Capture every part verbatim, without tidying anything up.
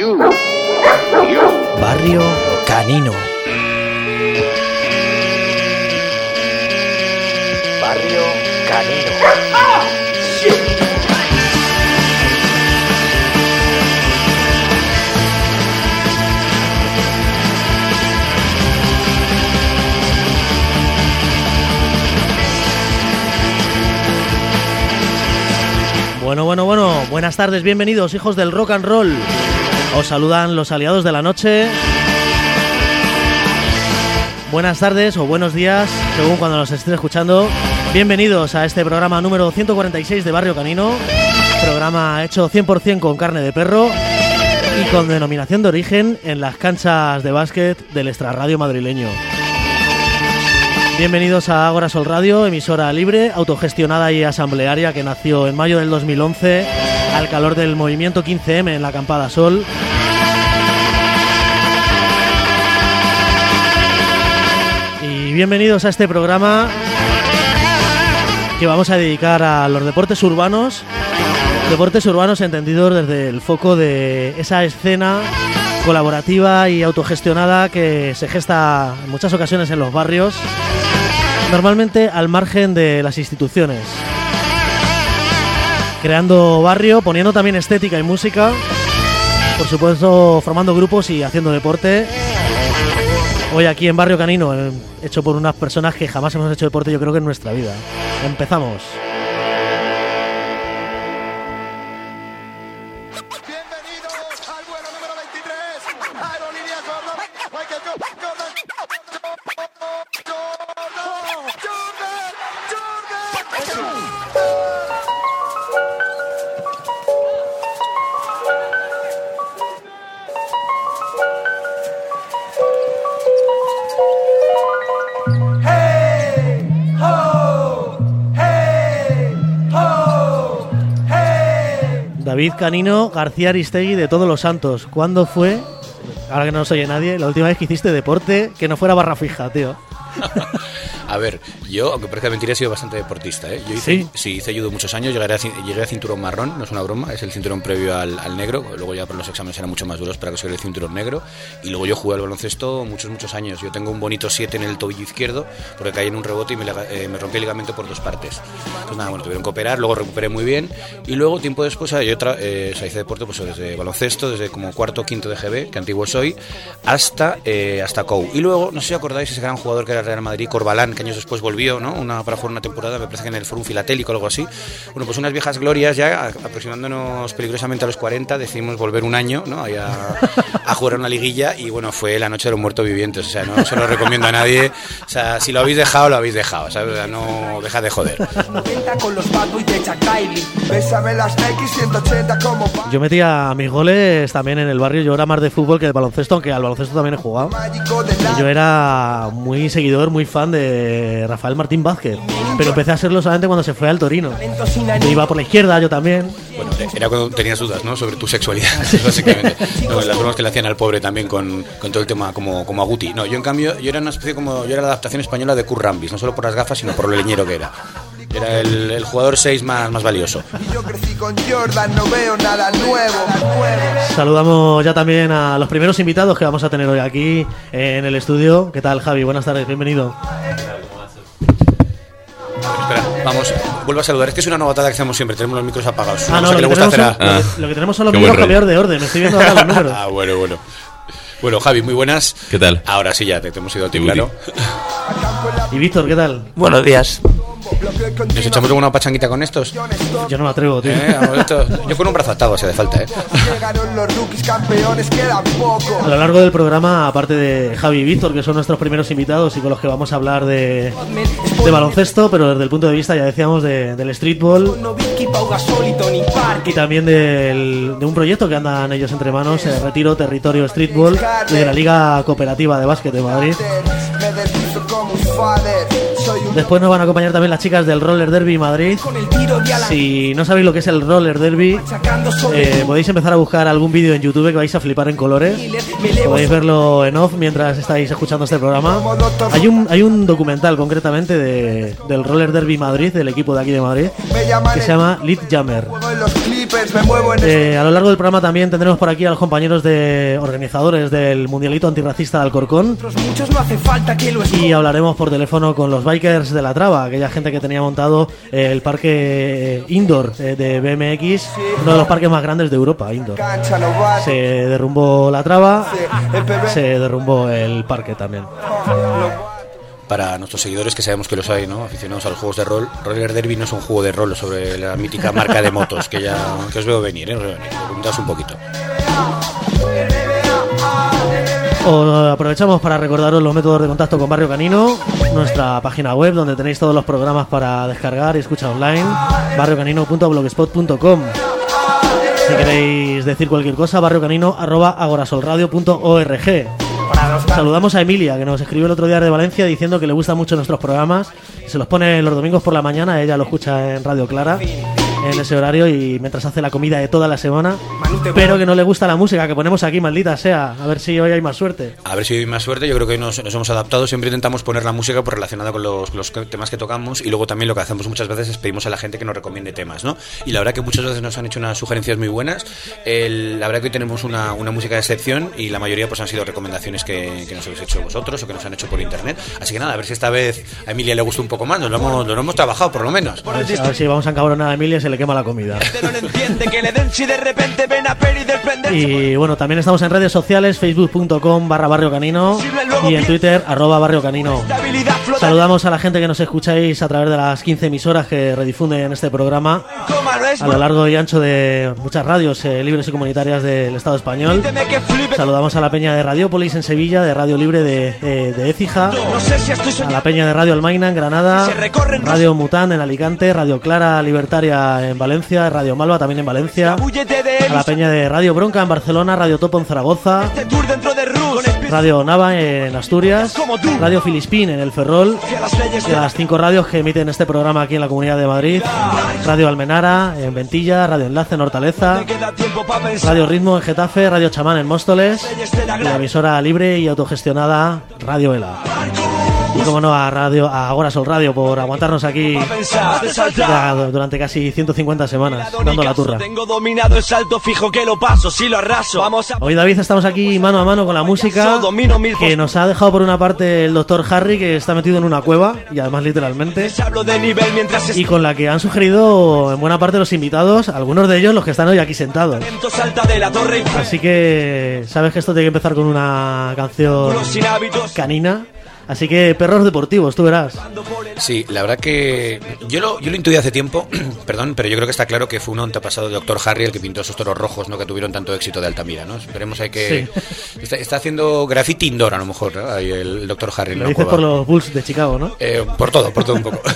You. You. Barrio Canino. Barrio Canino. ¡Ah! ¡Shit! Bueno, bueno, bueno, buenas tardes, bienvenidos, hijos del rock and roll. Os saludan los aliados de la noche. Buenas tardes o buenos días, según cuando nos estén escuchando. Bienvenidos a este programa número ciento cuarenta y seis de Barrio Canino. Programa hecho cien por ciento con carne de perro y con denominación de origen en las canchas de básquet del extrarradio madrileño. Bienvenidos a Ágora Sol Radio, emisora libre, autogestionada y asamblearia que nació en mayo del dos mil once al calor del movimiento quince eme en la Acampada Sol. Y bienvenidos a este programa que vamos a dedicar a los deportes urbanos, deportes urbanos entendidos desde el foco de esa escena colaborativa y autogestionada que se gesta en muchas ocasiones en los barrios, normalmente al margen de las instituciones, creando barrio, poniendo también estética y música, por supuesto formando grupos y haciendo deporte. Hoy aquí en Barrio Canino, hecho por unas personas que jamás hemos hecho deporte, yo creo que en nuestra vida. Empezamos. David Canino García Aristegui de Todos los Santos. ¿Cuándo fue, ahora que no nos oye nadie, la última vez que hiciste deporte que no fuera barra fija, tío? A ver, yo, aunque parezca mentira, he sido bastante deportista, ¿eh? Yo hice, ¿Sí? sí, hice judo muchos años, llegué a, llegué a cinturón marrón, no es una broma, es el cinturón previo al, al negro, luego ya por los exámenes eran mucho más duros para conseguir el cinturón negro, y luego yo jugué al baloncesto muchos, muchos años. Yo tengo un bonito siete en el tobillo izquierdo, porque caí en un rebote y me, eh, me rompí el ligamento por dos partes. Entonces nada, bueno, tuvieron que operar, luego recuperé muy bien, y luego tiempo después yo tra- eh, o sea, hice deporte pues, desde baloncesto, desde como cuarto o quinto de G B, que antiguo soy, hasta, eh, hasta C O U. Y luego, no sé si acordáis, ese gran jugador que era el Real Madrid, Corbalán, que años después volvió, ¿no? Una, para jugar una temporada, me parece que en el Fórum Filatélico o algo así. Bueno, pues unas viejas glorias ya, aproximándonos peligrosamente a los cuarenta, decidimos volver un año, ¿no? Ahí a, a jugar una liguilla, y bueno, fue la noche de los muertos vivientes, o sea, no se lo recomiendo a nadie, o sea, si lo habéis dejado, lo habéis dejado, ¿sabes? O sea, no deja de joder. Yo metía mis goles también en el barrio, yo era más de fútbol que de baloncesto, aunque al baloncesto también he jugado. Yo era muy seguidor, muy fan de Rafael Martín Vázquez, pero empecé a serlo solamente cuando se fue al Torino. Yo iba por la izquierda, yo también. Bueno, era cuando tenías dudas, ¿no? Sobre tu sexualidad, básicamente. No, las bromas que le hacían al pobre también con, con todo el tema como, como a Guti. No, yo en cambio, yo era una especie como, yo era la adaptación española de Kurt Rambis, no solo por las gafas, sino por lo leñero que era. Era el, el jugador seis más, más valioso. Yo crecí con Jordan, no veo nada nuevo. Saludamos ya también a los primeros invitados que vamos a tener hoy aquí en el estudio. ¿Qué tal, Javi? Buenas tardes, bienvenido. Espera, vamos, vuelvo a saludar. Es que es una novatada que hacemos siempre, tenemos los micros apagados. Ah, no, lo, que que le gusta hacer son, a... ah, lo que tenemos son los micros cambiados de orden. Me estoy viendo ahora los números. Ah, bueno, bueno. Bueno, Javi, muy buenas. ¿Qué tal? Ahora sí ya te, te hemos ido a ti, claro. Y Víctor, ¿qué tal? Buenos días. ¿Nos echamos alguna pachanguita con estos? Yo no me atrevo, tío. ¿Eh? Yo con un brazo atado, si hace falta, ¿eh? A lo largo del programa, aparte de Javi y Víctor, que son nuestros primeros invitados y con los que vamos a hablar de, de baloncesto, pero desde el punto de vista, ya decíamos, de, del streetball y también del, de un proyecto que andan ellos entre manos, el Retiro Territorio Streetball, y de la Liga Cooperativa de Básquet de Madrid. Después nos van a acompañar también las chicas del Roller Derby Madrid. Si no sabéis lo que es el Roller Derby, eh, podéis empezar a buscar algún vídeo en YouTube que vais a flipar en colores. Podéis verlo en off mientras estáis escuchando este programa. Hay un, hay un documental concretamente de, del Roller Derby Madrid, del equipo de aquí de Madrid, que se llama Lead Jammer. strippers, me muevo en eh, a lo largo del programa también tendremos por aquí a los compañeros de organizadores del Mundialito Antirracista de Alcorcón. muchos, no hace falta que lo Y hablaremos por teléfono con los bikers de la Traba, aquella gente que tenía montado eh, el parque indoor eh, de B M X, uno de los parques más grandes de Europa, indoor. Se derrumbó la Traba, se derrumbó el parque también. Para nuestros seguidores, que sabemos que los hay, ¿no? Aficionados a los juegos de rol, Roller Derby no es un juego de rol sobre la mítica marca de motos, que ya que os veo venir, ¿eh? Os veo venir. Preguntaos un poquito. Os aprovechamos para recordaros los métodos de contacto con Barrio Canino, nuestra página web donde tenéis todos los programas para descargar y escuchar online, barrio canino punto blogspot punto com. Si queréis decir cualquier cosa, barriocanino arroba agorasolradio punto org. Saludamos a Emilia, que nos escribió el otro día de Valencia diciendo que le gustan mucho nuestros programas, se los pone los domingos por la mañana, ella lo escucha en Radio Clara en ese horario y mientras hace la comida de toda la semana, pero que no le gusta la música que ponemos aquí, maldita sea. A ver si hoy hay más suerte. A ver si hoy hay más suerte. Yo creo que hoy nos, nos hemos adaptado. Siempre intentamos poner la música por relacionada con los, los temas que tocamos, y luego también lo que hacemos muchas veces es pedimos a la gente que nos recomiende temas, ¿no? Y la verdad que muchas veces nos han hecho unas sugerencias muy buenas. El, la verdad que hoy tenemos una, una música de excepción y la mayoría pues han sido recomendaciones que, que nos habéis hecho vosotros o que nos han hecho por internet. Así que nada, a ver si esta vez a Emilia le gusta un poco más. Nos lo hemos, lo hemos trabajado por lo menos. A ver, si, a ver si vamos a encabronar a Emilia y se le quema la comida. Y bueno, también estamos en redes sociales, facebook punto com barra barrio canino y en Twitter arroba barrio canino. Saludamos a la gente que nos escucháis a través de las quince emisoras que redifunden este programa a lo largo y ancho de muchas radios eh, libres y comunitarias del Estado español. Saludamos a la peña de Radiópolis en Sevilla, de Radio Libre de, de, de Écija, a la peña de Radio Almaina en Granada, Radio Mután en Alicante, Radio Clara Libertaria en Valencia, Radio Malva también en Valencia, a la peña de Radio Bronca en Barcelona, Radio Topo en Zaragoza, Radio Nava en Asturias, Radio Filispín en El Ferrol, y a las cinco radios que emiten este programa aquí en la Comunidad de Madrid: Radio Almenara en Ventilla, Radio Enlace en Hortaleza, Radio Ritmo en Getafe, Radio Chamán en Móstoles y la emisora libre y autogestionada Radio Ela. Y como no, a radio a Agora Sol Radio por aguantarnos aquí ya durante casi ciento cincuenta semanas dando la turra. Hoy, David, estamos aquí mano a mano con la música que nos ha dejado por una parte el doctor Harry, que está metido en una cueva, y además literalmente, y con la que han sugerido en buena parte los invitados, algunos de ellos los que están hoy aquí sentados. Así que sabes que esto tiene que empezar con una canción canina. Así que perros deportivos, tú verás. Sí, la verdad que yo lo, yo lo intuí hace tiempo, perdón, pero yo creo que está claro que fue un antepasado del doctor Harry el que pintó esos toros rojos, ¿no? Que tuvieron tanto éxito de Altamira, ¿no? Esperemos hay que... Sí. Está, está haciendo graffiti indoor a lo mejor, ¿no? Ahí el doctor Harry. Lo dices por los Bulls de Chicago, ¿no? Eh, por todo, por todo un poco.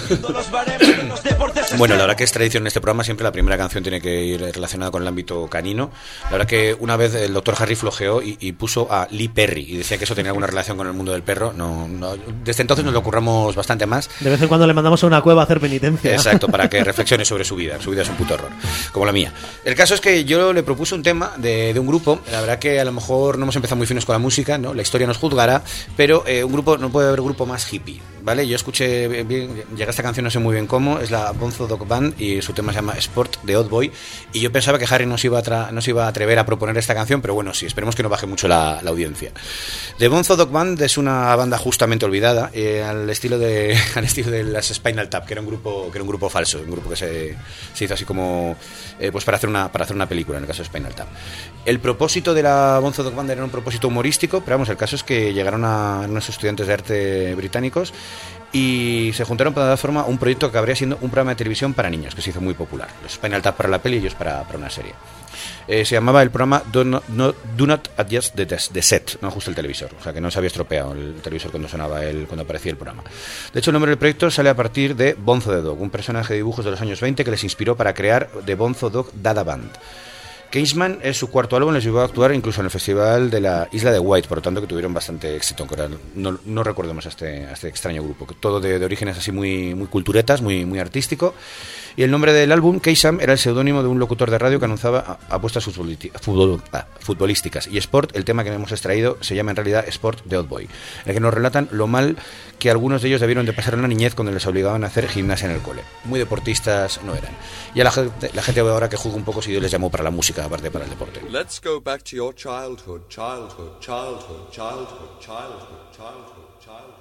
Bueno, la verdad que es tradición en este programa, siempre la primera canción tiene que ir relacionada con el ámbito canino. La verdad que una vez el doctor Harry flojeó y, y puso a Lee Perry y decía que eso tenía alguna relación con el mundo del perro. No, no, desde entonces nos lo curramos bastante más. De vez en cuando le mandamos a una cueva a hacer penitencia. Exacto, para que reflexione sobre su vida. Su vida es un puto horror, como la mía. El caso es que yo le propuse un tema de, de un grupo. La verdad que a lo mejor no hemos empezado muy finos con la música, ¿no? La historia nos juzgará, pero eh, un grupo, no puede haber grupo más hippie, ¿vale? Yo escuché bien, llegué a esta canción, no sé muy bien cómo, es la Bonzo Dog Band y su tema se llama Sport de Odd Boy, y yo pensaba que Harry no se iba a, tra- no se iba a atrever a proponer esta canción, pero bueno, sí, esperemos que no baje mucho la, la audiencia. The Bonzo Dog Band es una banda justamente olvidada, eh, al estilo de al estilo de las Spinal Tap, que era un grupo que era un grupo falso, un grupo que se, se hizo así como eh, pues para hacer una para hacer una película, en el caso de Spinal Tap. El propósito de la Bonzo Dog Band era un propósito humorístico, pero vamos, el caso es que llegaron a unos estudiantes de arte británicos y se juntaron para dar forma a un proyecto que habría siendo un programa de televisión para niños, que se hizo muy popular. Los Spinal Tap para la peli y ellos para, para una serie. Eh, se llamaba el programa Do Not, no, Do Not Adjust the, the Set, no ajusta el televisor, o sea que no se había estropeado el televisor cuando sonaba el, cuando aparecía el programa. De hecho, el nombre del proyecto sale a partir de Bonzo the Dog, un personaje de dibujos de los años veinte que les inspiró para crear The Bonzo Dog Dada Band. Kingsman es su cuarto álbum, les llevó a actuar incluso en el festival de la Isla de Wight, por lo tanto que tuvieron bastante éxito. No, no recuerdo más a este, a este extraño grupo, que todo de, de orígenes así muy, muy culturetas, muy, muy artístico. Y el nombre del álbum, Keysam, era el seudónimo de un locutor de radio que anunciaba apuestas futbol, ah, futbolísticas. Y Sport, el tema que hemos extraído, se llama en realidad Sport de Old Boy, en el que nos relatan lo mal que algunos de ellos debieron de pasar en la niñez cuando les obligaban a hacer gimnasia en el cole. Muy deportistas no eran. Y a la gente, la gente ahora que juzga un poco si Dios les llamó para la música, aparte para el deporte. Let's go back to your childhood, childhood, childhood, childhood, childhood, childhood, childhood.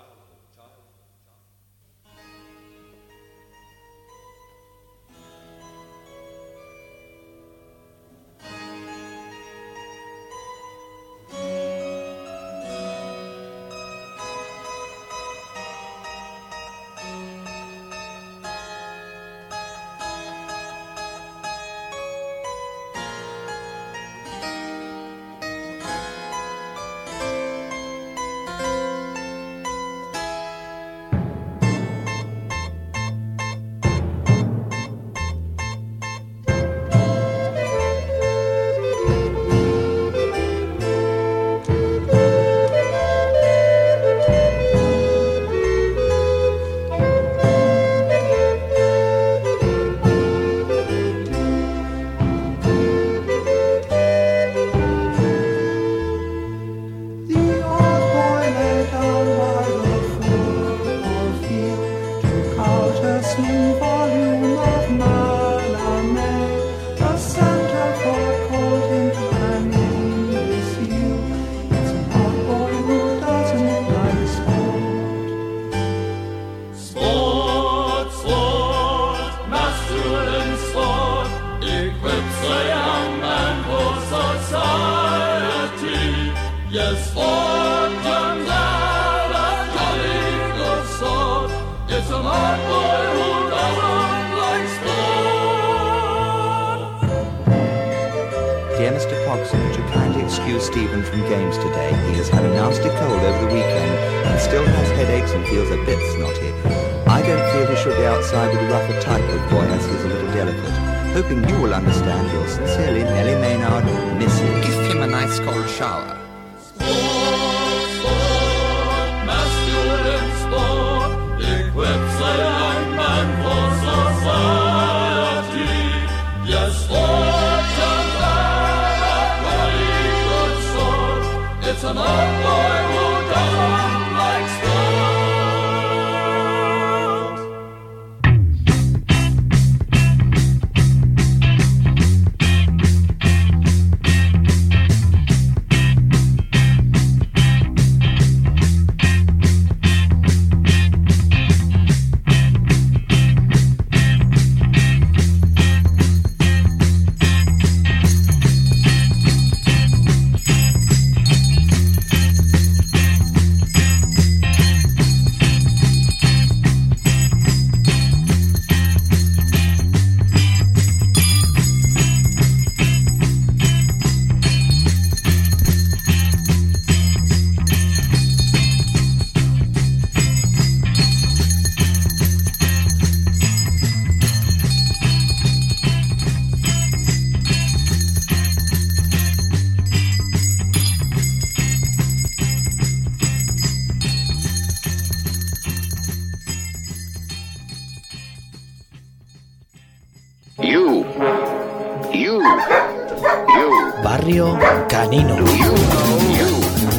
Dear Mister Pogson, would you kindly excuse Stephen from games today? He has had a nasty cold over the weekend and still has headaches and feels a bit snotty. I don't feel he should be outside with a rougher type of boy as he's a little delicate. Hoping you will understand, yours sincerely, Nellie Maynard, Missus Give him a nice cold shower. Sport, sport, masculine sport, equips a young man for society. Yes, sport and that a bloody good sport. It's an old boy who doesn't like sport. You, you, you. Barrio Canino. You, you,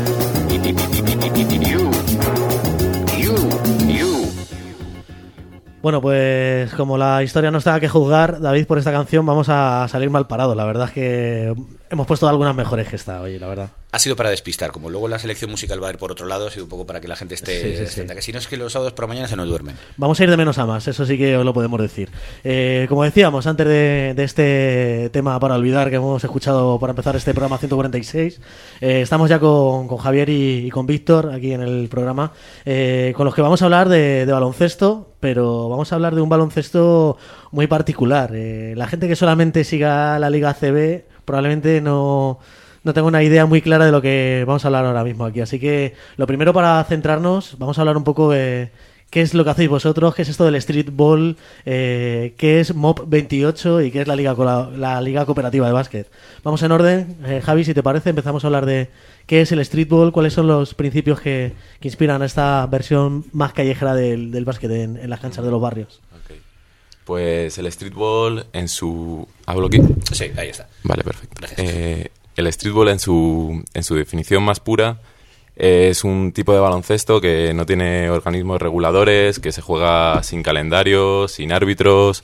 you, you, you. Bueno, pues como la historia no está que juzgar, David, por esta canción vamos a salir mal parados. La verdad es que hemos puesto algunas mejores que esta hoy, la verdad. Ha sido para despistar, como luego la selección musical va a ir por otro lado, ha sido un poco para que la gente esté... Sí, sí, sí. esté que si no es que los sábados por la mañana se nos duermen. Vamos a ir de menos a más, eso sí que os lo podemos decir. Eh, como decíamos, antes de, de este tema para olvidar que hemos escuchado para empezar este programa ciento cuarenta y seis, eh, estamos ya con, con Javier y, y con Víctor aquí en el programa, eh, con los que vamos a hablar de, de baloncesto, pero vamos a hablar de un baloncesto muy particular. Eh, la gente que solamente siga la Liga A C B probablemente no... no tengo una idea muy clara de lo que vamos a hablar ahora mismo aquí. Así que lo primero, para centrarnos, vamos a hablar un poco de qué es lo que hacéis vosotros, qué es esto del street ball, eh, qué es Mob veintiocho y qué es la liga la liga cooperativa de básquet. Vamos en orden. eh, Javi, si te parece, empezamos a hablar de qué es el street ball, cuáles son los principios que, que inspiran a esta versión más callejera del, del básquet en, en las canchas de los barrios. Okay. Pues el streetball en su... ¿Hablo aquí? Sí, ahí está. Vale, perfecto. Gracias. Eh, el streetball en su, en su definición más pura es un tipo de baloncesto que no tiene organismos reguladores, que se juega sin calendario, sin árbitros,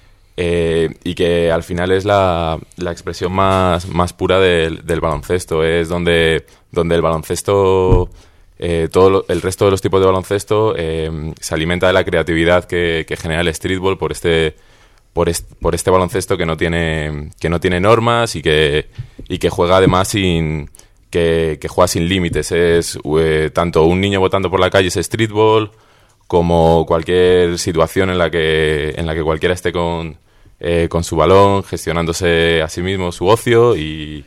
eh, y que al final es la, la expresión más, más pura del, del baloncesto. Es donde, donde el baloncesto... Eh, todo lo, el resto de los tipos de baloncesto eh, se alimenta de la creatividad que, que genera el streetball por este por, est, por este baloncesto que no tiene que no tiene normas y que y que juega además sin que, que juega sin límites. Es eh, tanto un niño botando por la calle es streetball, como cualquier situación en la que en la que cualquiera esté con eh, con su balón, gestionándose a sí mismo su ocio y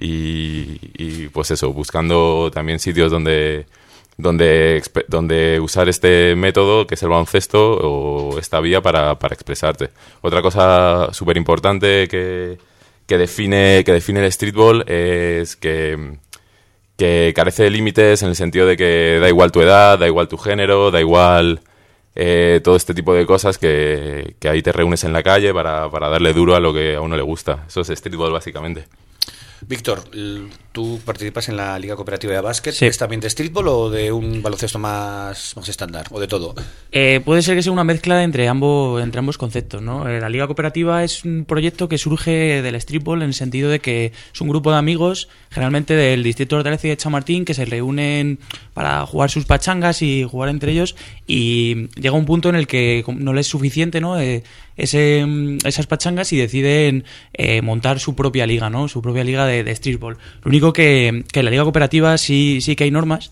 Y, y pues eso, buscando también sitios donde donde donde usar este método que es el baloncesto o esta vía para, para expresarte. Otra cosa súper importante que, que define que define el streetball es que, que carece de límites en el sentido de que da igual tu edad, da igual tu género, da igual eh, todo este tipo de cosas que, que ahí te reúnes en la calle para, para darle duro a lo que a uno le gusta. Eso es streetball básicamente. Víctor, tú participas en la Liga Cooperativa de Básquet. Sí. ¿Es también de streetball o de un baloncesto más, más estándar? ¿O de todo? Eh, puede ser que sea una mezcla entre ambos, entre ambos conceptos, ¿no? Eh, la Liga Cooperativa es un proyecto que surge del streetball en el sentido de que es un grupo de amigos, generalmente del distrito de Hortaleza y de Chamartín, que se reúnen para jugar sus pachangas y jugar entre ellos, y llega un punto en el que no les es suficiente, ¿no? Eh, ese, esas pachangas y deciden eh, montar su propia liga, ¿no? Su propia liga de, de streetball. Lo único que, que en la Liga Cooperativa sí, sí que hay normas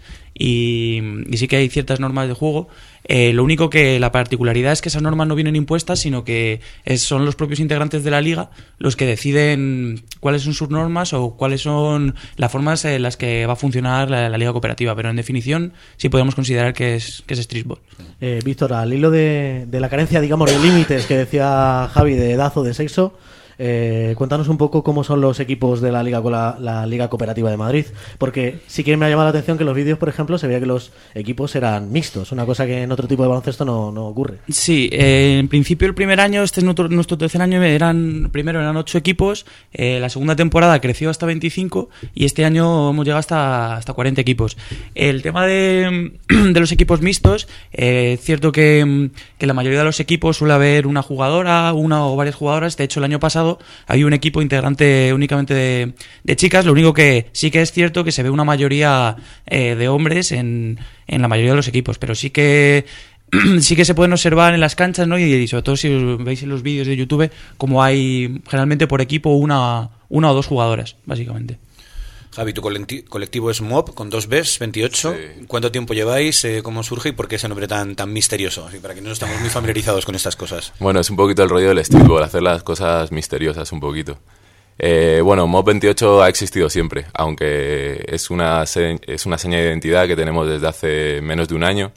y, y sí que hay ciertas normas de juego. Eh, lo único que la particularidad es que esas normas no vienen impuestas, sino que es, son los propios integrantes de la liga los que deciden cuáles son sus normas o cuáles son las formas en las que va a funcionar la, la Liga Cooperativa. Pero en definición sí podemos considerar que es, que es streetball. Eh, Víctor, al hilo de, de la carencia, digamos, de límites que decía Javi de edad o de sexo, Eh, cuéntanos un poco cómo son los equipos de la Liga la, la Liga Cooperativa de Madrid, porque sí que me ha llamado la atención que en los vídeos, por ejemplo, se veía que los equipos eran mixtos, una cosa que en otro tipo de baloncesto no, no ocurre. Sí, eh, en principio el primer año, este es nuestro, nuestro tercer año, eran primero eran ocho equipos, eh, la segunda temporada creció hasta veinticinco y este año hemos llegado hasta, hasta cuarenta equipos. El tema de, de los equipos mixtos, eh, es cierto que, que la mayoría de los equipos suele haber una jugadora, una o varias jugadoras. De hecho, el año pasado había un equipo integrante únicamente de, de chicas. Lo único que sí que es cierto que se ve una mayoría eh, de hombres en, en la mayoría de los equipos, pero sí que sí que se pueden observar en las canchas, ¿no? Y, y sobre todo si os veis en los vídeos de YouTube, como hay generalmente por equipo una, una o dos jugadoras, básicamente. Javi, tu colectivo es Mob, con dos Bs, veintiocho. Sí. ¿Cuánto tiempo lleváis? Eh, ¿Cómo surge? ¿Y por qué ese nombre tan, tan misterioso? Así, para que no estamos muy familiarizados con estas cosas. Bueno, es un poquito el rollo del streetball, hacer las cosas misteriosas un poquito. Eh, bueno, Mob veintiocho ha existido siempre, aunque es una, se- es una seña de identidad que tenemos desde hace menos de un año.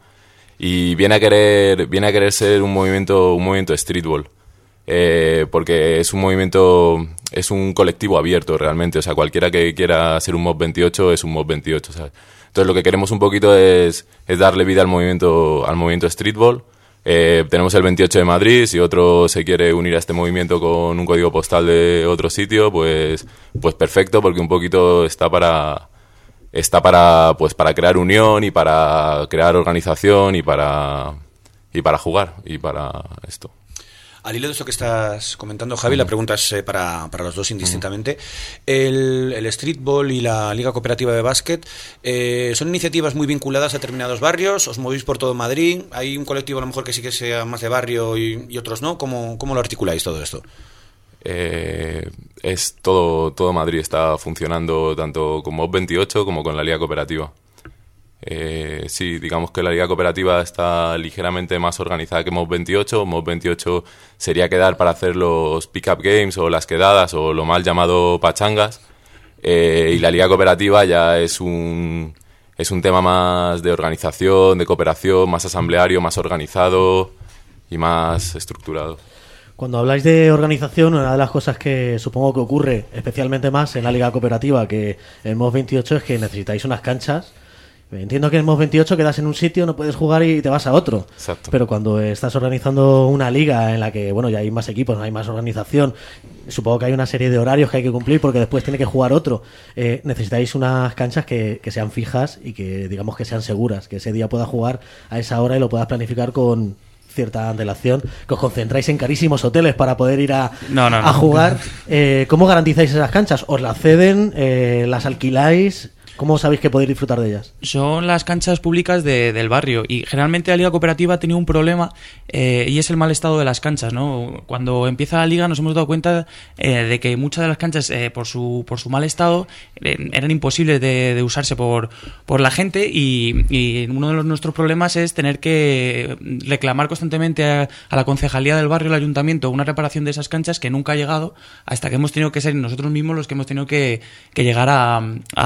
Y viene a querer, viene a querer ser un movimiento, un movimiento streetball. Eh, porque es un movimiento, es un colectivo abierto realmente, o sea, cualquiera que quiera ser un Mob veintiocho es un Mob veintiocho, ¿sabes? Entonces lo que queremos un poquito es, es darle vida al movimiento, al movimiento streetball. Eh, tenemos el veintiocho de Madrid, si otro se quiere unir a este movimiento con un código postal de otro sitio, pues, pues perfecto, porque un poquito está para, está para, pues para crear unión y para crear organización y para, y para jugar y para esto. Al hilo de eso que estás comentando, Javi, la pregunta es eh, para, para los dos indistintamente. El, el streetball y la Liga Cooperativa de Básquet eh, son iniciativas muy vinculadas a determinados barrios. ¿Os movéis por todo Madrid? ¿Hay un colectivo a lo mejor que sí que sea más de barrio y, y otros no? ¿Cómo, cómo lo articuláis todo esto? Eh, es todo, todo Madrid está funcionando tanto con Mob veintiocho como con la Liga Cooperativa. Eh, sí, digamos que la Liga Cooperativa está ligeramente más organizada que Mob veintiocho. Mob veintiocho sería quedar para hacer los pick-up games o las quedadas o lo mal llamado pachangas. Eh, y la Liga Cooperativa ya es un, es un tema más de organización, de cooperación, más asambleario, más organizado y más estructurado. Cuando habláis de organización, una de las cosas que supongo que ocurre especialmente más en la Liga Cooperativa que en Mob veintiocho es que necesitáis unas canchas Entiendo que en MOB veintiocho quedas en un sitio, no puedes jugar y te vas a otro. Exacto. Pero cuando estás organizando una liga en la que, bueno, ya hay más equipos, no hay más organización, supongo que hay una serie de horarios que hay que cumplir porque después tiene que jugar otro. Eh, necesitáis unas canchas que, que sean fijas y que, digamos, que sean seguras, que ese día pueda jugar a esa hora y lo puedas planificar con cierta antelación, que os concentráis en carísimos hoteles para poder ir a, no, no, no. a jugar. Eh, ¿Cómo garantizáis esas canchas? ¿Os las ceden? Eh, ¿Las alquiláis? ¿Cómo sabéis que podéis disfrutar de ellas? Son las canchas públicas de, del barrio y generalmente la Liga Cooperativa ha tenido un problema eh, y es el mal estado de las canchas, ¿no? Cuando empieza la Liga nos hemos dado cuenta eh, de que muchas de las canchas eh, por su por su mal estado eh, eran imposibles de, de usarse por, por la gente y, y uno de los, nuestros problemas es tener que reclamar constantemente a, a la concejalía del barrio, al ayuntamiento, una reparación de esas canchas que nunca ha llegado hasta que hemos tenido que ser nosotros mismos los que hemos tenido que, que llegar a,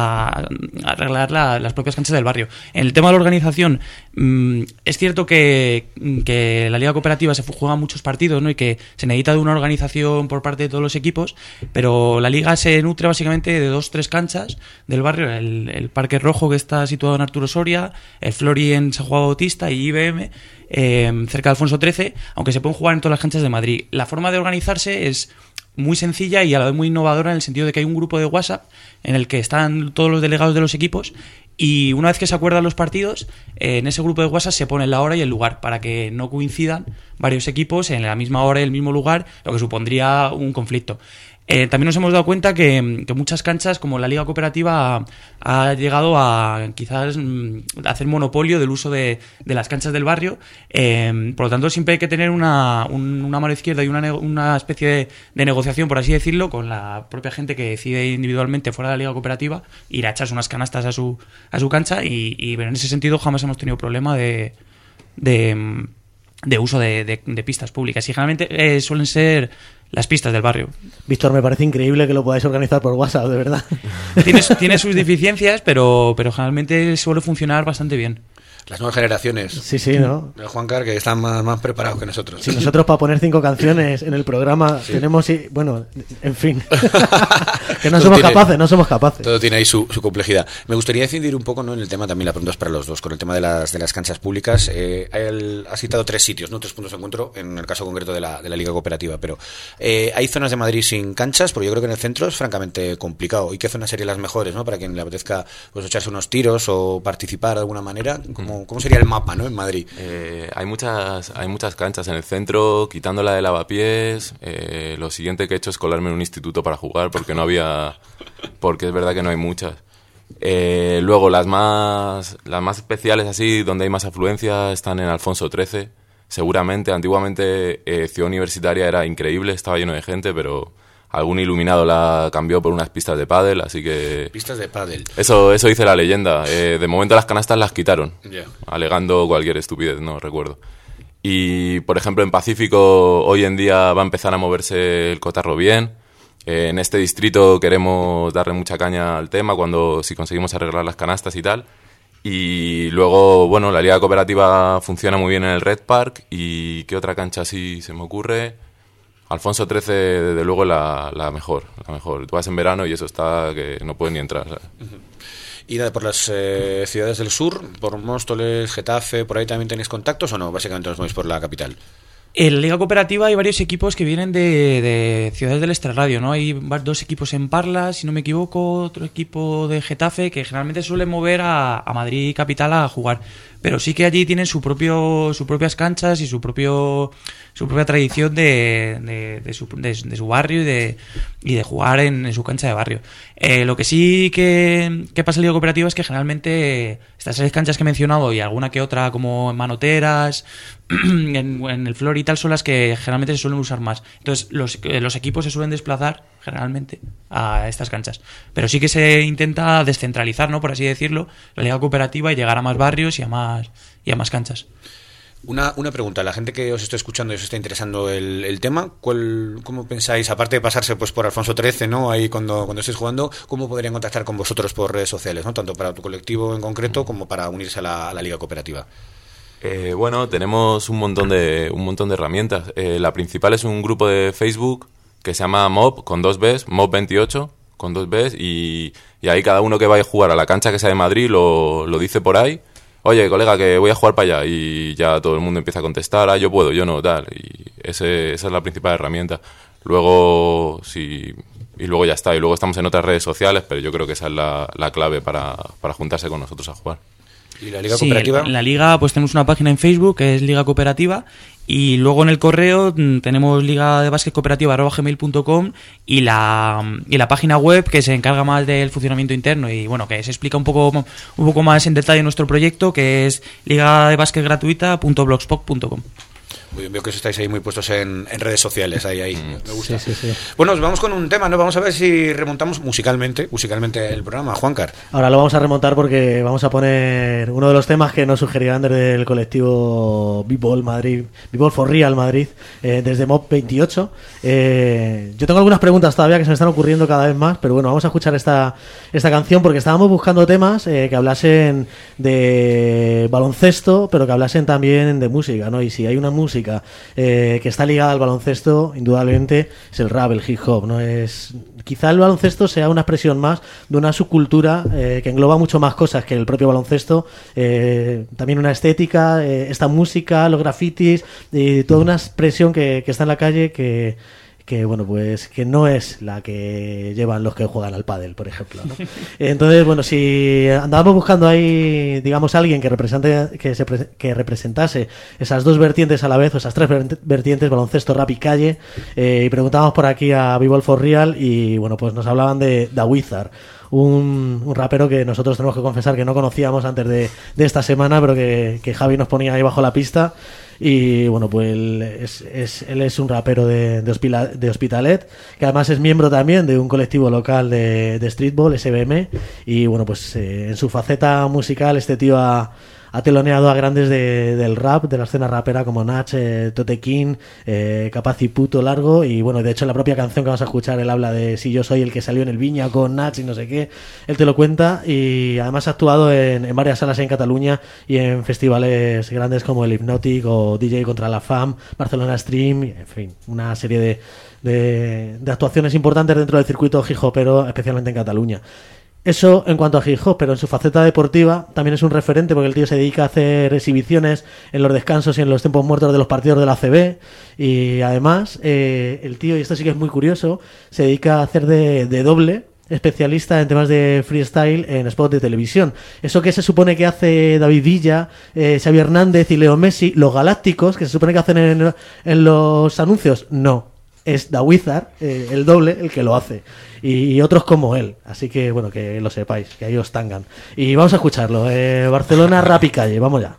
a arreglar la, las propias canchas del barrio. En el tema de la organización, mmm, es cierto que, que la Liga Cooperativa se juega muchos partidos, ¿no? Y que se necesita de una organización por parte de todos los equipos, pero la Liga se nutre básicamente de dos tres canchas del barrio, el, el Parque Rojo, que está situado en Arturo Soria, el Flori en San Juan Bautista y I B M eh, cerca de Alfonso trece, aunque se pueden jugar en todas las canchas de Madrid. La forma de organizarse es muy sencilla y a la vez muy innovadora en el sentido de que hay un grupo de WhatsApp en el que están todos los delegados de los equipos y una vez que se acuerdan los partidos, eh, en ese grupo de WhatsApp se pone la hora y el lugar para que no coincidan varios equipos en la misma hora y el mismo lugar, lo que supondría un conflicto. Eh, también nos hemos dado cuenta que, que muchas canchas, como la Liga Cooperativa, ha, ha llegado a quizás mm, hacer monopolio del uso de, de las canchas del barrio. Eh, por lo tanto, siempre hay que tener una, un, una mano izquierda y una, una especie de, de negociación, por así decirlo, con la propia gente que decide individualmente fuera de la Liga Cooperativa ir a echarse unas canastas a su, a su cancha y, y en ese sentido jamás hemos tenido problema de... de de uso de, de, de pistas públicas y generalmente eh, suelen ser las pistas del barrio. Víctor, me parece increíble que lo podáis organizar por WhatsApp, de verdad. Tiene, tiene sus deficiencias, pero, pero generalmente suele funcionar bastante bien. Las nuevas generaciones. Sí, sí, ¿no? El Juancar, que están más, más preparados que nosotros. Si nosotros para poner cinco canciones en el programa sí. tenemos... Bueno, en fin. que no todo somos tiene, capaces, no somos capaces. Todo tiene ahí su, su complejidad. Me gustaría incidir un poco, ¿no?, en el tema, también la pregunta es para los dos, con el tema de las, de las canchas públicas. Eh, el, ha citado tres sitios, ¿no? Tres puntos de encuentro, en el caso concreto de la, de la Liga Cooperativa. Pero eh, hay zonas de Madrid sin canchas, porque yo creo que en el centro es francamente complicado. ¿Y qué zonas serían las mejores, ¿no?, para quien le apetezca pues echarse unos tiros o participar de alguna manera? ¿Cómo, cómo sería el mapa, ¿no?, en Madrid? Eh, hay muchas hay muchas canchas en el centro, quitando la de lavapiés. Eh, lo siguiente que he hecho es colarme en un instituto para jugar, porque no había... porque es verdad que no hay muchas. Eh, luego las más las más especiales, así, donde hay más afluencia, están en Alfonso trece. Seguramente, antiguamente eh, Ciudad Universitaria era increíble, estaba lleno de gente, pero... algún iluminado la cambió por unas pistas de pádel, así que... Pistas de pádel. Eso, eso dice la leyenda. Eh, de momento las canastas las quitaron, yeah. alegando cualquier estupidez, no recuerdo. Y, por ejemplo, en Pacífico hoy en día va a empezar a moverse el cotarro bien. Eh, en este distrito queremos darle mucha caña al tema cuando si conseguimos arreglar las canastas y tal. Y luego, bueno, la Liga Cooperativa funciona muy bien en el Red Park. ¿Y qué otra cancha así se me ocurre? Alfonso trece, desde luego, la, la mejor, la mejor. Tú vas en verano y eso está que no puedes ni entrar, ¿sabes? Uh-huh. Y nada, por las eh, ciudades del sur, por Móstoles, Getafe, ¿por ahí también tenéis contactos o no? Básicamente os vais por la capital. En la Liga Cooperativa hay varios equipos que vienen de, de ciudades del extrarradio, ¿no? Hay dos equipos en Parla, si no me equivoco, otro equipo de Getafe, que generalmente suelen mover a, a Madrid capital a jugar. Pero sí que allí tienen su propio, sus propias canchas y su propio su propia tradición de, de, de, su, de, de su barrio y de, y de jugar en, en su cancha de barrio. Eh, lo que sí que, que pasa en la Liga Cooperativa es que generalmente estas seis canchas que he mencionado y alguna que otra como en Manoteras, en, en el Flor y tal, son las que generalmente se suelen usar más. Entonces los, los equipos se suelen desplazar generalmente a estas canchas. Pero sí que se intenta descentralizar, ¿no?, por así decirlo, la Liga Cooperativa y llegar a más barrios y a más, y a más canchas. Una, una pregunta, la gente que os está escuchando y os está interesando el, el tema, ¿cuál, ¿cómo pensáis, aparte de pasarse pues por Alfonso trece, ¿no?, ahí cuando, cuando estéis jugando, cómo podrían contactar con vosotros por redes sociales, ¿no?, tanto para tu colectivo en concreto como para unirse a la, a la Liga Cooperativa? Eh, bueno, tenemos un montón de un montón de herramientas. Eh, la principal es un grupo de Facebook que se llama Mob, con dos Bs, Mob veintiocho, con dos Bs, y, y ahí cada uno que vaya a jugar a la cancha que sea de Madrid lo, lo dice por ahí. Oye, colega, que voy a jugar para allá, y ya todo el mundo empieza a contestar, ah, yo puedo, yo no, tal, y ese, esa es la principal herramienta. Luego, sí, y luego ya está, y luego estamos en otras redes sociales, pero yo creo que esa es la, la clave para, para juntarse con nosotros a jugar. ¿Y la Liga Sí, Cooperativa? en la Liga pues tenemos una página en Facebook que es Liga Cooperativa, y luego en el correo mm, tenemos liga de básquet cooperativa arroba gmail punto com, y la y la página web que se encarga más del funcionamiento interno y bueno, que se explica un poco un poco más en detalle nuestro proyecto, que es liga de básquet gratuita punto blogspot punto com. Muy bien, veo que estáis ahí muy puestos en, en redes sociales, ahí, ahí, me gusta. Sí, sí, sí. Bueno, vamos con un tema, ¿no? Vamos a ver si remontamos musicalmente, musicalmente el programa, Juancar. Ahora lo vamos a remontar porque vamos a poner uno de los temas que nos sugerirán desde el colectivo B-Ball Madrid, B-Ball for Real Madrid, eh, desde Mob veintiocho. Eh, yo tengo algunas preguntas todavía que se me están ocurriendo cada vez más, pero bueno, vamos a escuchar esta, esta canción porque estábamos buscando temas eh, que hablasen de baloncesto, pero que hablasen también de música, ¿no? Y si hay una música Eh, que está ligada al baloncesto, indudablemente es el rap, el hip hop, ¿no? Es, quizá el baloncesto sea una expresión más de una subcultura eh, que engloba mucho más cosas que el propio baloncesto, eh, también una estética, eh, esta música, los grafitis, y toda una expresión que, que está en la calle que que bueno, pues que no es la que llevan los que juegan al pádel, por ejemplo, ¿no? Entonces, bueno, si andábamos buscando ahí, digamos, alguien que represente, que se que representase esas dos vertientes a la vez, o esas tres vertientes, baloncesto, rap y calle, eh, y preguntábamos por aquí a B-Ball for Real, y bueno, pues nos hablaban de Da Wizard, un, un rapero que nosotros tenemos que confesar que no conocíamos antes de, de esta semana, pero que, que Javi nos ponía ahí bajo la pista. Y bueno, pues él es, es, él es un rapero de, de, Hospila, de Hospitalet, que además es miembro también de un colectivo local de, de streetball, S B M, y bueno, pues eh, en su faceta musical este tío ha, ha teloneado a grandes de, del rap, de la escena rapera como Nach, eh, Tote King, eh, Capaz y Puto Largo, y bueno, de hecho en la propia canción que vamos a escuchar él habla de si yo soy el que salió en el Viña con Nach y no sé qué, él te lo cuenta, y además ha actuado en, en varias salas en Cataluña y en festivales grandes como el Hypnotic o D J Contra la Fam, Barcelona Stream, en fin, una serie de, de, de actuaciones importantes dentro del circuito hip hopero, especialmente en Cataluña. Eso en cuanto a hip hop, pero en su faceta deportiva también es un referente porque el tío se dedica a hacer exhibiciones en los descansos y en los tiempos muertos de los partidos de la A C B, y además eh, el tío, y esto sí que es muy curioso, se dedica a hacer de, de doble, especialista en temas de freestyle en spots de televisión. Eso que se supone que hace David Villa, eh, Xavi Hernández y Leo Messi, los galácticos, que se supone que hacen en, en los anuncios, no. Es Da Wizard, eh, el doble, el que lo hace. Y, y otros como él. Así que, bueno, que lo sepáis, que ahí os tangan. Y vamos a escucharlo. Eh, Barcelona, rap y calle. Vamos ya.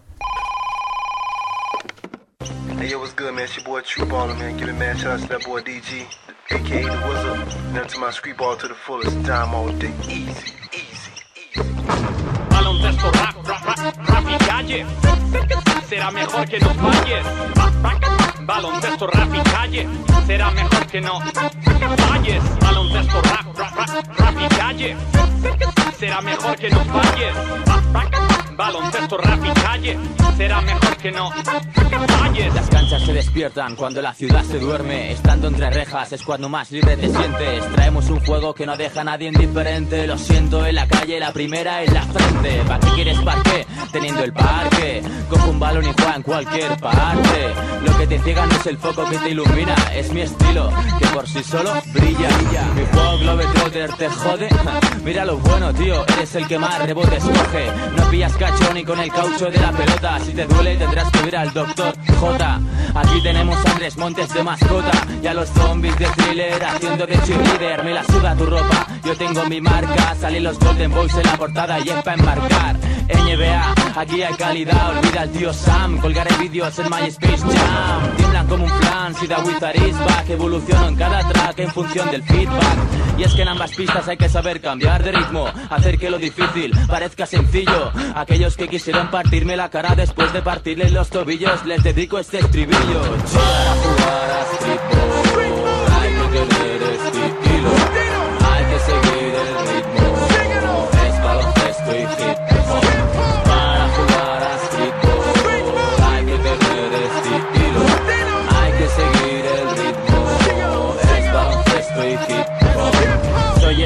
Hey, yo, what's good, man? It's your boy True Baller, man. Give it, man. Shout out to that boy D G, a k a. The Wizard. Now to my street ball to the fullest. Time all day. Easy, easy, easy. Baloncesto, rap, rap, rap, rap y calle. Será mejor que no falles. Baloncesto, rap y calle. Será mejor que no falles. Baloncesto, rap, rap, rap, rap y calle. Será mejor que no falles. Baloncesto, rap y calle. Será mejor que no falles. Las canchas se despiertan cuando la ciudad se duerme. Estando entre rejas es cuando más libre te sientes. Traemos un juego que no deja a nadie indiferente. Lo siento, en la calle la primera en la frente. ¿Para qué quieres parque? Teniendo el parque. Cojo un balón y juega en cualquier parte. Lo que te ciega no es el foco que te ilumina, es mi estilo, que por sí solo brilla. Mi juego Globetrotter te jode. Mira lo bueno, tío, eres el que más rebotes coge. No pillas cacho ni con el caucho de la pelota. Si te duele tendrás que ir al doctor J. Aquí tenemos a Andrés Montes de mascota y a los zombies de Thriller haciendo de cheerleader. Me la suda tu ropa, yo tengo mi marca. Salen los Golden Boys en la portada y es pa' embarcar. N B A, aquí hay calidad, olvida al tío Sam. Colgaré vídeos en MySpace Jam. Tiemblan como un plan, si Da Wizard is back. Evoluciono en cada track en función del feedback. Y es que en ambas pistas hay que saber cambiar de ritmo, hacer que lo difícil parezca sencillo. Aquellos que quisieron partirme la cara después de partirles los tobillos, les dedico este estribillo. Para jugar a streetball hay que tener estilo, hay que seguir el ritmo, es baloncesto y hip hop. Para jugar a streetball hay que tener estilo, hay que seguir el ritmo, es baloncesto y hip hop. Soy ese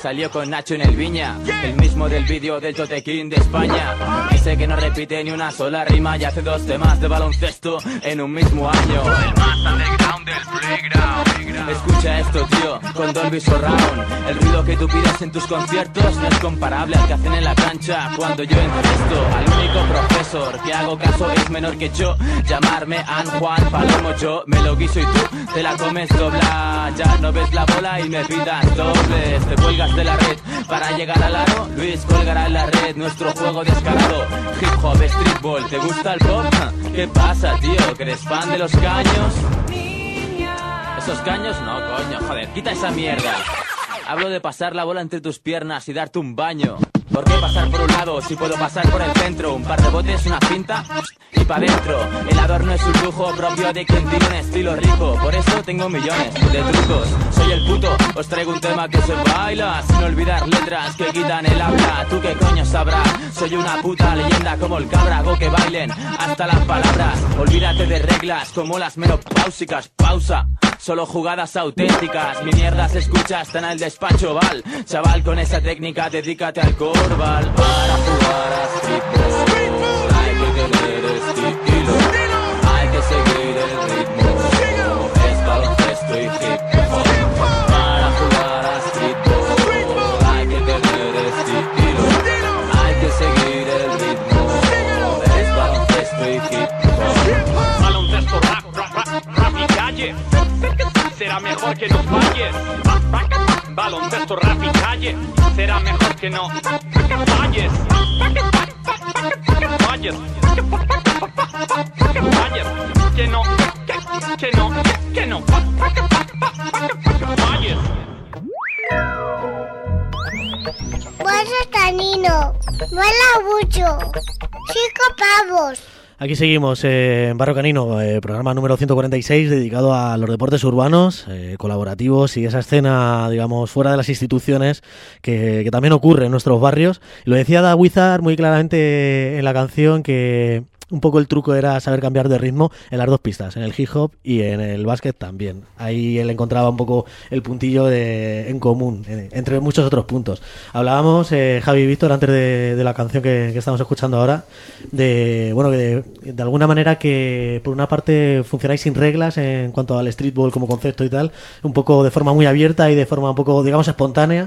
salió con Nacho en el Viña, el mismo del vídeo del Totequín de España. Ese que no repite ni una sola rima y hace dos temas de baloncesto en un mismo año. El más underground del playground. Escucha esto, tío, con Dolby Surround. El ruido que tú pides en tus conciertos no es comparable al que hacen en la cancha cuando yo encesto. Al único profesor que hago caso es menor que yo. Llamarme An Juan Palomo, yo me lo guiso y tú te la comes dobla. Ya no ves la bola y me pidas dobles. Te cuelgas de la red para llegar al aro. Luis colgará en la red nuestro juego descarado. Hip hop, streetball, ¿te gusta el pop? ¿Qué pasa, tío? ¿Que eres fan de los caños? ¿Esos caños? No, coño, joder, quita esa mierda. Hablo de pasar la bola entre tus piernas y darte un baño. ¿Por qué pasar por un lado si puedo pasar por el centro? Un par de botes, una cinta y pa' dentro. El adorno es un lujo propio de quien tiene un estilo rico. Por eso tengo millones de trucos. Soy el puto, os traigo un tema que se baila sin olvidar letras que quitan el habla. ¿Tú qué coño sabrás? Soy una puta leyenda como el cabra. Hago que bailen hasta las palabras. Olvídate de reglas como las menopáusicas. Pausa. Solo jugadas auténticas. Mi mierda se escucha hasta en el despacho, Val. Chaval, con esa técnica dedícate al Corval. Para jugar a streetball hay que tener estilo. Hay que seguir el ritmo. Es baloncesto y hip hop. Para jugar a streetball hay que tener estilo. Hay que seguir el ritmo. Es baloncesto y hip hop. Baloncesto, rap, rap, rap, rap y calle. Será mejor que no falles. Baloncesto, rap y calle. Será mejor que no falles. Falles. Falles. Que no, que, que no, que no falles. Pues canino, vuela mucho. Cinco pavos. Aquí seguimos eh, en Barrio Canino, eh, programa número ciento cuarenta y seis, dedicado a los deportes urbanos, eh, colaborativos y esa escena, digamos, fuera de las instituciones que, que también ocurre en nuestros barrios. Y lo decía Da Wizard muy claramente en la canción que un poco el truco era saber cambiar de ritmo en las dos pistas, en el hip hop y en el básquet también. Ahí él encontraba un poco el puntillo de, en común, eh, entre muchos otros puntos. Hablábamos, eh, Javi y Víctor, antes de, de la canción que, que estamos escuchando ahora, de bueno que de, de alguna manera que por una parte funcionáis sin reglas en cuanto al streetball como concepto y tal, un poco de forma muy abierta y de forma un poco, digamos, espontánea.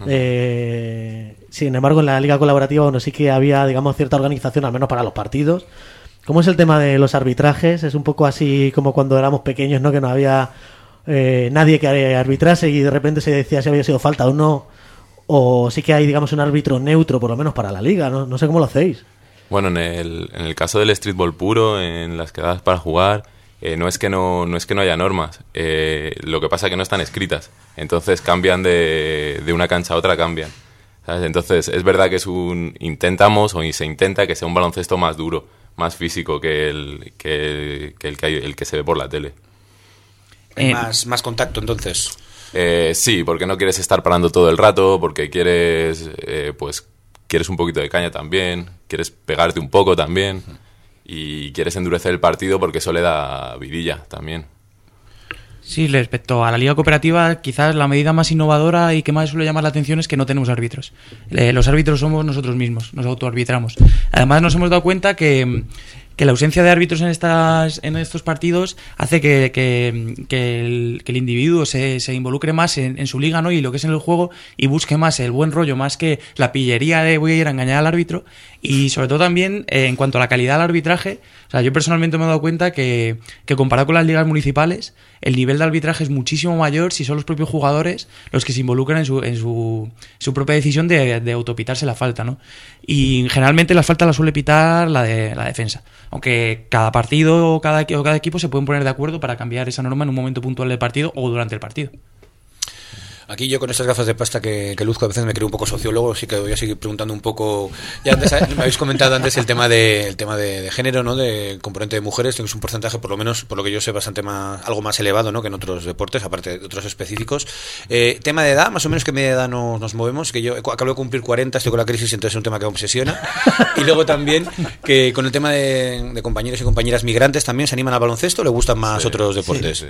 Eh, sin embargo, en la liga colaborativa, bueno, sí que había, digamos, cierta organización, al menos para los partidos. ¿Cómo es el tema de los arbitrajes? Es un poco así como cuando éramos pequeños, ¿no? Que no había eh, nadie que arbitrase y de repente se decía si había sido falta o no. O sí que hay, digamos, un árbitro neutro, por lo menos para la liga, ¿no? No sé cómo lo hacéis. Bueno, en el, en el caso del streetball puro, en las quedadas para jugar, eh, no es que no, no es que no haya normas. Eh, lo que pasa es que no están escritas. Entonces cambian de, de una cancha a otra, cambian. ¿Sabes? Entonces es verdad que es un intentamos o se intenta que sea un baloncesto más duro, más físico que el que, que, el, que, hay, el que se ve por la tele. Eh, más, más contacto, entonces. Eh, sí, porque no quieres estar parando todo el rato, porque quieres, eh, pues, quieres un poquito de caña también, quieres pegarte un poco también y quieres endurecer el partido porque eso le da vidilla también. Sí, respecto a la liga cooperativa, quizás la medida más innovadora y que más suele llamar la atención es que no tenemos árbitros. Eh, los árbitros somos nosotros mismos, nos autoarbitramos. Además nos hemos dado cuenta que, que la ausencia de árbitros en estas en estos partidos hace que, que, que, el, que el individuo se, se involucre más en, en su liga, ¿no? Y lo que es en el juego y busque más el buen rollo, más que la pillería de voy a ir a engañar al árbitro. Y sobre todo también eh, en cuanto a la calidad del arbitraje, o sea, yo personalmente me he dado cuenta que, que comparado con las ligas municipales, el nivel de arbitraje es muchísimo mayor si son los propios jugadores los que se involucran en su, en su, su propia decisión de, de autopitarse la falta, ¿no? Y generalmente la falta la suele pitar la de la defensa, aunque cada partido o cada, o cada equipo se pueden poner de acuerdo para cambiar esa norma en un momento puntual del partido o durante el partido. Aquí yo con estas gafas de pasta que, que luzco a veces me creo un poco sociólogo, así que voy a seguir preguntando un poco. Ya antes me habéis comentado antes el tema de el tema de, de género, ¿no? De componente de mujeres, tienes un porcentaje por lo menos, por lo que yo sé, bastante más, algo más elevado, ¿no? Que en otros deportes, aparte de otros específicos. Eh, tema de edad, más o menos qué media edad nos, nos movemos, que yo acabo de cumplir cuarenta, estoy con la crisis, entonces es un tema que me obsesiona. Y luego también que con el tema de, de compañeros y compañeras migrantes también se animan al baloncesto, ¿o le gustan más sí, otros deportes? Sí, sí. Pues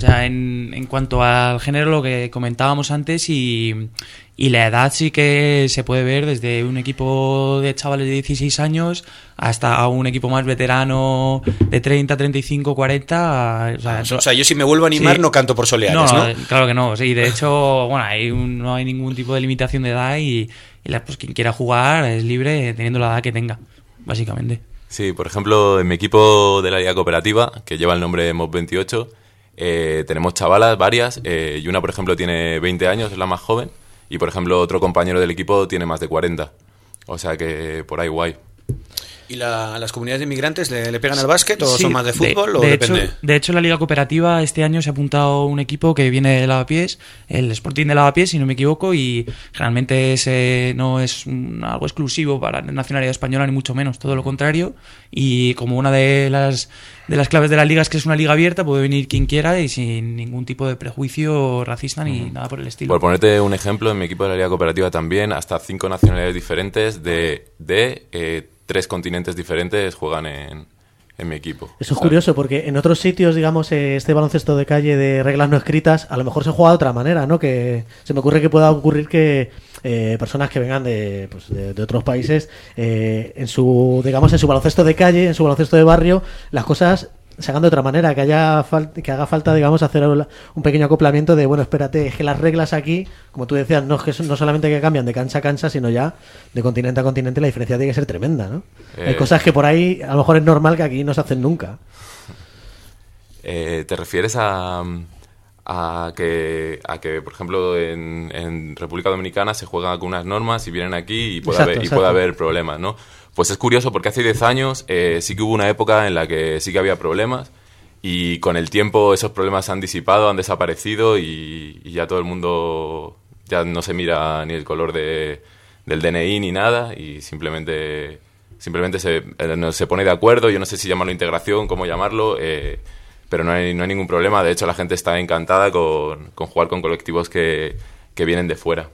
sea, en, en cuanto al género, lo que comentábamos antes, y, y la edad sí que se puede ver desde un equipo de chavales de dieciséis años hasta un equipo más veterano de treinta, treinta y cinco, cuarenta. O sea, o sea yo si me vuelvo a animar sí. no canto por Soleares, no, ¿no? Claro que no. Sí, de hecho, bueno, hay un, no hay ningún tipo de limitación de edad y, y la, pues quien quiera jugar es libre teniendo la edad que tenga, básicamente. Sí, por ejemplo, en mi equipo de la Liga Cooperativa, que lleva el nombre de Mob veintiocho, eh, tenemos chavalas varias, eh, y una, por ejemplo, tiene veinte años, es la más joven, y, por ejemplo, otro compañero del equipo tiene más de cuarenta. O sea que por ahí guay. ¿Y la, las comunidades de inmigrantes le, le pegan al básquet o Sí, son más de fútbol de, o de depende? Hecho, de hecho, en la Liga Cooperativa este año se ha apuntado un equipo que viene de Lavapiés, el Sporting de Lavapiés, si no me equivoco, y generalmente ese no es un, algo exclusivo para la nacionalidad española, ni mucho menos, todo lo contrario. Y como una de las de las claves de la liga es que es una liga abierta, puede venir quien quiera y sin ningún tipo de prejuicio racista ni nada por el estilo. Por ponerte un ejemplo, en mi equipo de la Liga Cooperativa también, hasta cinco nacionalidades diferentes de, de eh, tres continentes diferentes juegan en, en mi equipo. Eso es curioso, porque en otros sitios, digamos, eh, este baloncesto de calle de reglas no escritas, a lo mejor se juega de otra manera, ¿no? Que se me ocurre que pueda ocurrir que eh, personas que vengan de, pues, de, de otros países, eh, en su, digamos, en su baloncesto de calle, en su baloncesto de barrio, las cosas se hagan de otra manera, que haya fal- que haga falta, digamos, hacer un pequeño acoplamiento de, bueno, espérate, es que las reglas aquí, como tú decías, no es que no solamente que cambian de cancha a cancha, sino ya de continente a continente la diferencia tiene que ser tremenda, ¿no? Eh, Hay cosas que por ahí a lo mejor es normal que aquí no se hacen nunca. Eh, ¿Te refieres a, a, que, a que, por ejemplo, en, en República Dominicana se juegan con unas normas y vienen aquí y puede, Exacto, haber, y exacto. puede haber problemas, ¿no? Pues es curioso porque hace diez años eh, sí que hubo una época en la que sí que había problemas y con el tiempo esos problemas se han disipado, han desaparecido y, y ya todo el mundo ya no se mira ni el color de, del D N I ni nada y simplemente, simplemente se, eh, no, se pone de acuerdo. Yo no sé si llamarlo integración, cómo llamarlo, eh, pero no hay, no hay ningún problema. De hecho, la gente está encantada con, con jugar con colectivos que, que vienen de fuera.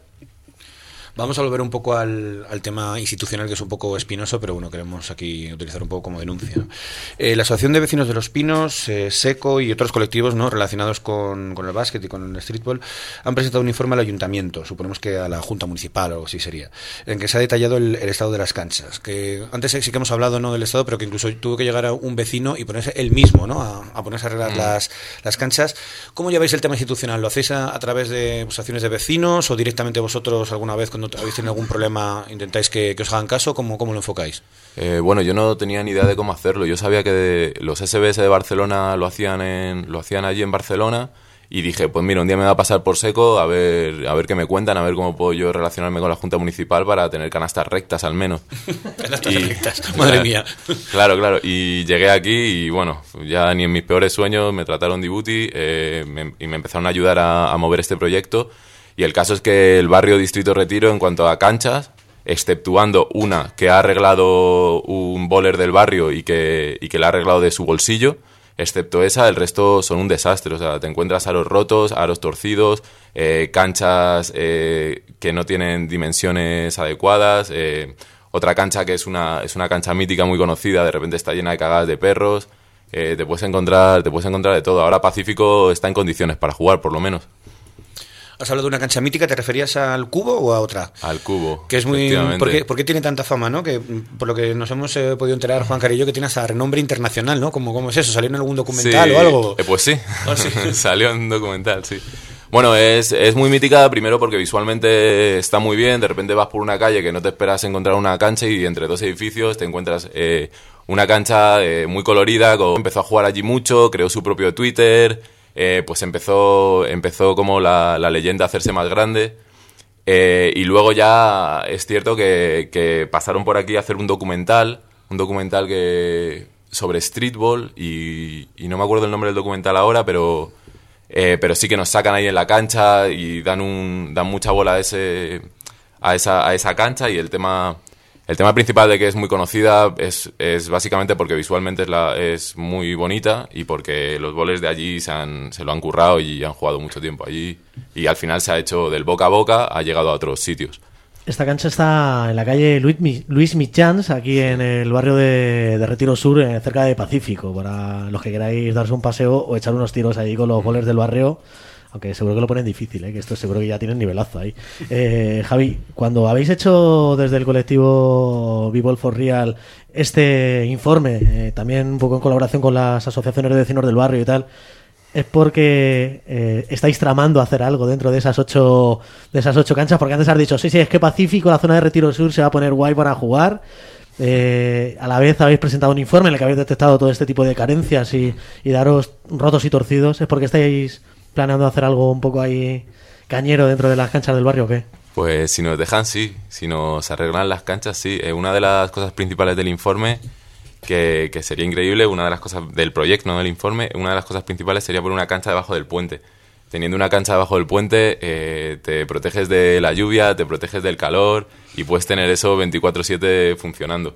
Vamos a volver un poco al, al tema institucional, que es un poco espinoso, pero bueno, queremos aquí utilizar un poco como denuncia, ¿no? Eh, la Asociación de Vecinos de los Pinos, eh, SECO y otros colectivos, ¿no?, relacionados con, con el básquet y con el streetball han presentado un informe al ayuntamiento, suponemos que a la Junta Municipal o algo así sería, en que se ha detallado el, el estado de las canchas. Que antes sí que hemos hablado, ¿no?, del estado, pero que incluso tuvo que llegar a un vecino y ponerse él mismo, ¿no?, a, a ponerse a arreglar mm. las, las canchas. ¿Cómo lleváis el tema institucional? ¿Lo hacéis a, a través de pues, acciones de vecinos o directamente vosotros alguna vez cuando habéis tenido algún problema intentáis que, que os hagan caso? ¿Cómo, cómo lo enfocáis? Eh, bueno, yo no tenía ni idea de cómo hacerlo. Yo sabía que de, los S B S de Barcelona lo hacían en, lo hacían allí en Barcelona y dije, pues mira, un día me va a pasar por Seco a ver, a ver qué me cuentan, a ver cómo puedo yo relacionarme con la Junta Municipal para tener canastas rectas al menos. Canastas rectas, madre mía. Claro, claro. Y llegué aquí y bueno, ya ni en mis peores sueños me trataron de booty eh, me, y me empezaron a ayudar a, a mover este proyecto. Y el caso es que el barrio Distrito Retiro, en cuanto a canchas, exceptuando una que ha arreglado un bowler del barrio y que, y que la ha arreglado de su bolsillo, excepto esa, el resto son un desastre. O sea, te encuentras aros rotos, aros torcidos, eh, canchas eh, que no tienen dimensiones adecuadas, eh, otra cancha que es una, es una cancha mítica muy conocida, de repente está llena de cagadas de perros, eh, te puedes encontrar, te puedes encontrar de todo. Ahora Pacífico está en condiciones para jugar, por lo menos. Has hablado de una cancha mítica, ¿te referías al Cubo o a otra? Al Cubo, que es muy ¿por qué, ¿por qué tiene tanta fama, no? Que por lo que nos hemos eh, podido enterar, Juan Carillo, que tiene hasta renombre internacional, ¿no? ¿Cómo, cómo es eso? ¿Salió en algún documental sí, o algo? Eh, pues sí, ¿Oh, sí? Salió en un documental, sí. Bueno, es, es muy mítica, primero porque visualmente está muy bien. De repente vas por una calle que no te esperas encontrar una cancha y entre dos edificios te encuentras eh, una cancha eh, muy colorida. Con... Empezó a jugar allí mucho, creó su propio Twitter... Eh, pues empezó empezó como la, la leyenda a hacerse más grande eh, y luego ya es cierto que, que pasaron por aquí a hacer un documental, un documental que sobre streetball y, y no me acuerdo el nombre del documental ahora, pero eh, pero sí que nos sacan ahí en la cancha y dan un dan mucha bola a ese a esa a esa cancha y el tema El tema principal de que es muy conocida es, es básicamente porque visualmente es, la, es muy bonita y porque los bowlers de allí se, han, se lo han currado y han jugado mucho tiempo allí y al final se ha hecho del boca a boca, ha llegado a otros sitios. Esta cancha está en la calle Luis, Mi- Luis Michans, aquí en el barrio de, de Retiro Sur, eh, cerca de Pacífico, para los que queráis darse un paseo o echar unos tiros ahí con los goles del barrio, aunque seguro que lo ponen difícil, ¿eh? Que esto seguro que ya tienen nivelazo ahí. Eh, Javi, cuando habéis hecho desde el colectivo B-Ball for Real este informe, eh, también un poco en colaboración con las asociaciones de vecinos del barrio y tal, es porque eh, estáis tramando hacer algo dentro de esas ocho de esas ocho canchas, porque antes has dicho, sí, sí, es que Pacífico, la zona de Retiro Sur se va a poner guay para jugar. Eh, a la vez habéis presentado un informe en el que habéis detectado todo este tipo de carencias y, y daros rotos y torcidos. ¿Es porque estáis planeando hacer algo un poco ahí cañero dentro de las canchas del barrio o qué? Pues si nos dejan, sí. Si nos arreglan las canchas, sí. Eh, una de las cosas principales del informe, que, que sería increíble, una de las cosas del proyecto, no del informe, una de las cosas principales sería poner una cancha debajo del puente. Teniendo una cancha debajo del puente, eh, te proteges de la lluvia, te proteges del calor y puedes tener eso veinticuatro siete funcionando.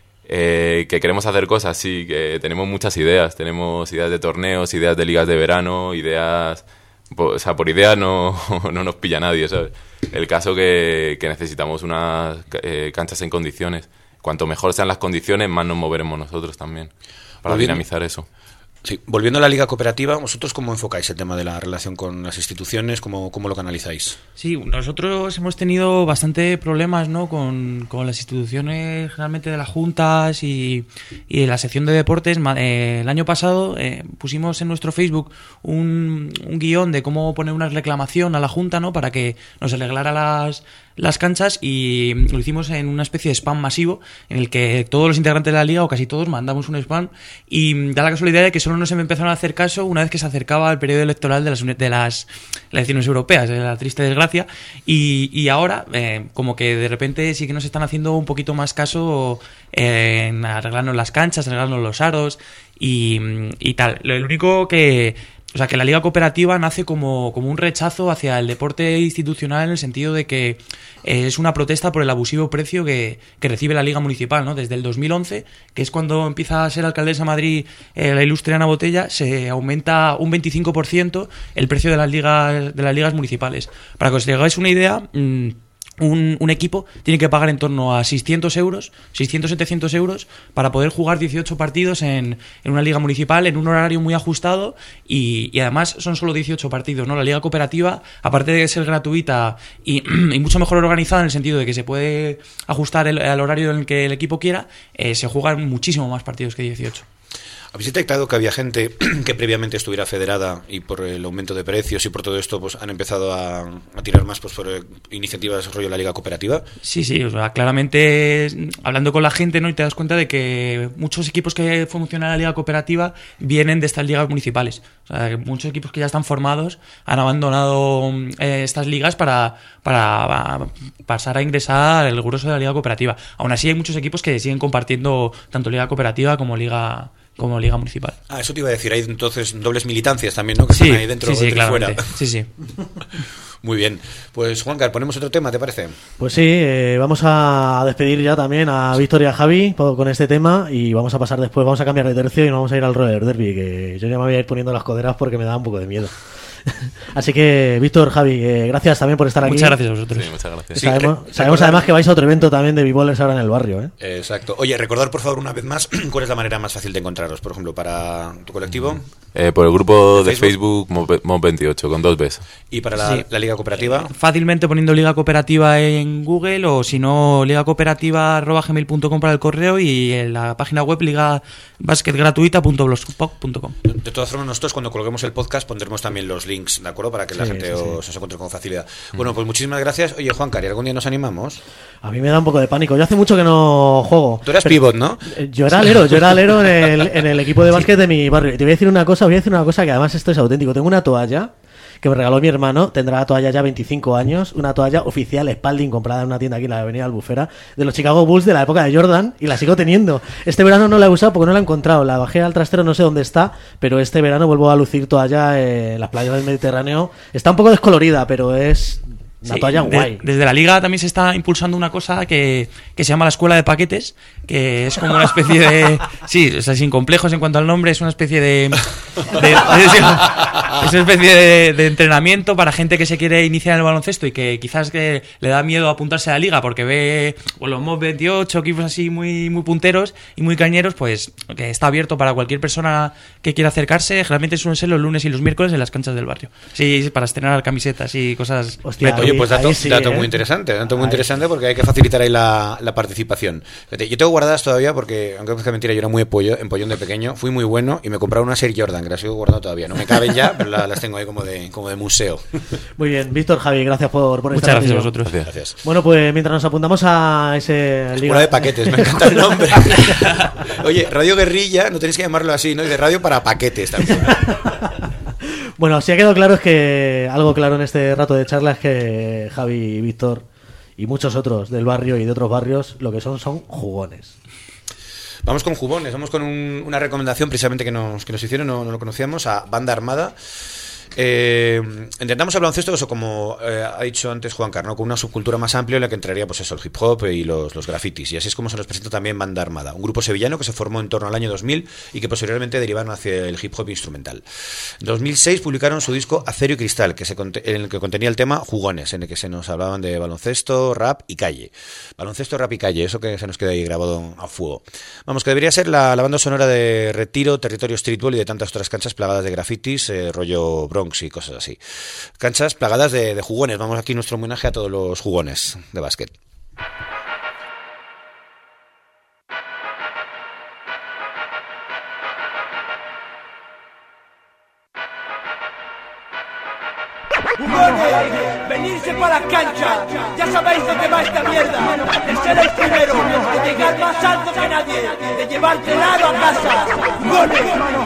Eh, que queremos hacer cosas, sí, que tenemos muchas ideas. Tenemos ideas de torneos, ideas de ligas de verano, ideas... O sea, por ideas no, no nos pilla nadie, ¿sabes? El caso que, que necesitamos unas eh, canchas en condiciones. Cuanto mejor sean las condiciones, más nos moveremos nosotros también, para Volviendo, dinamizar eso. Sí, volviendo a la Liga Cooperativa, ¿vosotros cómo enfocáis el tema de la relación con las instituciones? ¿Cómo, cómo lo canalizáis? Sí, nosotros hemos tenido bastante problemas, ¿no? con, con las instituciones, generalmente de las juntas y, y de la sección de deportes. Eh, el año pasado eh, pusimos en nuestro Facebook un, un guión de cómo poner una reclamación a la junta, ¿no? Para que nos arreglara las... las canchas, y lo hicimos en una especie de spam masivo en el que todos los integrantes de la liga, o casi todos, mandamos un spam, y da la casualidad de que solo nos empezaron a hacer caso una vez que se acercaba el periodo electoral de las, de las elecciones europeas, de la triste desgracia, y, y ahora eh, como que de repente sí que nos están haciendo un poquito más caso eh, en arreglarnos las canchas, arreglarnos los aros y, y tal. Lo único que... O sea, que la Liga Cooperativa nace como, como un rechazo hacia el deporte institucional, en el sentido de que eh, es una protesta por el abusivo precio que, que recibe la Liga Municipal, ¿no? Desde el dos mil once, que es cuando empieza a ser alcaldesa de Madrid eh, la ilustre Ana Botella, se aumenta un veinticinco por ciento el precio de las ligas, de las ligas municipales. Para que os hagáis una idea... Mmm, Un, un equipo tiene que pagar en torno a seiscientos euros, seiscientos setecientos euros, para poder jugar dieciocho partidos en, en una liga municipal, en un horario muy ajustado, y, y además son solo dieciocho partidos, ¿no? La Liga Cooperativa, aparte de ser gratuita y, y mucho mejor organizada, en el sentido de que se puede ajustar el, al horario en el que el equipo quiera, eh, se juegan muchísimo más partidos que dieciocho. ¿Habéis detectado que había gente que previamente estuviera federada y por el aumento de precios y por todo esto pues han empezado a, a tirar más pues por iniciativas de desarrollo de la Liga Cooperativa? Sí, sí, o sea, claramente hablando con la gente, ¿no? Y te das cuenta de que muchos equipos que funcionan en la Liga Cooperativa vienen de estas ligas municipales. O sea, que muchos equipos que ya están formados han abandonado eh, estas ligas para, para, para pasar a ingresar el grueso de la Liga Cooperativa. Aún así hay muchos equipos que siguen compartiendo tanto Liga Cooperativa como Liga... como liga municipal. Ah, eso te iba a decir, hay entonces dobles militancias también, ¿no? Que sí, están ahí dentro, sí, sí, dentro y fuera. Sí, sí. Muy bien. Pues, Juancar, ponemos otro tema, ¿te parece? Pues sí, eh, vamos a despedir ya también a Víctor y a Javi con este tema, y vamos a pasar después, vamos a cambiar de tercio y nos vamos a ir al Roller Derby, que yo ya me voy a ir poniendo las coderas porque me da un poco de miedo. Así que, Víctor, Javi, eh, gracias también por estar aquí. Muchas gracias a vosotros. Sí, muchas gracias. Sabemos, Sí, sabemos además que vais a otro evento también de B-Ballers ahora en el barrio, ¿eh? Exacto. Oye, recordad por favor una vez más cuál es la manera más fácil de encontraros, por ejemplo, para tu colectivo. Eh, por el grupo de Facebook, Facebook Mob veintiocho, con dos Bs. ¿Y para la, Sí. la Liga Cooperativa? Fácilmente poniendo Liga Cooperativa en Google, o si no, ligacooperativa arroba gmail punto com para el correo, y en la página web liga basket gratuita punto blogspot punto com. De todas formas, nosotros cuando colguemos el podcast pondremos también los links, ¿de acuerdo? Para que la Sí, gente sí, os, sí. os encuentre con facilidad. Bueno, pues muchísimas gracias. Oye, Juancar, ¿y algún día nos animamos? A mí me da un poco de pánico. Yo hace mucho que no juego. Tú eras Pero- pivot, ¿no? Eh, Yo era alero, yo era alero en el, en el equipo de básquet de mi barrio. Y te voy a decir una cosa, voy a decir una cosa que además esto es auténtico. Tengo una toalla que me regaló mi hermano, tendrá la toalla ya veinticinco años, una toalla oficial Spalding comprada en una tienda aquí en la avenida Albufera, de los Chicago Bulls de la época de Jordan, y la sigo teniendo. Este verano no la he usado porque no la he encontrado, la bajé al trastero, no sé dónde está, pero este verano vuelvo a lucir toalla en las playas del Mediterráneo. Está un poco descolorida, pero es... Una Sí, toalla de- guay. desde la liga también se está impulsando una cosa que, que se llama la escuela de paquetes, que es como una especie de... Sí, o sea, sin complejos en cuanto al nombre, es una especie de... de- es una especie de, de entrenamiento para gente que se quiere iniciar en el baloncesto y que quizás que le da miedo apuntarse a la liga porque ve pues, los Mob veintiocho, equipos así muy, muy punteros y muy cañeros, pues que está abierto para cualquier persona que quiera acercarse. Generalmente suelen ser los lunes y los miércoles en las canchas del barrio. Sí, para estrenar camisetas y cosas... Hostia, Oye, pues dato, sí, dato ¿eh? muy interesante, dato muy Ahí. interesante porque hay que facilitar ahí la, la participación. Fíjate, yo tengo guardadas todavía porque, aunque parezca mentira, yo era muy pollo, empollón de pequeño, fui muy bueno y me compraron una Air Jordan, que las sigo guardando todavía. No me caben ya, pero la- las tengo ahí como de, como de museo. Muy bien, Víctor, Javi, gracias por, por Muchas estar gracias a aquí. vosotros. Gracias. Bueno, pues mientras nos apuntamos a ese... Escuela de paquetes, me encanta el nombre. Oye, Radio Guerrilla, no tenéis que llamarlo así, ¿no? Y de radio para paquetes también. Bueno, si ha quedado claro es que algo claro en este rato de charla es que Javi y Víctor y muchos otros del barrio y de otros barrios lo que son son jugones. Vamos con jugones, vamos con un- una recomendación precisamente que nos, que nos hicieron, no, no lo conocíamos, a Banda Armada. Eh, intentamos el baloncesto, eso como eh, ha dicho antes Juan Carno, con una subcultura más amplia en la que entraría pues eso, el hip hop y los, los grafitis, y así es como se nos presenta también Banda Armada, un grupo sevillano que se formó en torno al año dos mil y que posteriormente derivaron hacia el hip hop instrumental. En dos mil seis publicaron su disco Acero y Cristal, que se conte- en el que contenía el tema Jugones, en el que se nos hablaban de baloncesto, rap y calle. Baloncesto, rap y calle, eso que se nos queda ahí grabado a fuego. Vamos, que debería ser la, la banda sonora de Retiro, Territorio Streetball y de tantas otras canchas plagadas de grafitis, eh, rollo Bronx y cosas así. Canchas plagadas de, de jugones. Vamos aquí nuestro homenaje a todos los jugones de básquet. Jugones, venirse para la cancha. Ya sabéis dónde va esta mierda. De ser el primero, de llegar más alto que nadie, de llevarte el aro a casa. Jugones,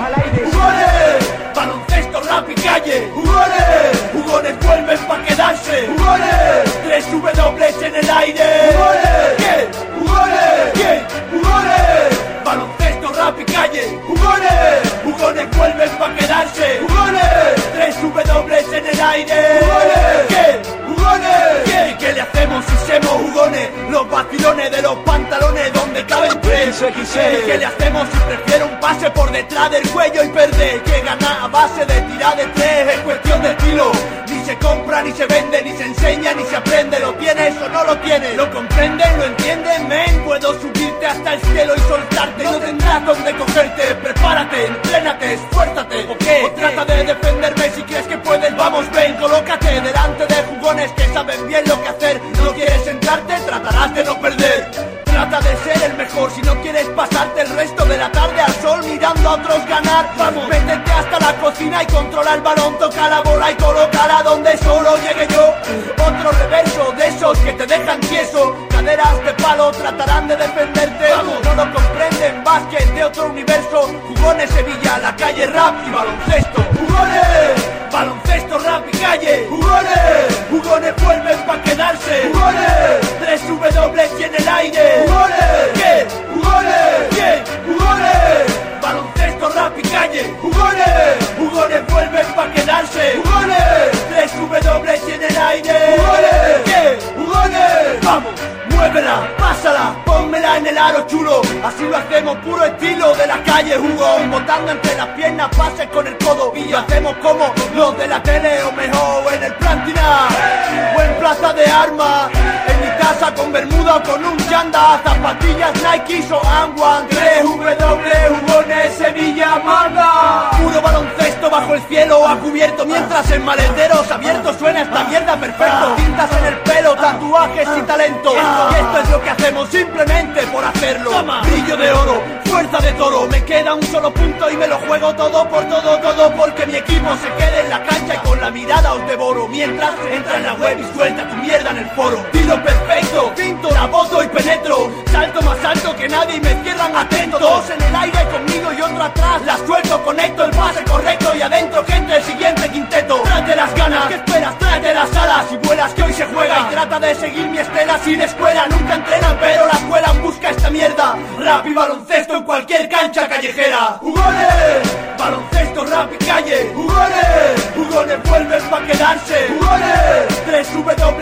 jugones, baloncesto, rap y calle. Jugones, jugones vuelven para quedarse. Jugones, tres W en el aire. Jugones, ¿qué? Jugones, ¿qué? Jugones, baloncesto, rap y calle. Jugones, jugones vuelven para quedarse. Jugones, tres W en el aire. Jugones, ¿qué? Jugones, ¿qué? ¿Qué le hacemos si somos jugones? Los vacilones de los pantalones donde caben tres. ¿Qué le hacemos si prefiero un pase por detrás del cuello y perder? Que ganar a base de tirar de tres es cuestión de estilo. Ni se compra, ni se vende, ni se enseña, ni se aprende. ¿Lo tienes o no lo tienes? ¿Lo comprenden? ¿Lo entienden, men? Puedo subirte hasta el cielo y soltarte. No tendrás donde cogerte. Prepárate, entrénate, esfuérzate. ¿O qué? O trata de defenderme si crees que puedes. Vamos, ven, colócate delante de jugones que saben bien lo que hacer. ¿No quieres sentarte? Tratarás de no perder. Trata de ser el mejor si no quieres pasarte el resto de la tarde al sol mirando a otros ganar. Vamos, métete hasta la cocina y controla el balón, toca la bola y colócala donde solo llegue yo. Otro reverso de esos que te dejan tieso, caderas de palo tratarán de defenderte. Vamos, no lo comprenden, básquet de otro universo. Jugones Sevilla, la calle, rap y baloncesto. Jugones, baloncesto, rap y calle. Jugones, jugones vuelven pa' quedarse. Jugones, tres W y en el aire. Jugones, ¿qué? Jugones, ¿qué? Jugones, baloncesto, rap y calle. Jugones, jugones vuelven pa' quedarse. Jugones, tres W y en el aire. Jugones, ¿qué? Jugones, vamos. Muévela, pásala, pónmela en el aro chulo. Así lo hacemos puro estilo de la calle jugón. Botando entre las piernas, pases con el codo. Y lo hacemos como los de la tele o mejor en el Plantina o en Plaza de Armas. En mi casa con bermuda o con un chanda. Zapatillas Nike o Anguan. tres W, jugones, Sevilla, manda. Puro baloncesto bajo el cielo a cubierto. Mientras en maleteros abiertos suena esta mierda perfecto. Tintas en el pelo, tatuajes y talento. Y esto es lo que hacemos simplemente por hacerlo. Brillo de oro, fuerza de toro. Me queda un solo punto y me lo juego todo por todo, todo. Porque mi equipo se quede en la cancha y con la mirada os devoro. Mientras entra en la web y suelta tu mierda en el foro. Tiro perfecto, tinto, la boto y penetro. Salto más alto que nadie y me cierran atento. Dos en el aire conmigo y otro atrás. La suelto, conecto el pase correcto y adentro gente el siguiente quinteto. Tráete las ganas, ¿qué esperas? Tráete las alas y vuelas que hoy se juega. Y trata de seguir mi estela sin escuela. Nunca entrenan pero la escuela busca esta mierda. Rap y baloncesto en cualquier cancha callejera. Jugones, baloncesto, rap y calle. Jugones, jugones vuelven pa' quedarse. Jugones, tres W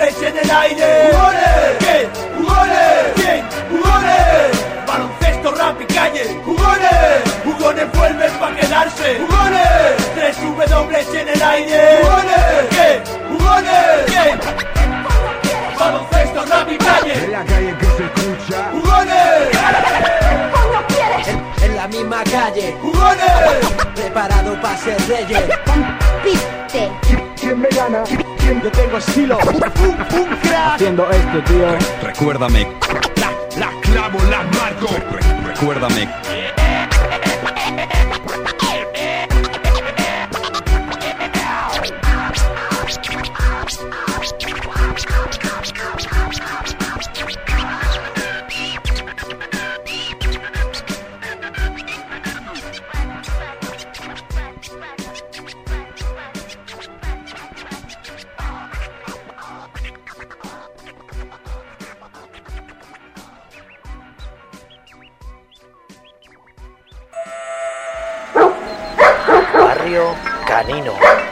el aire. ¡Jugones! ¿Qué? ¡Jugones! ¿Quién? ¡Jugones! Baloncesto, rap y calle. ¡Jugones! ¡Jugones vuelven pa' quedarse! ¡Jugones! Tres W en el aire. ¡Jugones! ¿Qué? ¡Jugones! ¿Quién? Baloncesto, rap y calle. En la calle que se escucha. ¡Jugones! En, en la misma calle. ¡Jugones! Preparado para ser reyes. Piste. ¿Quién me gana? ¿Quién? Yo tengo estilo. Un, un crack. Haciendo esto, tío. Recuérdame. La, la clavo, la marco. Re- recuérdame. Barrio Canino.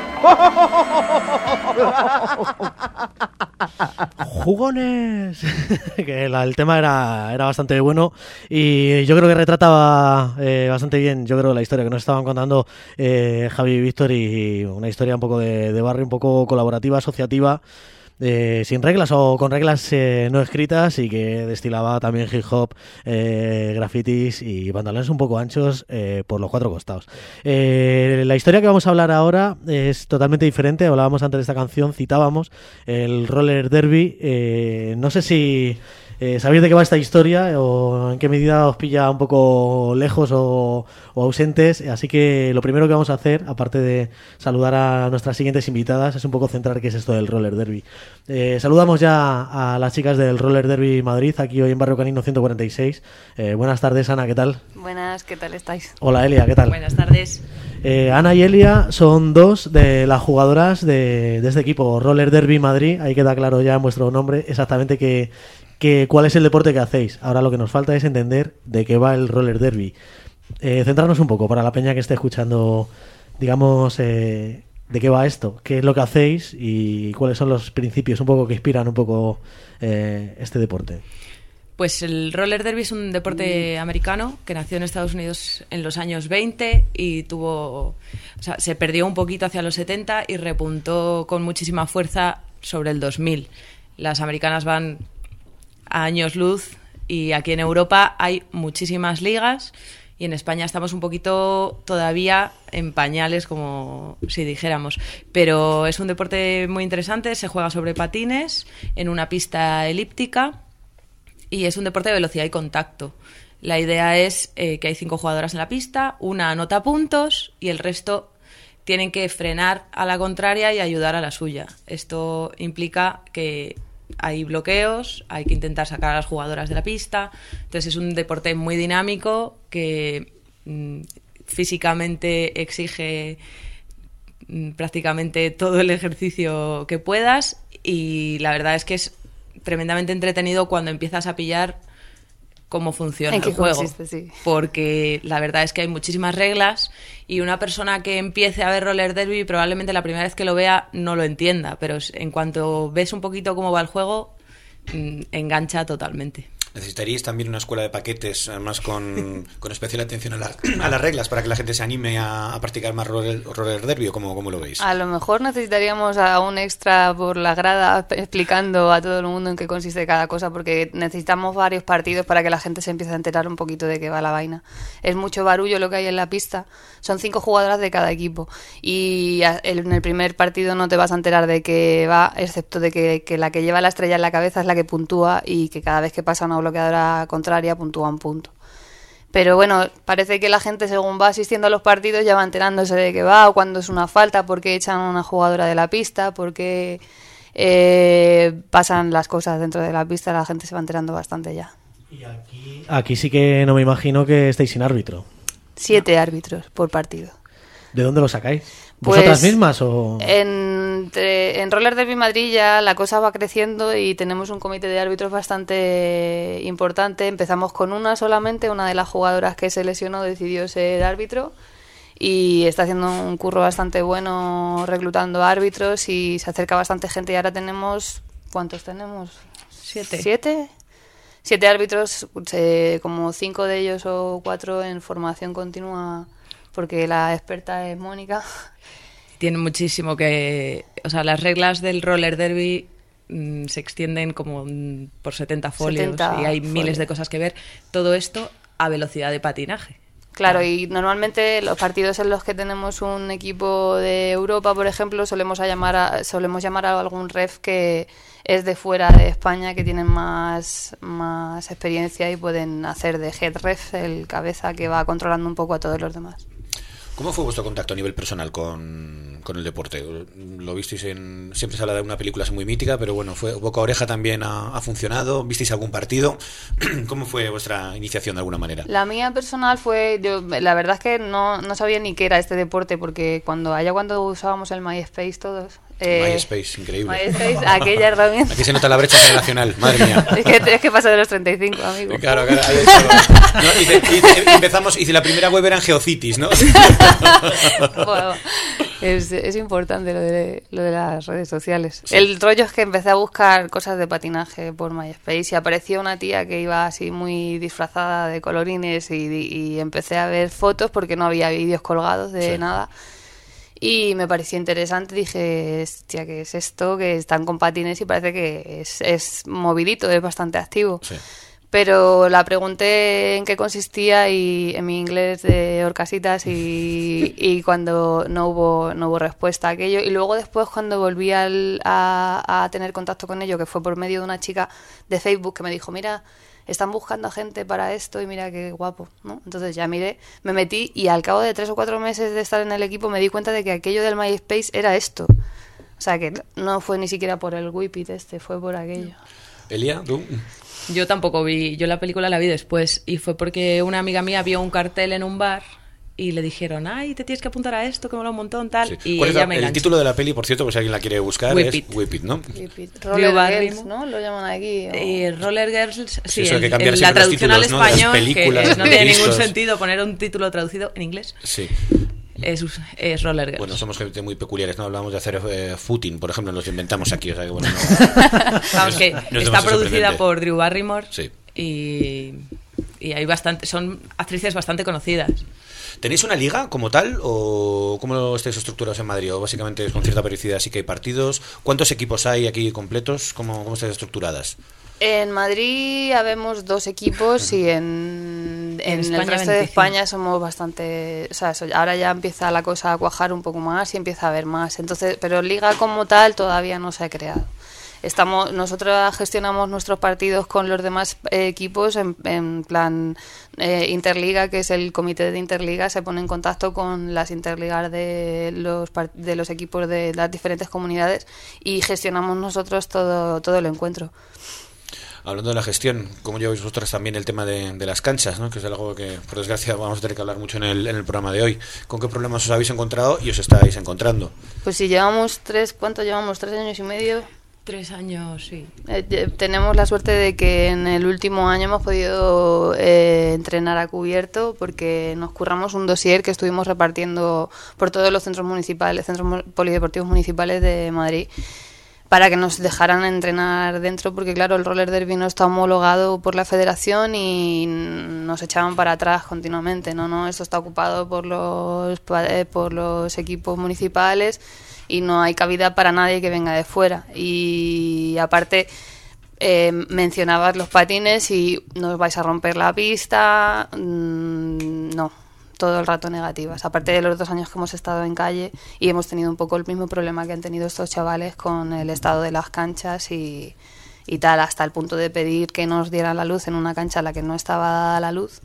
Jugones. Que la- el tema era, era bastante bueno y yo creo que retrataba eh, bastante bien, yo creo, la historia que nos estaban contando eh, Javi y Víctor, y una historia un poco de, de barrio, un poco colaborativa, asociativa, eh, sin reglas o con reglas eh, no escritas, y que destilaba también hip hop, eh, grafitis y pantalones un poco anchos eh, por los cuatro costados. Eh, la historia que vamos a hablar ahora es totalmente diferente. Hablábamos antes de esta canción, citábamos el roller derby. Eh, no sé si eh, sabéis de qué va esta historia o en qué medida os pilla un poco lejos o, o ausentes, así que lo primero que vamos a hacer, aparte de saludar a nuestras siguientes invitadas, es un poco centrar qué es esto del roller derby. Eh, saludamos ya a las chicas del Roller Derby Madrid, aquí hoy en Barrio Canino ciento cuarenta y seis. Eh, buenas tardes, Ana, ¿qué tal? Buenas, ¿qué tal estáis? Hola, Elia, ¿qué tal? Buenas tardes. Eh, Ana y Elia son dos de las jugadoras de, de este equipo, Roller Derby Madrid. Ahí queda claro ya en vuestro nombre exactamente que, que cuál es el deporte que hacéis. Ahora lo que nos falta es entender de qué va el Roller Derby. Eh, centrarnos un poco para la peña que esté escuchando, digamos, eh, de qué va esto, qué es lo que hacéis y cuáles son los principios un poco que inspiran un poco eh, este deporte. Pues el roller derby es un deporte americano que nació en Estados Unidos en los años veinte y tuvo, o sea, se perdió un poquito hacia los setenta y repuntó con muchísima fuerza sobre el dos mil. Las americanas van a años luz y aquí en Europa hay muchísimas ligas y en España estamos un poquito todavía en pañales, como si dijéramos. Pero es un deporte muy interesante, se juega sobre patines en una pista elíptica. Y es un deporte de velocidad y contacto. La idea es eh, que hay cinco jugadoras en la pista, una anota puntos y el resto tienen que frenar a la contraria y ayudar a la suya. Esto implica que hay bloqueos, hay que intentar sacar a las jugadoras de la pista. Entonces es un deporte muy dinámico que mm, físicamente exige mm, prácticamente todo el ejercicio que puedas, y la verdad es que es tremendamente entretenido cuando empiezas a pillar cómo funciona ¿En qué el juego, consiste? Sí. Porque la verdad es que hay muchísimas reglas y una persona que empiece a ver roller derby probablemente la primera vez que lo vea no lo entienda, pero en cuanto ves un poquito cómo va el juego, engancha totalmente. ¿Necesitaríais también una escuela de paquetes, además con, con especial atención a, la, a las reglas, para que la gente se anime a, a practicar más roller, roller derby, o cómo, cómo lo veis? A lo mejor necesitaríamos a un extra por la grada explicando a todo el mundo en qué consiste cada cosa, porque necesitamos varios partidos para que la gente se empiece a enterar un poquito de qué va la vaina. Es mucho barullo lo que hay en la pista, son cinco jugadoras de cada equipo y en el primer partido no te vas a enterar de qué va, excepto de que, que la que lleva la estrella en la cabeza es la que puntúa y que cada vez que pasa una bloqueadora contraria puntúa un punto. Pero bueno, parece que la gente, según va asistiendo a los partidos, ya va enterándose de qué va, o cuando es una falta, por qué echan a una jugadora de la pista, por qué eh, pasan las cosas dentro de la pista. La gente se va enterando bastante ya. Y aquí, aquí sí que no me imagino que estéis sin árbitro. Siete árbitros por partido. ¿De dónde lo sacáis? ¿Vosotras Pues, mismas o...? En, en Roller Derby Madrid ya la cosa va creciendo y tenemos un comité de árbitros bastante importante. Empezamos con una solamente, una de las jugadoras que se lesionó decidió ser árbitro y está haciendo un curro bastante bueno reclutando árbitros y se acerca bastante gente, y ahora tenemos ¿cuántos tenemos? Siete. ¿Siete? Siete árbitros, eh, como cinco de ellos o cuatro en formación continua, porque la experta es Mónica. Tiene muchísimo que... O sea, las reglas del roller derby mmm, se extienden como mm, por setenta folios setenta y hay folios. miles de cosas que ver. Todo esto a velocidad de patinaje. Claro, y normalmente los partidos en los que tenemos un equipo de Europa, por ejemplo, solemos a llamar a, solemos llamar a algún ref que es de fuera de España, que tienen más, más experiencia y pueden hacer de head ref el cabeza que va controlando un poco a todos los demás. ¿Cómo fue vuestro contacto a nivel personal con, con el deporte? Lo visteis en... Siempre se habla de una película así muy mítica, pero bueno, fue boca a oreja también ha, ha funcionado. ¿Visteis algún partido? ¿Cómo fue vuestra iniciación de alguna manera? La mía personal fue... Yo, la verdad es que no, no sabía ni qué era este deporte, porque cuando allá cuando usábamos el MySpace todos... Eh, MySpace, increíble. MySpace, aquella herramienta. Aquí se nota la brecha generacional, madre mía. Es que, es que pasa de los treinta y cinco, amigo. Claro, claro, ahí está. No, y, de, y, de, y empezamos, y la primera web era en Geocities, ¿no? Bueno, es, es importante lo de, lo de las redes sociales. Sí. El rollo es que empecé a buscar cosas de patinaje por MySpace y apareció una tía que iba así muy disfrazada de colorines y, y empecé a ver fotos porque no había vídeos colgados de Sí. nada. Y me pareció interesante, dije, hostia, ¿qué es esto? Que están con patines y parece que es, es movidito, es bastante activo. Sí. Pero la pregunté en qué consistía y en mi inglés de horcasitas y, y cuando no hubo no hubo respuesta a aquello. Y luego después cuando volví al, a, a tener contacto con ello, que fue por medio de una chica de Facebook que me dijo, mira, están buscando a gente para esto y mira qué guapo, ¿no? Entonces ya miré, me metí y al cabo de tres o cuatro meses de estar en el equipo me di cuenta de que aquello del MySpace era esto. O sea que no fue ni siquiera por el Whippet este, fue por aquello. Elia, ¿tú? Yo tampoco vi, yo la película la vi después y fue porque una amiga mía vio un cartel en un bar y le dijeron, ay, te tienes que apuntar a esto, que mola un montón, tal, Sí. y ¿Cuál es ella la- me el enganchó. título de la peli, por cierto, por si alguien la quiere buscar, Whippet. es Whippet, ¿no? Roller Barrymore. Girls, ¿no? Lo llaman aquí. o- Eh, Roller Girls, sí, eso hay el- que cambiar el- la siempre los traducción al títulos, ¿no? De las español, películas, que no de tiene ningún discos. sentido poner un título traducido en inglés, Sí. es, es Roller Girls. Bueno, somos gente muy peculiares, ¿no? Hablamos de hacer eh, footing, por ejemplo, nos inventamos aquí, o sea que bueno, no, Vamos, que no es está demasiado producida sorprendente. por Drew Barrymore Sí. y, y hay bastante, son actrices bastante conocidas. ¿Tenéis una liga como tal o cómo lo estáis estructurados en Madrid? ¿O básicamente es con cierta periodicidad sí que hay partidos? ¿Cuántos equipos hay aquí completos? ¿Cómo, cómo estáis estructuradas? En Madrid habemos dos equipos y en, en, En el España resto de veinticinco. España somos bastante... O sea, eso, ahora ya empieza la cosa a cuajar un poco más y empieza a haber más. Entonces, pero liga como tal todavía no se ha creado. Estamos, nosotros gestionamos nuestros partidos con los demás eh, equipos en, en plan eh, Interliga, que es el comité de Interliga, se pone en contacto con las Interligas de los, par- de los equipos de las diferentes comunidades y gestionamos nosotros todo, todo el encuentro. Hablando de la gestión, ¿cómo lleváis vosotras también el tema de, de las canchas, ¿no? Que es algo que, por desgracia, vamos a tener que hablar mucho en el, en el programa de hoy? ¿Con qué problemas os habéis encontrado y os estáis encontrando? Pues si llevamos tres, ¿cuánto llevamos? ¿Tres años y medio? Tres años, sí. Eh, eh, tenemos la suerte de que en el último año hemos podido eh, entrenar a cubierto porque nos curramos un dossier que estuvimos repartiendo por todos los centros municipales, centros mu- polideportivos municipales de Madrid, para que nos dejaran entrenar dentro, porque claro, el roller derby no está homologado por la federación y nos echaban para atrás continuamente. No, no, esto está ocupado por los pa- eh, por los equipos municipales y no hay cabida para nadie que venga de fuera. Y aparte eh, mencionabas los patines y nos vais a romper la pista. Mm, no, todo el rato negativas. Aparte de los dos años que hemos estado en calle y hemos tenido un poco el mismo problema que han tenido estos chavales con el estado de las canchas y, y tal, hasta el punto de pedir que nos dieran la luz en una cancha a la que no estaba dada la luz.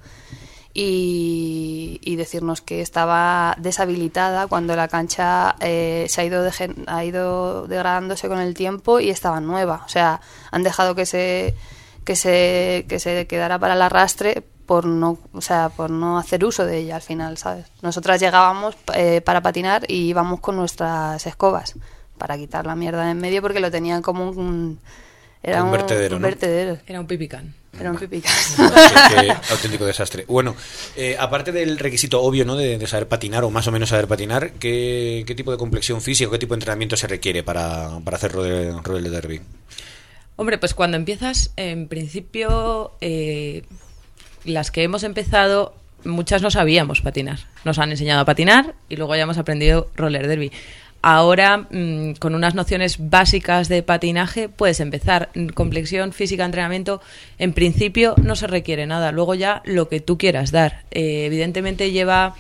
Y, y decirnos que estaba deshabilitada cuando la cancha eh, se ha ido, degen- ha ido degradándose con el tiempo y estaba nueva. O sea, han dejado que se que se que se quedara para el arrastre por no, o sea, por no hacer uso de ella al final, ¿sabes? Nosotras llegábamos eh, para patinar y íbamos con nuestras escobas para quitar la mierda de en medio porque lo tenían como un Era un, un vertedero, un ¿no? vertedero. Era un pipicán. Era un pipicán. Qué, qué auténtico desastre. Bueno, eh, aparte del requisito obvio, ¿no?, de, de saber patinar o más o menos saber patinar, ¿qué, qué tipo de complexión física, qué tipo de entrenamiento se requiere para, para hacer roller, roller derby? Hombre, pues cuando empiezas, en principio, eh, las que hemos empezado, muchas no sabíamos patinar. Nos han enseñado a patinar y luego ya hemos aprendido roller derby. Ahora, mmm, con unas nociones básicas de patinaje, puedes empezar. Complexión física, entrenamiento, en principio no se requiere nada. Luego ya lo que tú quieras dar. Eh, evidentemente lleva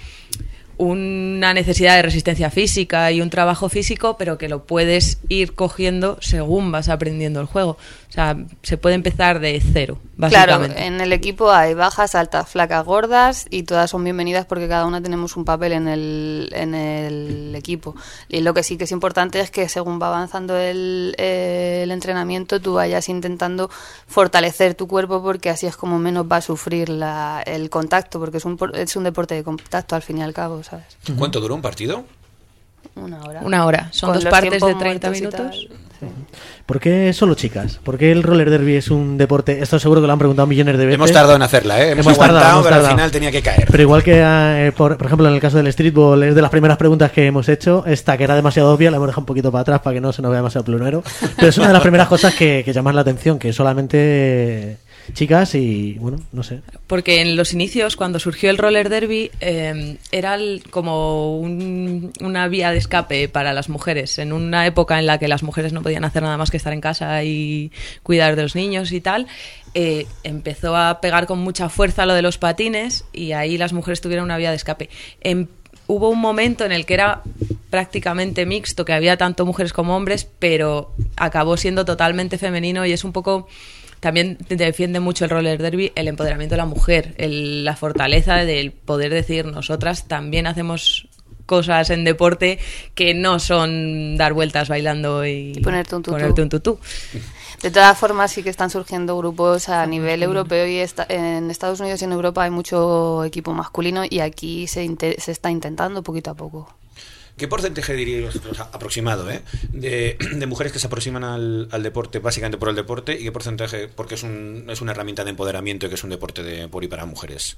una necesidad de resistencia física y un trabajo físico, pero que lo puedes ir cogiendo según vas aprendiendo el juego. O sea, se puede empezar de cero, básicamente. Claro, en el equipo hay bajas, altas, flacas, gordas y todas son bienvenidas porque cada una tenemos un papel en el, en el equipo. Y lo que sí que es importante es que según va avanzando el, el entrenamiento tú vayas intentando fortalecer tu cuerpo porque así es como menos va a sufrir la, el contacto, porque es un, es un deporte de contacto al fin y al cabo, ¿sabes? ¿Cuánto dura un partido? Una hora. Una hora. Son Con dos los partes de tiempos treinta muertos y minutos. tal, sí. ¿Por qué solo chicas? ¿Por qué el roller derby es un deporte? Esto seguro que lo han preguntado millones de veces. Hemos tardado en hacerla, ¿eh? Hemos, Hemos aguantado, tardado, hemos pero tardado. al final tenía que caer. Pero igual que, eh, por, por ejemplo, en el caso del streetball, es de las primeras preguntas que hemos hecho. Esta, que era demasiado obvia, la hemos dejado un poquito para atrás para que no se nos vea demasiado plunero. Pero es una de las primeras cosas que, que llaman la atención, que solamente chicas y, bueno, no sé. Porque en los inicios, cuando surgió el roller derby, eh, era el- como un- una vía de escape para las mujeres. En una época en la que las mujeres no podían hacer nada más que estar en casa y cuidar de los niños y tal, eh, empezó a pegar con mucha fuerza lo de los patines y ahí las mujeres tuvieron una vía de escape. En- hubo un momento en el que era prácticamente mixto, que había tanto mujeres como hombres, pero acabó siendo totalmente femenino y es un poco... También defiende mucho el roller derby el empoderamiento de la mujer, el- la fortaleza del poder decir nosotras también hacemos cosas en deporte que no son dar vueltas bailando y, Y ponerte un tutú. ponerte un tutú. De todas formas, sí que están surgiendo grupos a nivel europeo y esta- en Estados Unidos y en Europa hay mucho equipo masculino y aquí se, inte- se está intentando poquito a poco. ¿Qué porcentaje diríais vosotros, aproximado, eh, de, de mujeres que se aproximan al, al deporte básicamente por el deporte y qué porcentaje porque es, un, es una herramienta de empoderamiento y que es un deporte de, por y para mujeres?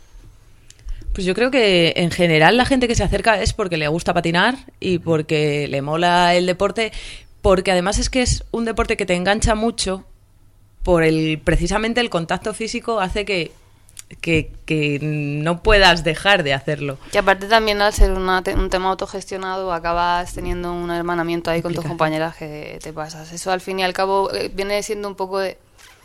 Pues yo creo que en general la gente que se acerca es porque le gusta patinar y porque le mola el deporte, porque además es que es un deporte que te engancha mucho por el precisamente el contacto físico hace que que, que no puedas dejar de hacerlo. Y aparte también al ser una te- un tema autogestionado acabas teniendo un hermanamiento ahí con tus compañeras que te pasas. Eso al fin y al cabo eh, viene siendo un poco de...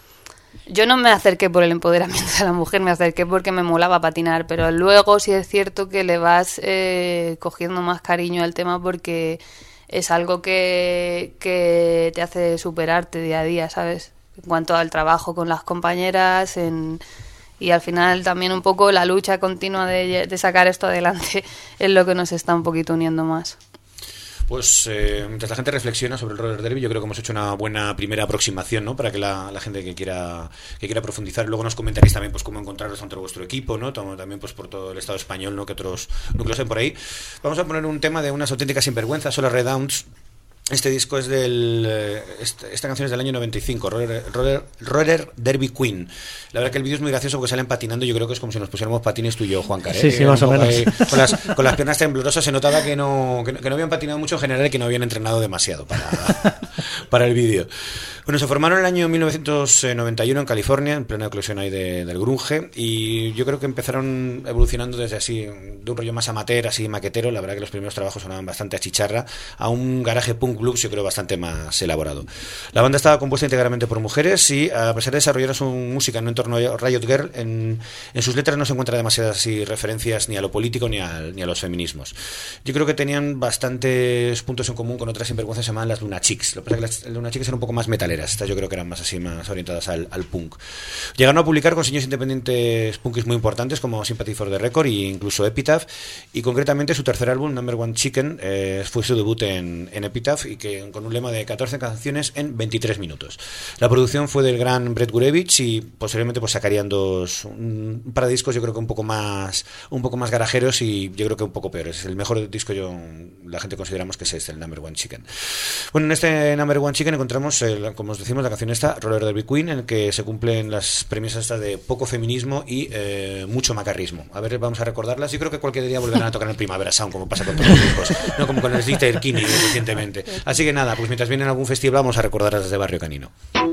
Yo no me acerqué por el empoderamiento de la mujer, me acerqué porque me molaba patinar, pero luego sí es cierto que le vas eh, cogiendo más cariño al tema porque es algo que, que te hace superarte día a día, ¿sabes? En cuanto al trabajo con las compañeras, en... y al final también un poco la lucha continua de, de sacar esto adelante es lo que nos está un poquito uniendo más. Pues eh, mientras la gente reflexiona sobre el roller derby, yo creo que hemos hecho una buena primera aproximación, ¿no? Para que la, la gente que quiera que quiera profundizar, luego nos comentaréis también pues cómo encontraros dentro de vuestro equipo, ¿no? También pues por todo el Estado español, ¿no? Que otros núcleos hay por ahí. Vamos a poner un tema de unas auténticas sinvergüenzas, Solar Redowns. Este disco es del... eh, Esta, esta canción es del año noventa y cinco, Roller, Roller, Roller Derby Queen. La verdad que el vídeo es muy gracioso porque salen patinando. Yo creo que es como si nos pusiéramos patines tú y yo, Juan Caré. Sí, sí, más o menos. Con las, con las piernas temblorosas se notaba que no, que, no, que no habían patinado mucho en general y que no habían entrenado demasiado para, para el vídeo. Bueno, se formaron en el año mil novecientos noventa y uno en California, en plena eclosión ahí de, del grunge, y yo creo que empezaron evolucionando desde así, de un rollo más amateur, así maquetero. La verdad que los primeros trabajos sonaban bastante a chicharra, a un garaje punk blues, yo creo, bastante más elaborado. La banda estaba compuesta íntegramente por mujeres y, a pesar de desarrollar su música en un entorno Riot Girl, en, en sus letras no se encuentra demasiadas así, referencias ni a lo político ni a, ni a los feminismos. Yo creo que tenían bastantes puntos en común con otras sinvergüenzas llamadas las Luna Chicks. Lo que pasa es que las Luna Chicks eran un poco más metaleras. Estas yo creo que eran más así, más orientadas al, al punk. Llegaron a publicar con sellos independientes punkis muy importantes como Sympathy for the Record e incluso Epitaph, y concretamente su tercer álbum, Number One Chicken, eh, fue su debut en, en Epitaph Love y que con un lema de catorce canciones en veintitrés minutos. La producción fue del gran Brett Gurevich y posteriormente pues sacarían dos un par de discos, yo creo que un poco más un poco más garajeros y yo creo que un poco peores. El mejor disco yo la gente consideramos que es este, el Number One Chicken. Bueno, en este Number One Chicken encontramos, el, como os decimos, la canción esta, Roller Derby Queen, en el que se cumplen las premisas estas de poco feminismo y eh, mucho macarrismo. A ver, vamos a recordarlas. Yo creo que cualquier día volverán a tocar en el Primavera Sound, como pasa con todos los discos, no como con el Slater Kinney recientemente. Así que nada, pues mientras vienen a algún festival vamos a recordarlas desde Barrio Canino.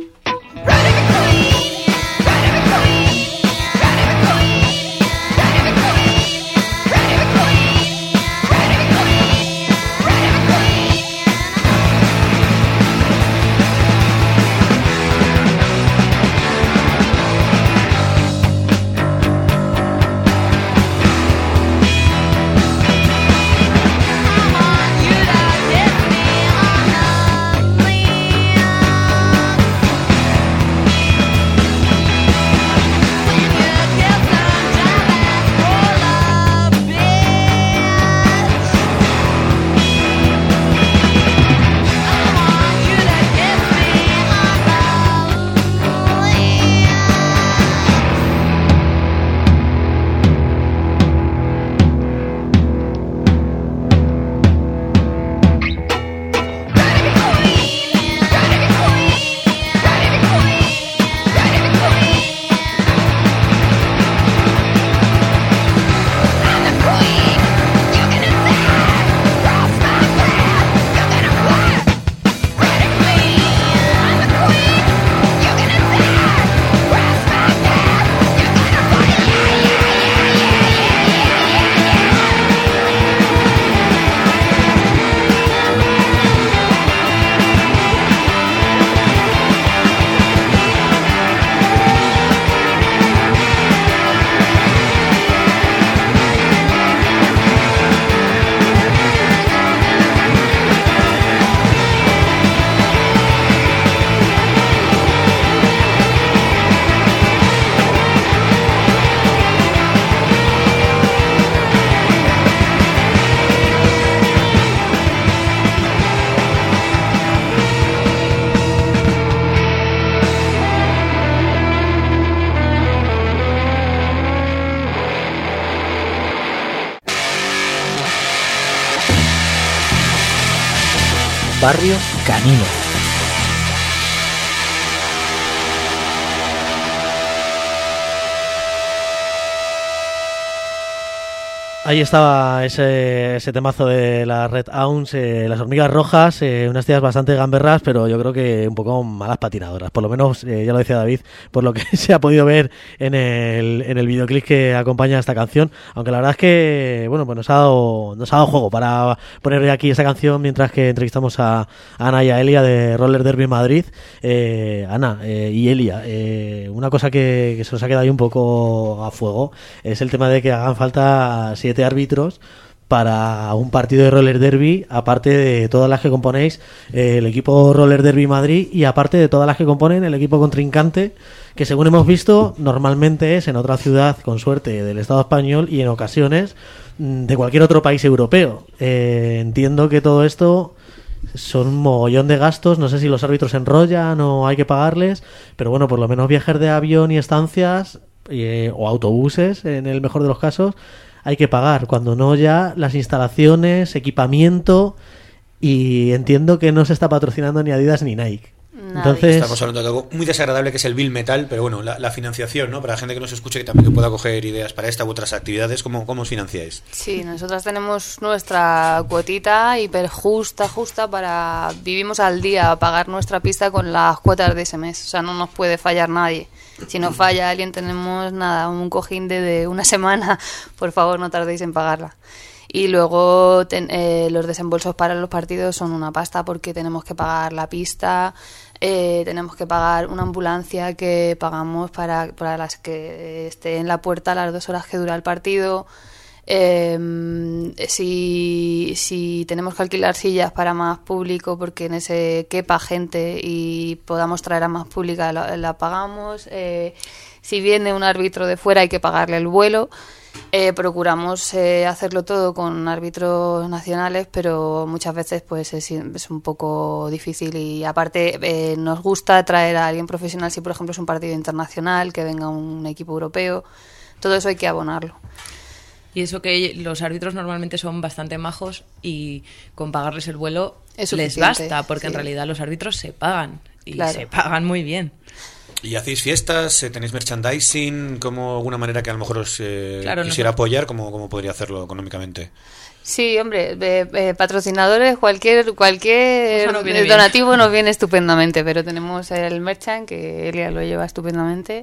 Barrio Canino. Ahí estaba ese, ese temazo de las Red Hounds, eh, las hormigas rojas, eh, unas tías bastante gamberras, pero yo creo que un poco malas patinadoras. Por lo menos, eh, ya lo decía David, por lo que se ha podido ver en el, en el videoclip que acompaña a esta canción. Aunque la verdad es que, bueno, pues nos ha dado, nos ha dado juego para poner aquí esta canción mientras que entrevistamos a Ana y a Elia de Roller Derby Madrid. Eh, Ana eh, y Elia, eh, una cosa que, que se nos ha quedado ahí un poco a fuego es el tema de que hagan falta siete árbitros para un partido de roller derby, aparte de todas las que componéis eh, el equipo Roller Derby Madrid y aparte de todas las que componen el equipo contrincante, que según hemos visto normalmente es en otra ciudad, con suerte, del Estado español y en ocasiones de cualquier otro país europeo. Eh, entiendo que todo esto son un mogollón de gastos, no sé si los árbitros se enrollan o hay que pagarles, pero bueno, por lo menos viajes de avión y estancias eh, o autobuses, en el mejor de los casos, hay que pagar, cuando no ya las instalaciones, equipamiento, y entiendo que no se está patrocinando ni Adidas ni Nike. Nadie. Entonces, estamos hablando de algo muy desagradable que es el Bill Metal, pero bueno, la, la financiación, ¿no? Para la gente que nos escuche, que también que pueda coger ideas para esta u otras actividades, ¿cómo, cómo os financiáis? Sí, nosotras tenemos nuestra cuotita hiper justa, justa para... Vivimos al día a pagar nuestra pista con las cuotas de ese mes, o sea, no nos puede fallar nadie. Si nos falla alguien, tenemos nada, un cojín de, de una semana, por favor no tardéis en pagarla. Y luego ten, eh, los desembolsos para los partidos son una pasta, porque tenemos que pagar la pista, eh, tenemos que pagar una ambulancia que pagamos para, para las que esté en la puerta las dos horas que dura el partido, Eh, si, si tenemos que alquilar sillas para más público porque en ese quepa gente y podamos traer a más pública, la, la pagamos. Eh, si viene un árbitro de fuera hay que pagarle el vuelo. Eh, procuramos eh, hacerlo todo con árbitros nacionales, pero muchas veces pues es, es un poco difícil y aparte eh, nos gusta traer a alguien profesional si por ejemplo es un partido internacional, que venga un equipo europeo, todo eso hay que abonarlo. Y eso que los árbitros normalmente son bastante majos y con pagarles el vuelo es les basta, porque sí. En realidad los árbitros se pagan y claro. se pagan muy bien. ¿Y hacéis fiestas? ¿Tenéis merchandising? ¿Cómo alguna manera que a lo mejor os eh, claro, quisiera nosotros... apoyar? ¿Cómo, ¿Cómo podría hacerlo económicamente? Sí, hombre, eh, eh, patrocinadores, cualquier cualquier nos donativo bien. nos viene estupendamente, pero tenemos el merchant, que Elia lo lleva estupendamente.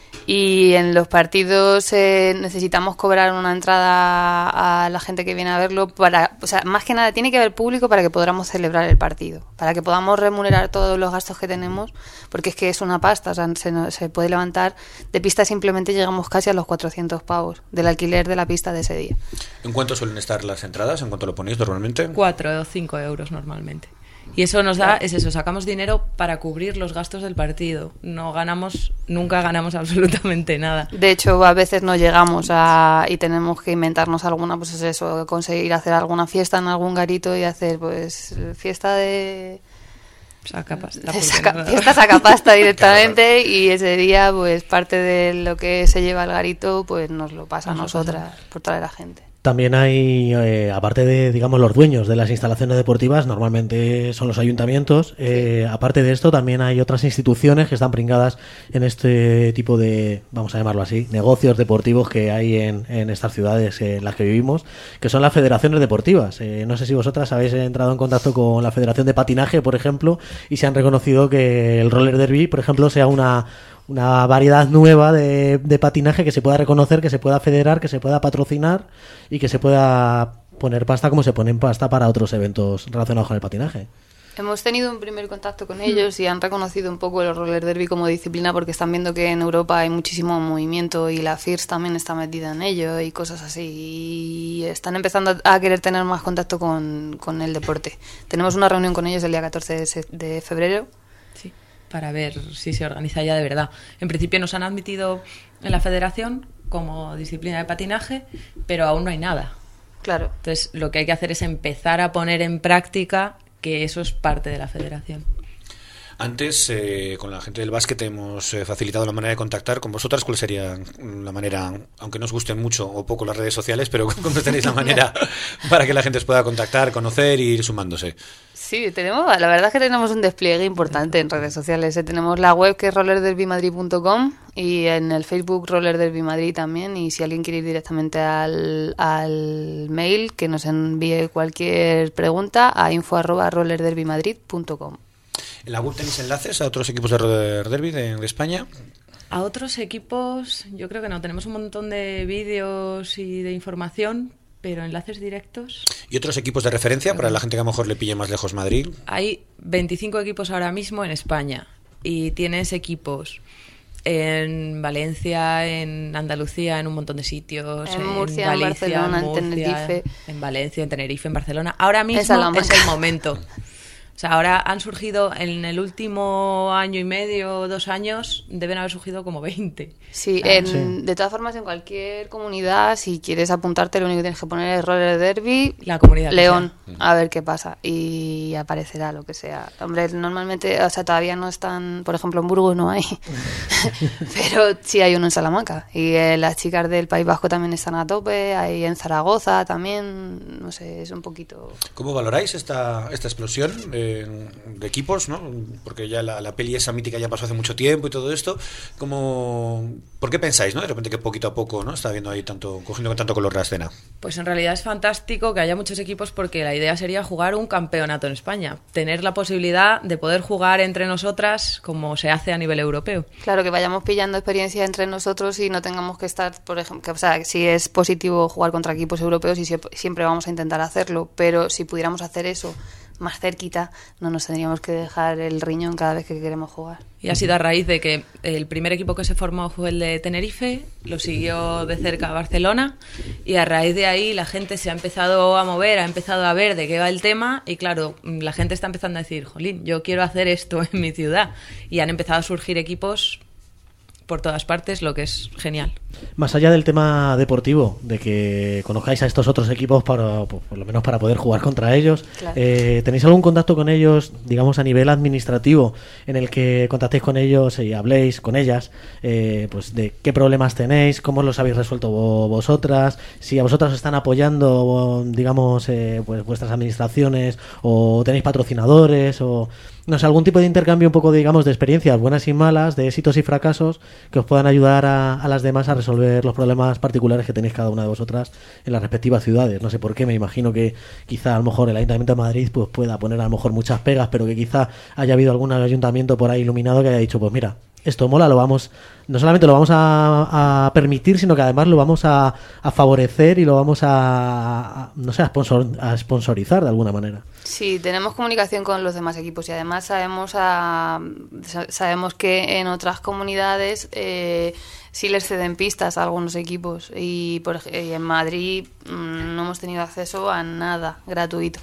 Y en los partidos eh, necesitamos cobrar una entrada a la gente que viene a verlo para, o sea, más que nada tiene que haber público para que podamos celebrar el partido, para que podamos remunerar todos los gastos que tenemos, porque es que es una pasta, o sea, se, se puede levantar de pista, simplemente llegamos casi a los cuatrocientos pavos del alquiler de la pista de ese día. ¿En cuánto suelen estar las entradas? ¿En cuánto lo ponéis normalmente? Cuatro o cinco euros normalmente. Y eso nos da, es eso, sacamos dinero para cubrir los gastos del partido. No ganamos, nunca ganamos absolutamente nada. De hecho, a veces no llegamos a y tenemos que inventarnos alguna, pues es eso, conseguir hacer alguna fiesta en algún garito y hacer pues fiesta de... Saca pasta. Saca, fiesta saca pasta directamente y ese día pues parte de lo que se lleva el garito pues nos lo pasa a nosotras por traer a gente. También hay, eh, aparte de, digamos, los dueños de las instalaciones deportivas, normalmente son los ayuntamientos. Eh, aparte de esto, también hay otras instituciones que están pringadas en este tipo de, vamos a llamarlo así, negocios deportivos que hay en, en estas ciudades en las que vivimos, que son las federaciones deportivas. Eh, no sé si vosotras habéis entrado en contacto con la Federación de Patinaje, por ejemplo, y se han reconocido que el roller derby, por ejemplo, sea una... una variedad nueva de, de patinaje que se pueda reconocer, que se pueda federar, que se pueda patrocinar y que se pueda poner pasta como se ponen pasta para otros eventos relacionados con el patinaje. Hemos tenido un primer contacto con ellos y han reconocido un poco el roller derby como disciplina porque están viendo que en Europa hay muchísimo movimiento y la F I R S también está metida en ello y cosas así. Y están empezando a querer tener más contacto con, con el deporte. Tenemos una reunión con ellos el día catorce de febrero. Para ver si se organiza ya de verdad. En principio nos han admitido en la federación como disciplina de patinaje, pero aún no hay nada. Claro. Entonces lo que hay que hacer es empezar a poner en práctica que eso es parte de la federación. Antes, eh, con la gente del básquet hemos eh, facilitado la manera de contactar. ¿Con vosotras cuál sería la manera, aunque nos gusten mucho o poco las redes sociales, pero cómo tenéis la manera para que la gente os pueda contactar, conocer y ir sumándose? Sí, tenemos, la verdad es que tenemos un despliegue importante en redes sociales. ¿eh? Tenemos la web que es roller derby madrid punto com y en el Facebook Roller Derby Madrid también. Y si alguien quiere ir directamente al, al mail, que nos envíe cualquier pregunta a info arroba roller derby madrid punto com. ¿En la web tenéis enlaces a otros equipos de roller derby de, de España? A otros equipos, yo creo que no. Tenemos un montón de vídeos y de información, pero enlaces directos. ¿Y otros equipos de referencia para la gente que a lo mejor le pille más lejos Madrid? Hay veinticinco equipos ahora mismo en España y tienes equipos en Valencia, en Andalucía, en un montón de sitios, en, en Murcia, Galicia, en Barcelona, en, Murcia, en Tenerife, en Valencia, en Tenerife, en Barcelona. Ahora mismo es el momento. O sea, ahora han surgido, en el último año y medio, dos años, deben haber surgido como veinte. Sí, o sea, en, sí. De todas formas, en cualquier comunidad, si quieres apuntarte, lo único que tienes que poner es Roller Derby, la comunidad León, a ver qué pasa. Y aparecerá lo que sea. Hombre, normalmente, o sea, todavía no están, por ejemplo, en Burgos no hay, pero sí hay uno en Salamanca. Y eh, las chicas del País Vasco también están a tope, hay en Zaragoza también, no sé, es un poquito... ¿Cómo valoráis esta, esta explosión de, de equipos, ¿no? Porque ya la, la peli esa mítica ya pasó hace mucho tiempo y todo esto. ¿Cómo, ¿Por qué pensáis, no? De repente que poquito a poco, ¿no? Está viendo ahí tanto, cogiendo tanto color la escena. Pues en realidad es fantástico que haya muchos equipos porque la idea sería jugar un campeonato en España. Tener la posibilidad de poder jugar entre nosotras como se hace a nivel europeo. Claro, que vayamos pillando experiencia entre nosotros y no tengamos que estar, por ejemplo, que, o sea, si es positivo jugar contra equipos europeos y siempre vamos a intentar hacerlo, pero si pudiéramos hacer eso más cerquita, no nos tendríamos que dejar el riñón cada vez que queremos jugar. Y ha sido a raíz de que el primer equipo que se formó fue el de Tenerife, lo siguió de cerca Barcelona, y a raíz de ahí la gente se ha empezado a mover, ha empezado a ver de qué va el tema, y claro, la gente está empezando a decir, jolín, yo quiero hacer esto en mi ciudad, y han empezado a surgir equipos por todas partes, lo que es genial. Más allá del tema deportivo, de que conozcáis a estos otros equipos para, por, por lo menos para poder jugar contra ellos, Claro. eh, ¿tenéis algún contacto con ellos, digamos a nivel administrativo, en el que contactéis con ellos y habléis con ellas, eh, pues de qué problemas tenéis, cómo los habéis resuelto vo- vosotras, si a vosotras os están apoyando, digamos, eh, pues vuestras administraciones, o tenéis patrocinadores, o no sé, algún tipo de intercambio un poco, digamos, de experiencias buenas y malas, de éxitos y fracasos, que os puedan ayudar a, a las demás a resolver los problemas particulares que tenéis cada una de vosotras en las respectivas ciudades. No sé por qué, me imagino que quizá a lo mejor el Ayuntamiento de Madrid pues pueda poner a lo mejor muchas pegas, pero que quizá haya habido algún ayuntamiento por ahí iluminado que haya dicho, pues mira, esto mola, lo vamos, no solamente lo vamos a, a permitir, sino que además lo vamos a, a favorecer y lo vamos a, a no sé, a, sponsor, a sponsorizar de alguna manera. Sí, tenemos comunicación con los demás equipos y además sabemos a, sa- sabemos que en otras comunidades eh, sí les ceden pistas a algunos equipos y, por, ej- y en Madrid mm, no hemos tenido acceso a nada gratuito.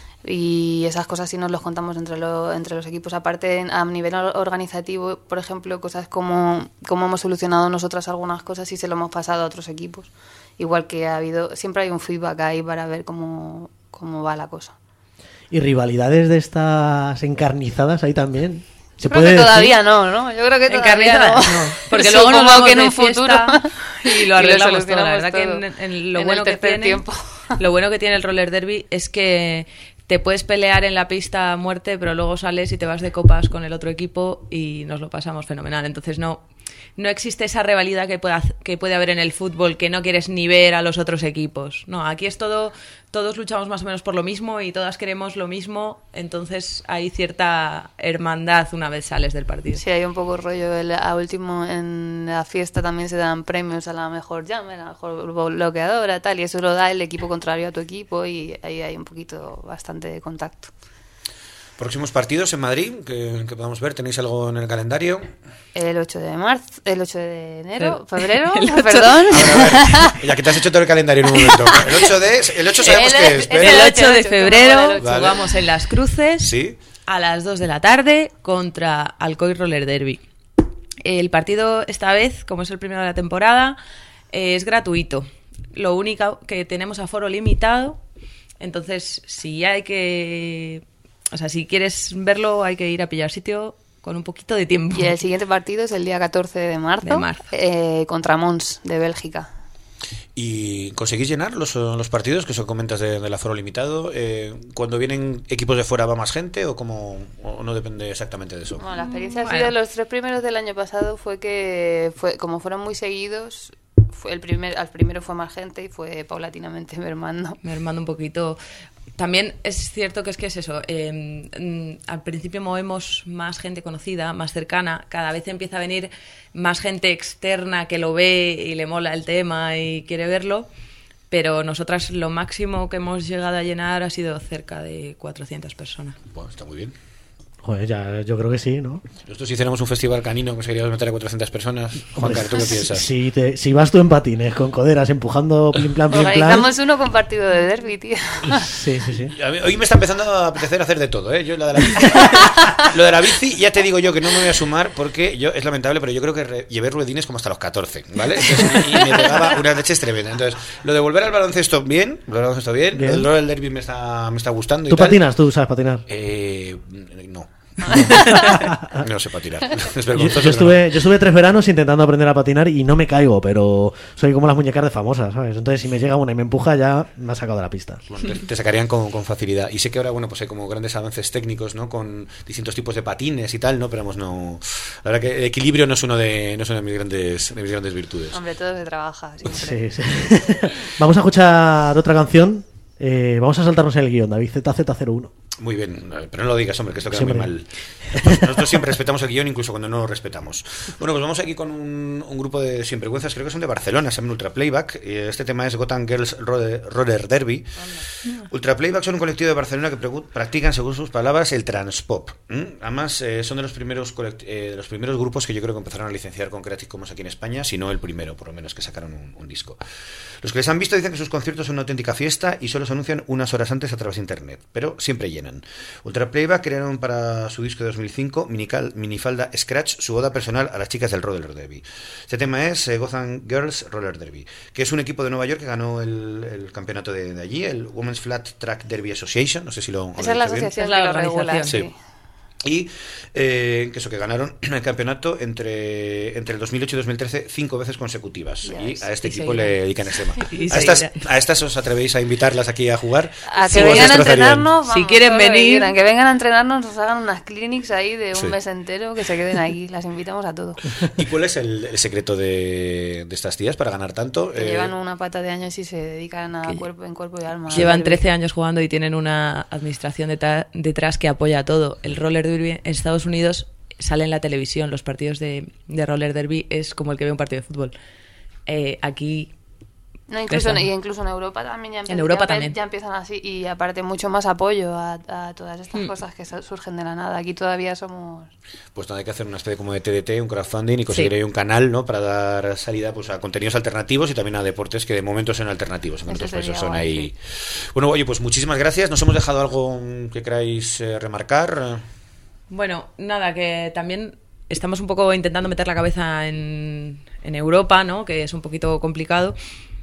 Y esas cosas sí nos los contamos entre, lo, entre los equipos. Aparte, en- a nivel or- organizativo, por ejemplo, cosas como cómo hemos solucionado nosotras algunas cosas y se lo hemos pasado a otros equipos. Igual que ha habido, siempre hay un feedback ahí para ver cómo, cómo va la cosa. ¿Y rivalidades de estas encarnizadas ahí también? ¿Se Yo creo que todavía no, ¿no? Yo creo que todavía no. Encarnizadas, no. Porque luego nos Supongo vamos que en de un futuro fiesta y lo arreglamos todo. La solucionamos verdad que todo. en, en lo En bueno el que tercer tiene, tiempo. lo bueno que tiene el roller derby es que te puedes pelear en la pista a muerte, pero luego sales y te vas de copas con el otro equipo y nos lo pasamos fenomenal. Entonces no no existe esa rivalidad que pueda que puede haber en el fútbol, que no quieres ni ver a los otros equipos. No, aquí es todo, todos luchamos más o menos por lo mismo y todas queremos lo mismo, entonces hay cierta hermandad una vez sales del partido. Sí, hay un poco rollo. El, a último, en la fiesta también se dan premios a la mejor llama, a la mejor bloqueadora, tal, y eso lo da el equipo contrario a tu equipo y ahí hay un poquito bastante de contacto. Próximos partidos en Madrid, que, que podamos ver, ¿tenéis algo en el calendario? El ocho de marzo, el ocho de enero, El- febrero, el ocho- perdón. A ver, ya que te has hecho todo el calendario en un momento. El ocho de, el ocho sabemos El- que es, el pero... El ocho de ocho, febrero el ocho. jugamos en Las Cruces Sí. a las dos de la tarde contra Alcoy Roller Derby. El partido esta vez, como es el primero de la temporada, eh, es gratuito. Lo único que tenemos aforo limitado, entonces si hay que... O sea, si quieres verlo hay que ir a pillar sitio con un poquito de tiempo. Y el siguiente partido es el día catorce de marzo, De marzo. eh, contra Mons, de Bélgica. ¿Y conseguís llenar los, los partidos que son comentas de- del aforo limitado? Eh, ¿Cuando vienen equipos de fuera va más gente o, cómo, o no depende exactamente de eso? Bueno, la experiencia ha Bueno. sido los tres primeros del año pasado fue que fue como fueron muy seguidos, fue el primer al primero fue más gente y fue paulatinamente mermando. Mermando un poquito. También es cierto que es que es eso. eh, mm, al principio movemos más gente conocida, más cercana. Cada vez empieza a venir más gente externa que lo ve y le mola el tema y quiere verlo. Pero nosotras lo máximo que hemos llegado a llenar ha sido cerca de cuatrocientas personas. Bueno, está muy bien. Joder, ya, yo creo que sí, ¿no? Nosotros si hiciéramos un festival canino conseguiríamos meter a cuatrocientas personas. Juan Carlos, ¿tú qué piensas? Si, te, si vas tú en patines, con coderas, empujando plim plan, plim plan... Organizamos uno compartido de derby, tío. Sí, sí, sí. A mí- Hoy me está empezando a apetecer hacer de todo, ¿eh? Yo lo de la bici, lo de la bici ya te digo yo que no me voy a sumar porque yo es lamentable, pero yo creo que re- llevé ruedines como hasta los catorce, ¿vale? Entonces, y, y me pegaba unas leches tremendas. Entonces, lo de volver al baloncesto bien, volver al baloncesto bien, Bien. lo del derby me está, me está gustando y ¿Tú tal. patinas? ¿Tú sabes patinar? Eh, no. No sé patinar. Es Yo, vergonzoso. yo pero estuve, yo estuve tres veranos intentando aprender a patinar y no me caigo, pero soy como las muñecas de famosas, ¿sabes? Entonces si me llega una y me empuja ya me ha sacado de la pista. no. Bueno, te, te sacarían con, con facilidad. Y sé que ahora, bueno, pues hay como grandes avances técnicos, ¿no? Con distintos tipos de patines y tal, ¿no? Pero vamos, no. La verdad que el equilibrio no es uno de, no es una de mis grandes, de mis grandes virtudes. Hombre, todo se trabaja siempre. Sí, sí. Vamos a escuchar otra canción. Eh, vamos a saltarnos el guión, David, Z Z cero uno. Muy bien, pero no lo digas, hombre, que esto queda Siempre. muy mal. Nosotros, nosotros siempre respetamos el guión, incluso cuando no lo respetamos. Bueno, pues vamos aquí con un, un grupo de sinvergüenzas, creo que son de Barcelona, se llaman Ultra Playback. Y este tema es Gotham Girls Roller, Roller Derby. Ultra Playback son un colectivo de Barcelona que pregu- practican, según sus palabras, el transpop. ¿Mm? Además, eh, son de los primeros colect- eh, de los primeros grupos que yo creo que empezaron a licenciar con Creative Commons aquí en España, si no el primero, por lo menos, que sacaron un, un disco. Los que les han visto dicen que sus conciertos son una auténtica fiesta y solo se anuncian unas horas antes a través de internet, pero siempre llenan. Ultra Playback crearon para su disco de dos mil cinco, Minical, Minifalda Scratch, su oda personal a las chicas del Roller Derby. Este tema es eh, Gotham Girls Roller Derby, que es un equipo de Nueva York que ganó el, el campeonato de, de allí, el Women's Flat Track Derby Association, no sé si lo... Esa es la asociación que lo regula, sí. Sí. Y eh, que eso, que ganaron el campeonato entre, entre el dos mil ocho y dos mil trece cinco veces consecutivas. Yes. Y a este Y equipo seguirán. le dedican este tema. Y ¿A estas, seguirán. ¿A estas os atrevéis a invitarlas aquí a jugar? A Sí, que os vengan a destrozarían. entrenarnos, vamos, Si quieren todo lo que venir. quieran, que vengan a entrenarnos, nos hagan unas clinics ahí de un Sí. mes entero, que se queden aquí, las invitamos a todos. ¿Y cuál es el, el secreto de, de estas tías para ganar tanto? Que Eh, llevan una pata de años y se dedican a cuerpo en cuerpo y alma. Llevan al trece años jugando y tienen una administración deta- detrás que apoya todo. El roller derby en Estados Unidos sale en la televisión. Los partidos de, de roller derby es como el que ve un partido de fútbol. Eh, aquí... No, incluso, Esta. y incluso en Europa también ya, empie- En Europa ya, también. ya empiezan así. Y aparte mucho más apoyo a, a todas estas Hmm. cosas que su- surgen de la nada. Aquí todavía somos... Pues nada, hay que hacer una especie como de T D T, un crowdfunding y conseguir Sí. ahí un canal, ¿no? Para dar salida pues a contenidos alternativos y también a deportes que de momento son alternativos. En Eso otros sería países son guay, ahí. Bueno, oye, pues muchísimas gracias. ¿Nos hemos dejado algo que queráis eh, remarcar? Bueno, nada, que también estamos un poco intentando meter la cabeza en, en Europa, ¿no? Que es un poquito complicado.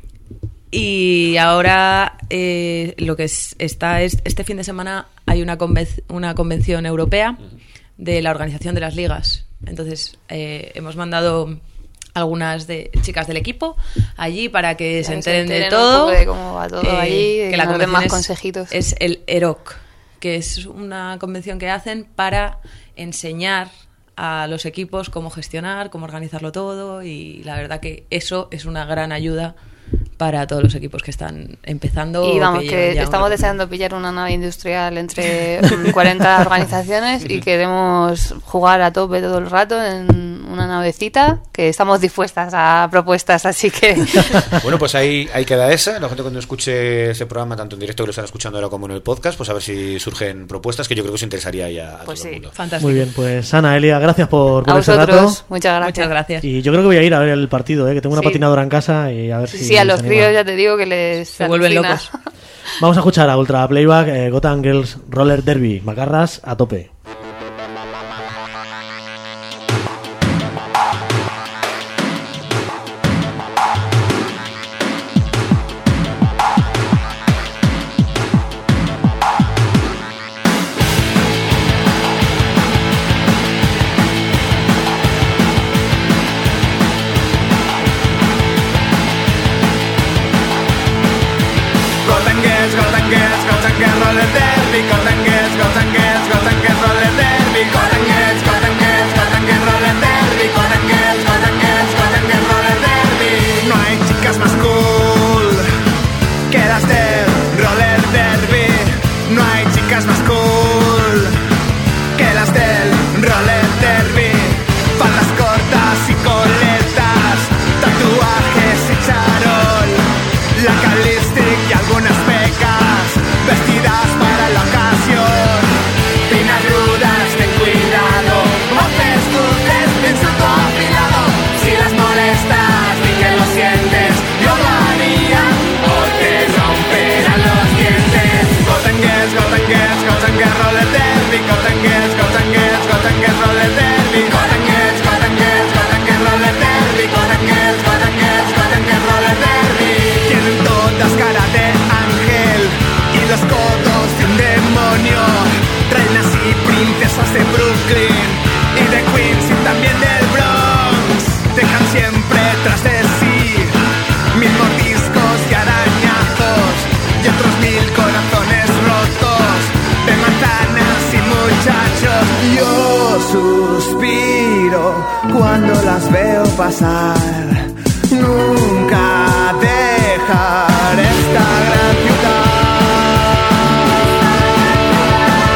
Y ahora eh, lo que es, está es este fin de semana hay una, conven- una convención europea de la organización de las ligas. Entonces eh, hemos mandado algunas de chicas del equipo allí para que se que se enteren, de enteren un todo. poco de cómo va todo allí, de que nos den convención más es- consejitos. Es el E R O C, que es una convención que hacen para enseñar a los equipos cómo gestionar, cómo organizarlo todo, y la verdad que eso es una gran ayuda para todos los equipos que están empezando. Y o vamos, que que, llevan ya estamos un- deseando pillar una nave industrial entre mm, cuarenta organizaciones y queremos jugar a tope todo el rato en una navecita, que estamos dispuestas a propuestas, así que... Bueno, pues ahí, ahí queda esa. La gente cuando escuche ese programa, tanto en directo que lo están escuchando ahora como en el podcast, pues a ver si surgen propuestas que yo creo que os interesaría ya a Pues todo el sí, mundo. fantástico. Muy bien, pues Ana, Elia, gracias por, por A este rato. vosotros, muchas gracias. Muchas gracias. Y yo creo que voy a ir a ver el partido, ¿eh? Que tengo una Sí. patinadora en casa y a ver Sí, si sí, a los se críos animan. ya te digo que les... Se vuelven alucina. locos. Vamos a escuchar a Ultra Playback, eh, Gotham Girls Roller Derby, Macarras a tope. Gotham Girls, Gotham Girls, Gotham Girls Roller Derby, Gotham Girls, Gotham Girls, Gotham Girls Roller Derby, Gotham Girls, Gotham Girls, Gotham Girls Roller Derby, Gotham Girls, Gotham Girls, Gotham Girls Roller Derby. No hay chicas más cool que las del Roller Derby. No hay chicas más cool que las del Roller Derby. Faldas cortas y coletas, tatuajes y charol, la calistic y algunas pecas, vestidas para la ocasión. Pinas rudas, ten cuidado, voces dulces, piensa tu afilado. Si las molestas, di que lo sientes, yo lo haría, o te romperán los dientes. Gotham Girls, Gotham Girls, Gotham Girls Roller Derby, Gotham Girls, Gotham Girls, Gotham Girls Roller Derby, Gotham Girls, Gotham Girls, Gotham Girls Roller Derby, Gotham Girls, Gotham Girls, Gotham Girls Roller Derby. Tienen todas cara de ángel y los codos de un demonio. Reinas y princesas de Brooklyn y de Queens y también del Bronx. Dejan siempre tras de sí mil mordiscos y arañazos y otros mil corazones rotos de manzanas y muchachos. Yo suspiro cuando las veo pasar. Nunca dejar esta gran ciudad.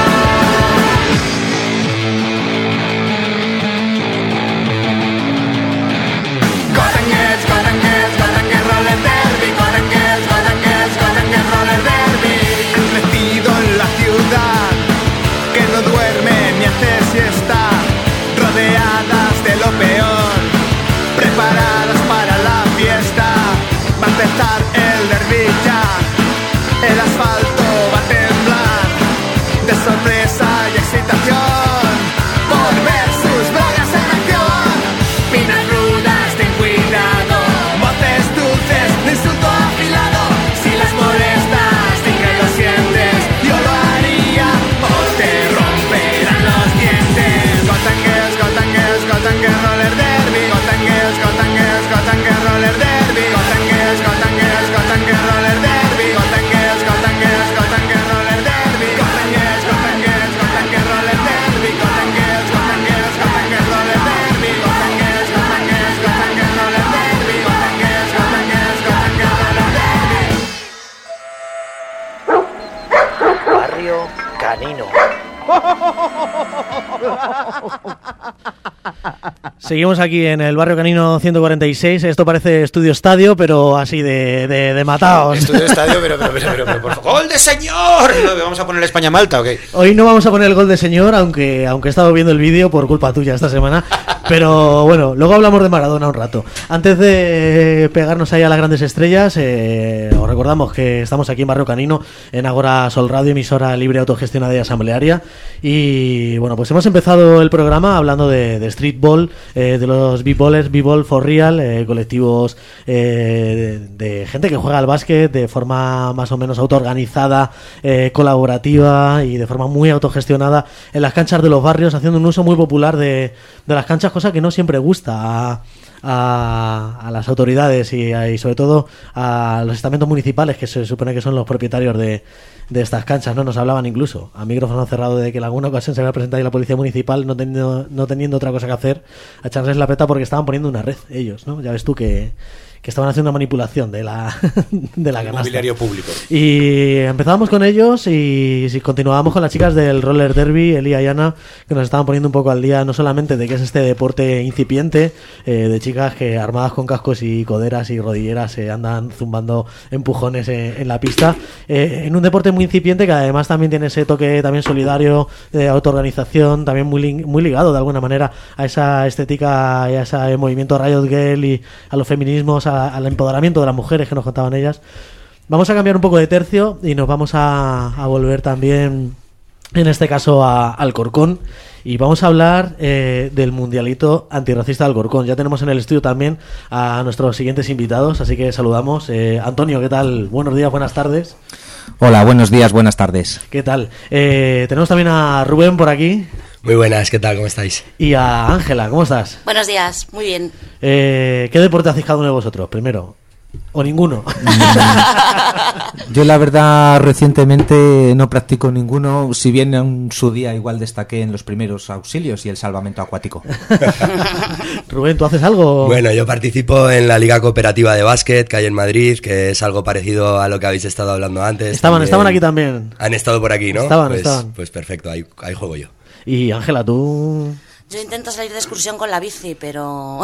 Canino. Seguimos aquí en el barrio Canino ciento cuarenta y seis. Esto parece estudio estadio, pero así de, de, de mataos. Estudio estadio, pero, pero, pero, pero, pero por favor. ¡Gol de señor! ¿Vamos a poner España-Malta o qué? Hoy no vamos a poner el gol de señor, aunque, aunque he estado viendo el vídeo por culpa tuya esta semana. Pero bueno, luego hablamos de Maradona un rato. Antes de pegarnos ahí a las grandes estrellas, eh, os recordamos que estamos aquí en Barrio Canino, en Agora Sol Radio, emisora libre, autogestionada y asamblearia. Y bueno, pues hemos empezado el programa hablando de, de streetball, eh, de los b-ballers, b-ball for real, eh, colectivos eh, de, de gente que juega al básquet de forma más o menos autoorganizada, eh, colaborativa y de forma muy autogestionada en las canchas de los barrios, haciendo un uso muy popular de, de las canchas, cosa que no siempre gusta a, a, a las autoridades y, a, y sobre todo a los estamentos municipales, que se supone que son los propietarios de, de estas canchas, ¿no? Nos hablaban incluso a micrófono cerrado de que en alguna ocasión se había presentado ahí la policía municipal no teniendo, no teniendo otra cosa que hacer, a echarles la peta porque estaban poniendo una red ellos, ¿no? Ya ves tú que que estaban haciendo una manipulación de la de la canasta. Mobiliario público. Y empezábamos con ellos y si continuábamos con las chicas del roller derby, Elía y Ana, que nos estaban poniendo un poco al día no solamente de qué es este deporte incipiente, eh, de chicas que armadas con cascos y coderas y rodilleras se eh, andan zumbando empujones en, en la pista, eh, en un deporte muy incipiente que además también tiene ese toque también solidario, de autoorganización, también muy, li- muy ligado de alguna manera a esa estética y a ese movimiento Riot Girl y a los feminismos, a al empoderamiento de las mujeres que nos contaban ellas. Vamos a cambiar un poco de tercio y nos vamos a, a volver también, en este caso, a Alcorcón, y vamos a hablar eh, del mundialito antirracista de Alcorcón. Ya tenemos en el estudio también a nuestros siguientes invitados, así que saludamos. eh, Antonio, ¿qué tal? Buenos días, buenas tardes. Hola, buenos días, buenas tardes. ¿Qué tal? Eh, tenemos también a Rubén por aquí. Muy buenas, ¿qué tal? ¿Cómo estáis? Y a Ángela, ¿cómo estás? Buenos días, muy bien. Eh, ¿Qué deporte hacéis cada uno de vosotros, primero? ¿O ninguno? Yo la verdad recientemente no practico ninguno, si bien en su día igual destaqué en los primeros auxilios y el salvamento acuático. Rubén, ¿tú haces algo? Bueno, yo participo en la Liga Cooperativa de Básquet que hay en Madrid, que es algo parecido a lo que habéis estado hablando antes. Estaban, también. estaban aquí también. Han estado por aquí, ¿no? Estaban, pues, estaban. Pues perfecto, ahí, ahí juego yo. Y Ángela, tú... Yo intento salir de excursión con la bici, pero...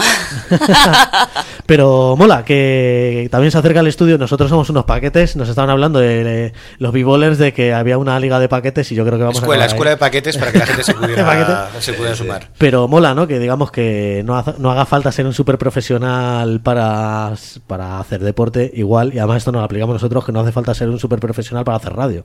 Pero mola, que también se acerca al estudio. Nosotros somos unos paquetes. Nos estaban hablando de, de los b-ballers, de que había una liga de paquetes y yo creo que vamos escuela, a... Escuela, escuela de paquetes para que la gente se pudiera, se pudiera sumar. Pero mola, ¿no? Que digamos que no, ha, no haga falta ser un súper profesional para, para hacer deporte igual. Y además esto nos lo aplicamos nosotros, que no hace falta ser un súper profesional para hacer radio.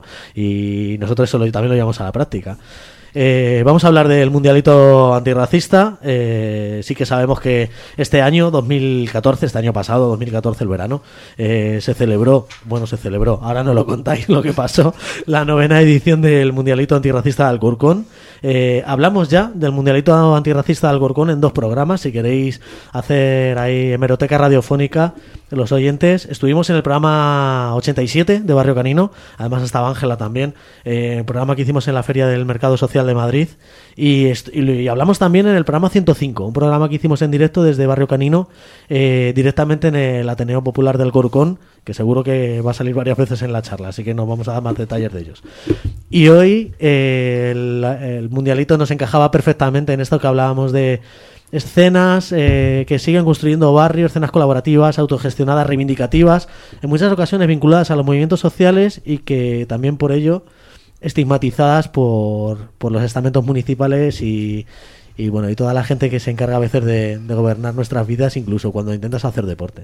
Y nosotros eso lo, también lo llevamos a la práctica. Eh, vamos a hablar del mundialito antirracista. Eh, sí que sabemos que este año, dos mil catorce, este año pasado, dos mil catorce, el verano, eh, se celebró, bueno, se celebró, ahora no lo contáis lo que pasó, la novena edición del mundialito antirracista de Alcorcón. Eh, hablamos ya del mundialito antirracista de Alcorcón en dos programas. Si queréis hacer ahí hemeroteca radiofónica, los oyentes, estuvimos en el programa ochenta y siete de Barrio Canino, además estaba Ángela también, eh, el programa que hicimos en la Feria del Mercado Social de Madrid, y, est- y hablamos también en el programa ciento cinco, un programa que hicimos en directo desde Barrio Canino, eh, directamente en el Ateneo Popular del Alcorcón, que seguro que va a salir varias veces en la charla, así que no vamos a dar más detalles de ellos. Y hoy eh, el, el mundialito nos encajaba perfectamente en esto que hablábamos de escenas eh, que siguen construyendo barrios, escenas colaborativas, autogestionadas, reivindicativas, en muchas ocasiones vinculadas a los movimientos sociales y que también por ello estigmatizadas por, por los estamentos municipales y, y bueno y toda la gente que se encarga a veces de, de gobernar nuestras vidas, incluso cuando intentas hacer deporte.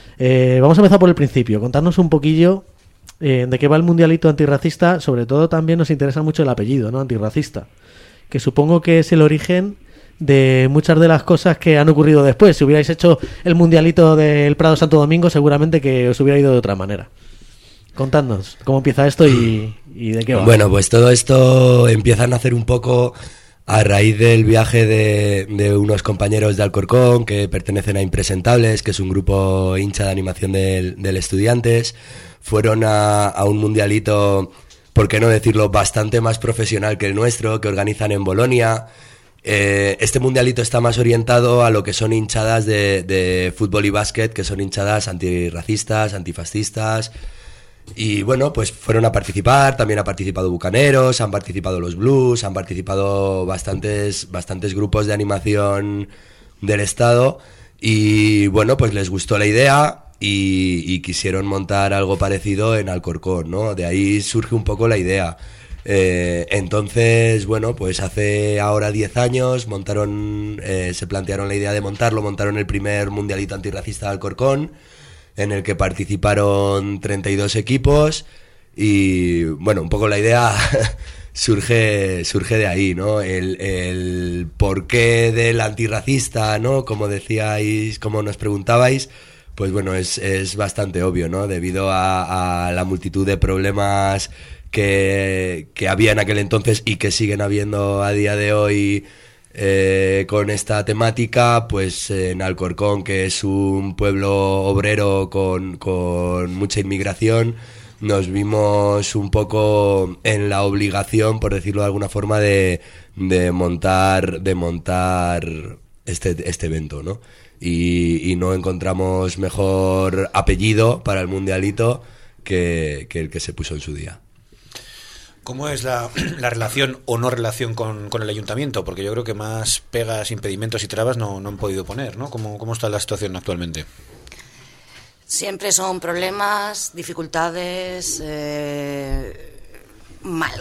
Eh, vamos a empezar por el principio, contarnos un poquillo eh, de qué va el mundialito antirracista. Sobre todo también nos interesa mucho el apellido, ¿no? Antirracista, que supongo que es el origen de muchas de las cosas que han ocurrido después. Si hubierais hecho el mundialito del Prado Santo Domingo, seguramente que os hubiera ido de otra manera. Contadnos cómo empieza esto y, y de qué va. Bueno, pues todo esto empieza a nacer un poco a raíz del viaje de, de unos compañeros de Alcorcón que pertenecen a Impresentables, que es un grupo hincha de animación del, del Estudiantes. Fueron a, a un mundialito, por qué no decirlo, bastante más profesional que el nuestro, que organizan en Bolonia. Eh, este mundialito está más orientado a lo que son hinchadas de, de fútbol y básquet, que son hinchadas antirracistas, antifascistas. Y bueno, pues fueron a participar, también ha participado Bucaneros, han participado los Blues, han participado bastantes, bastantes grupos de animación del estado y bueno, pues les gustó la idea y, y quisieron montar algo parecido en Alcorcón, ¿no? De ahí surge un poco la idea. Eh, entonces, bueno, pues hace ahora diez años montaron, eh, se plantearon la idea de montarlo, montaron el primer mundialito antirracista de Alcorcón, en el que participaron treinta y dos equipos y, bueno, un poco la idea surge surge de ahí, ¿no? El, el porqué del antirracista, ¿no? Como decíais, como nos preguntabais, pues bueno, es, es bastante obvio, ¿no? Debido a, a la multitud de problemas que, que había en aquel entonces y que siguen habiendo a día de hoy eh, con esta temática, pues en Alcorcón, que es un pueblo obrero con, con mucha inmigración, nos vimos un poco en la obligación, por decirlo de alguna forma, de, de montar de montar este, este evento, ¿no? Y, y no encontramos mejor apellido para el mundialito que, que el que se puso en su día. ¿Cómo es la, la relación o no relación con, con el ayuntamiento? Porque yo creo que más pegas, impedimentos y trabas no, no han podido poner, ¿no? ¿Cómo, cómo está la situación actualmente? Siempre son problemas, dificultades, eh, mal.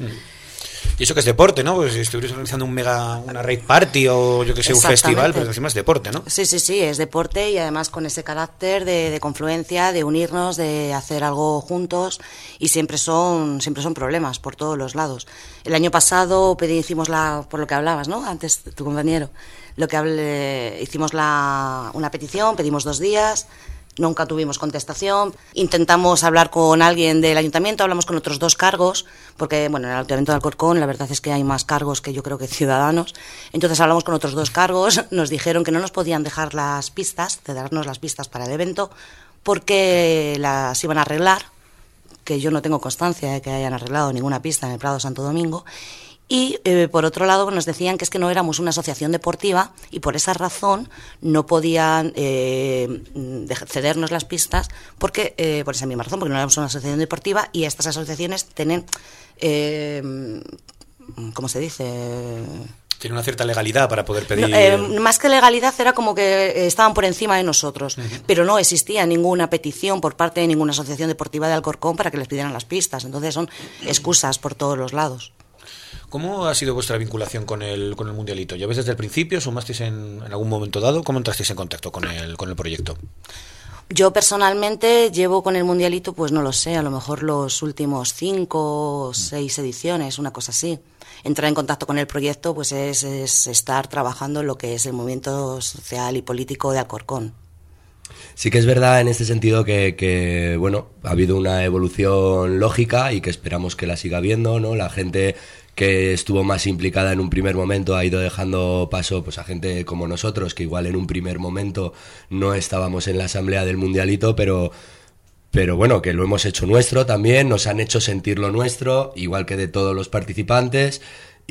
Y eso que es deporte, ¿no? Pues si estuvieras organizando un mega, una rave party o yo que sé, un festival, pues encima es deporte, ¿no? Sí, sí, sí, es deporte y además con ese carácter de, de confluencia, de unirnos, de hacer algo juntos y siempre son siempre son problemas por todos los lados. El año pasado pedí, hicimos la, por lo que hablabas, ¿no? Antes tu compañero, lo que hablé, hicimos la, una petición, pedimos dos días. Nunca tuvimos contestación. Intentamos hablar con alguien del ayuntamiento, hablamos con otros dos cargos, porque bueno, en el ayuntamiento de Alcorcón la verdad es que hay más cargos que yo creo que ciudadanos. Entonces hablamos con otros dos cargos, nos dijeron que no nos podían dejar las pistas, de darnos las pistas para el evento, porque las iban a arreglar, que yo no tengo constancia de que hayan arreglado ninguna pista en el Prado Santo Domingo. Y eh, por otro lado nos decían que es que no éramos una asociación deportiva y por esa razón no podían eh, cedernos las pistas porque eh, por esa misma razón, porque no éramos una asociación deportiva y estas asociaciones tienen, eh, ¿cómo se dice? Tiene una cierta legalidad para poder pedir... No, eh, más que legalidad era como que estaban por encima de nosotros, uh-huh. Pero no existía ninguna petición por parte de ninguna asociación deportiva de Alcorcón para que les pidieran las pistas, entonces son excusas por todos los lados. ¿Cómo ha sido vuestra vinculación con el con el mundialito? ¿Ya ves desde el principio? ¿Sumasteis en, en algún momento dado? ¿Cómo entrasteis en contacto con el con el proyecto? Yo personalmente llevo con el mundialito, pues no lo sé, a lo mejor los últimos cinco o seis ediciones, una cosa así. Entrar en contacto con el proyecto pues es, es estar trabajando en lo que es el movimiento social y político de Alcorcón. Sí que es verdad en este sentido que, que, bueno, ha habido una evolución lógica y que esperamos que la siga habiendo, ¿no? La gente que estuvo más implicada en un primer momento ha ido dejando paso pues a gente como nosotros, que igual en un primer momento no estábamos en la asamblea del mundialito, pero... pero bueno, que lo hemos hecho nuestro también, nos han hecho sentir lo nuestro, igual que de todos los participantes,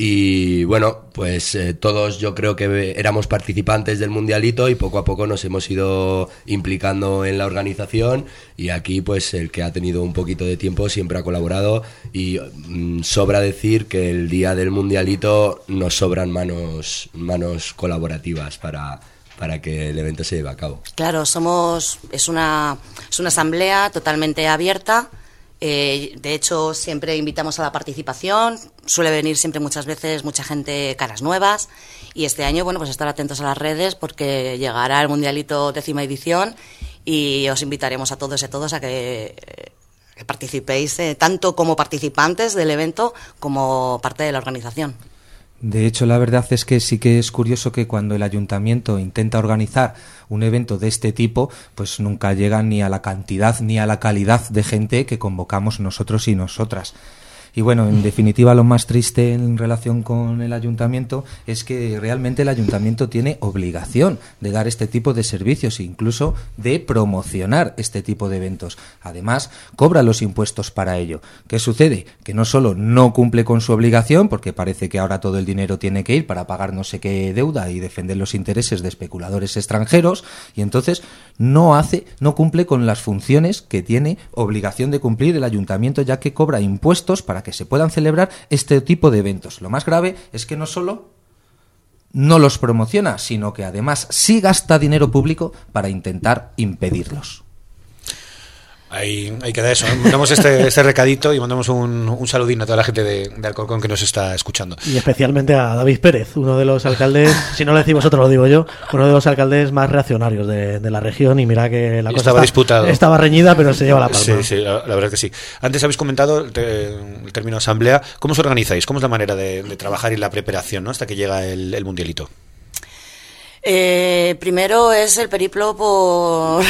y bueno, pues eh, todos yo creo que éramos participantes del mundialito y poco a poco nos hemos ido implicando en la organización y aquí pues el que ha tenido un poquito de tiempo siempre ha colaborado y mm, sobra decir que el día del mundialito nos sobran manos, manos colaborativas para... para que el evento se lleve a cabo. Claro, somos es una es una asamblea totalmente abierta. Eh, de hecho, siempre invitamos a la participación. Suele venir siempre muchas veces mucha gente, caras nuevas. Y este año, bueno, pues estar atentos a las redes porque llegará el mundialito décima edición y os invitaremos a todos y a todos a que, que participéis eh, tanto como participantes del evento como parte de la organización. De hecho, la verdad es que sí que es curioso que cuando el ayuntamiento intenta organizar un evento de este tipo, pues nunca llegan ni a la cantidad ni a la calidad de gente que convocamos nosotros y nosotras. Y bueno, en definitiva, lo más triste en relación con el ayuntamiento es que realmente el ayuntamiento tiene obligación de dar este tipo de servicios e incluso de promocionar este tipo de eventos. Además, cobra los impuestos para ello. ¿Qué sucede? Que no solo no cumple con su obligación, porque parece que ahora todo el dinero tiene que ir para pagar no sé qué deuda y defender los intereses de especuladores extranjeros, y entonces no hace, no cumple con las funciones que tiene obligación de cumplir el ayuntamiento, ya que cobra impuestos para que se puedan celebrar este tipo de eventos. Lo más grave es que no solo no los promociona, sino que además sí gasta dinero público para intentar impedirlos. Ahí, ahí queda eso. Mandamos este, este recadito y mandamos un, un saludín a toda la gente de, de Alcorcón que nos está escuchando. Y especialmente a David Pérez, uno de los alcaldes, si no lo decís vosotros lo digo yo, uno de los alcaldes más reaccionarios de, de la región, y mira que la y cosa estaba está, disputado. Estaba reñida, pero se lleva la palma. Sí, sí, la, la verdad que sí. Antes habéis comentado el, te, el término asamblea. ¿Cómo os organizáis? ¿Cómo es la manera de, de trabajar y la preparación, ¿no?, hasta que llega el, el mundialito? Eh, primero es el periplo por...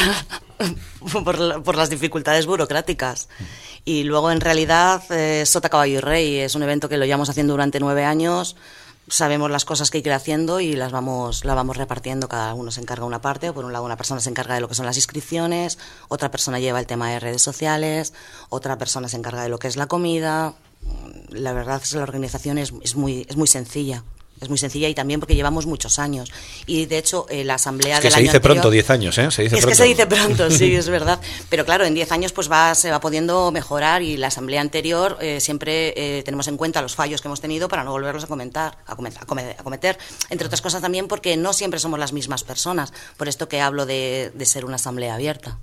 por, la, por las dificultades burocráticas, y luego en realidad eh, sota, caballo y rey. Es un evento que lo llevamos haciendo durante nueve años, sabemos las cosas que hay que ir haciendo y las vamos, las vamos repartiendo. Cada uno se encarga una parte. Por un lado, una persona se encarga de lo que son las inscripciones, otra persona lleva el tema de redes sociales, otra persona se encarga de lo que es la comida. La verdad es que la organización es, es muy, es muy sencilla. Es muy sencilla, y también porque llevamos muchos años. Y de hecho, eh, la asamblea es que del se año dice anterior, pronto, diez años, ¿eh? Se dice es pronto. que se dice pronto, sí, es verdad. Pero claro, en diez años pues va, se va pudiendo mejorar, y la asamblea anterior eh, siempre eh, tenemos en cuenta los fallos que hemos tenido para no volverlos a comentar, a, comet, a, comet, a cometer. Entre otras cosas también porque no siempre somos las mismas personas. Por esto que hablo de, de ser una asamblea abierta.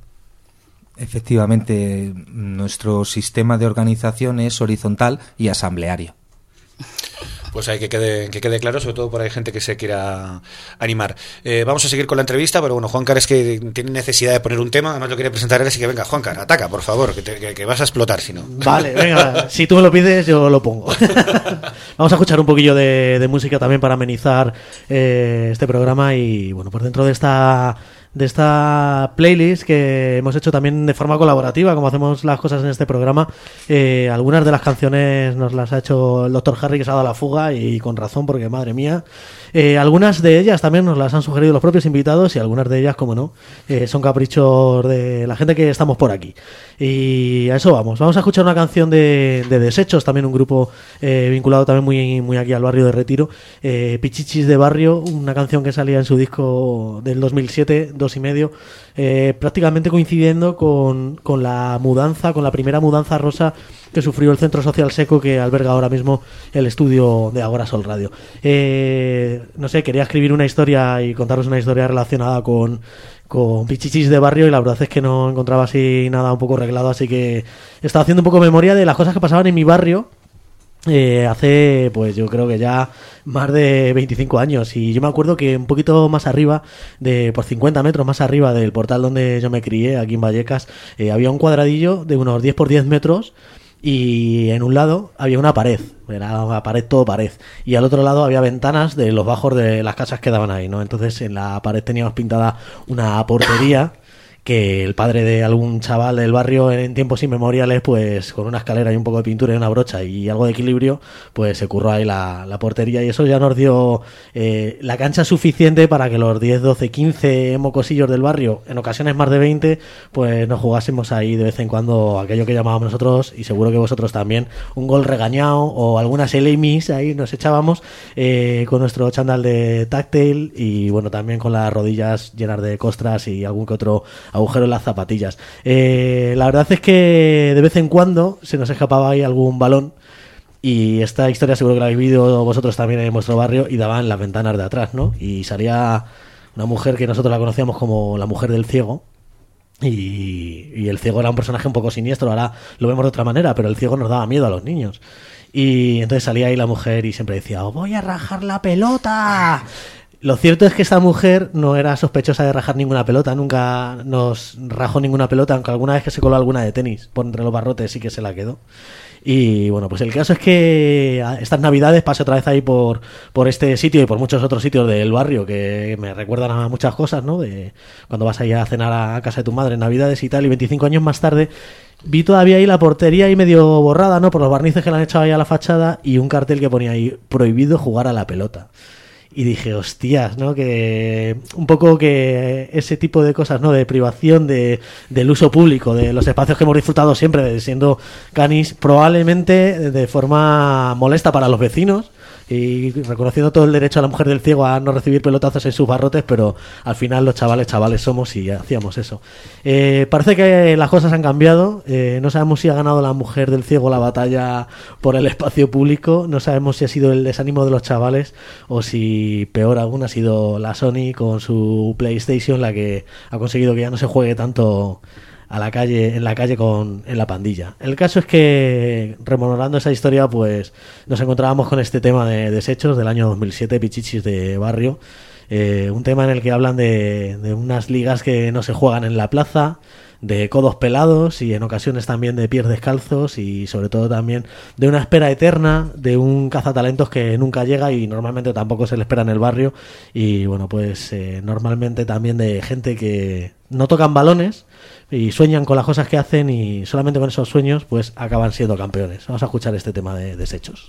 Efectivamente, nuestro sistema de organización es horizontal y asambleario. Pues hay que quede, que quede claro, sobre todo por ahí gente que se quiera animar. Eh, vamos a seguir con la entrevista, pero bueno, Juancar es que tiene necesidad de poner un tema, además lo quiere presentar él, así que venga, Juancar, ataca, por favor, que, te, que, que vas a explotar, si no. Vale, venga, si tú me lo pides, yo lo pongo. Vamos a escuchar un poquillo de, de música también para amenizar eh, este programa, y bueno, por dentro de esta... de esta playlist que hemos hecho también de forma colaborativa, como hacemos las cosas en este programa. Eh, algunas de las canciones nos las ha hecho el doctor Harry, que se ha dado la fuga, y con razón, porque madre mía. Eh, algunas de ellas también nos las han sugerido los propios invitados, y algunas de ellas, como no, eh, son caprichos de la gente que estamos por aquí. Y a eso vamos. Vamos a escuchar una canción de, de Desechos, también un grupo eh, vinculado también muy, muy aquí al barrio de Retiro. Eh, Pichichis de Barrio, una canción que salía en su disco del dos mil siete, dos y medio, eh, prácticamente coincidiendo con, con la mudanza, con la primera mudanza rosa que sufrió el Centro Social Seco, que alberga ahora mismo el estudio de Agora Sol Radio. Eh, no sé, quería escribir una historia y contaros una historia relacionada con, con Pichichis de Barrio, y la verdad es que no encontraba así nada un poco arreglado, así que he estado haciendo un poco memoria de las cosas que pasaban en mi barrio. Eh, hace, pues yo creo que ya más de veinticinco años, y yo me acuerdo que un poquito más arriba, de por cincuenta metros más arriba del portal donde yo me crié, aquí en Vallecas, eh, había un cuadradillo de unos diez por diez metros, y en un lado había una pared, era una pared, todo pared, y al otro lado había ventanas de los bajos de las casas que daban ahí, ¿no? Entonces en la pared teníamos pintada una portería que el padre de algún chaval del barrio en tiempos inmemoriales, pues con una escalera y un poco de pintura y una brocha y algo de equilibrio, pues se curró ahí la, la portería, y eso ya nos dio eh, la cancha suficiente para que los diez, doce, quince mocosillos del barrio, en ocasiones más de veinte, pues nos jugásemos ahí de vez en cuando aquello que llamábamos nosotros, y seguro que vosotros también, un gol regañado o algunas elemis, ahí nos echábamos eh, con nuestro chándal de táctil, y bueno, también con las rodillas llenas de costras y algún que otro agujero en las zapatillas. Eh, la verdad es que de vez en cuando se nos escapaba ahí algún balón, y esta historia seguro que la habéis vivido vosotros también en vuestro barrio, y daban las ventanas de atrás, ¿no? Y salía una mujer que nosotros la conocíamos como la mujer del ciego, y, y el ciego era un personaje un poco siniestro, ahora lo vemos de otra manera, pero el ciego nos daba miedo a los niños. Y entonces salía ahí la mujer y siempre decía: "Os voy a rajar la pelota". Lo cierto es que esta mujer no era sospechosa de rajar ninguna pelota, nunca nos rajó ninguna pelota, aunque alguna vez que se coló alguna de tenis por entre los barrotes sí que se la quedó. Y bueno, pues el caso es que estas navidades pasé otra vez ahí por, por este sitio y por muchos otros sitios del barrio que me recuerdan a muchas cosas, ¿no? De cuando vas ahí a cenar a casa de tu madre en navidades y tal, y veinticinco años más tarde vi todavía ahí la portería ahí medio borrada, ¿no? Por los barnices que le han echado ahí a la fachada y un cartel que ponía ahí, prohibido jugar a la pelota. Y dije, hostias, ¿no? Que un poco que ese tipo de cosas, ¿no? De privación de, del uso público, de los espacios que hemos disfrutado siempre, de siendo canis, probablemente de forma molesta para los vecinos, y reconociendo todo el derecho a la mujer del ciego a no recibir pelotazos en sus barrotes, pero al final los chavales, chavales somos y hacíamos eso. Eh, parece que las cosas han cambiado, eh, no sabemos si ha ganado la mujer del ciego la batalla por el espacio público, no sabemos si ha sido el desánimo de los chavales o si, peor aún, ha sido la Sony con su PlayStation la que ha conseguido que ya no se juegue tanto a la calle, en la calle con en la pandilla. El caso es que, rememorando esa historia, pues nos encontrábamos con este tema de Desechos del año dos mil siete, Pichichis de Barrio, eh, un tema en el que hablan de, de unas ligas que no se juegan en la plaza, de codos pelados y en ocasiones también de pies descalzos, y sobre todo también de una espera eterna de un cazatalentos que nunca llega y normalmente tampoco se le espera en el barrio, y bueno, pues eh, normalmente también de gente que no tocan balones y sueñan con las cosas que hacen, y solamente con esos sueños pues acaban siendo campeones. Vamos a escuchar este tema de Desechos.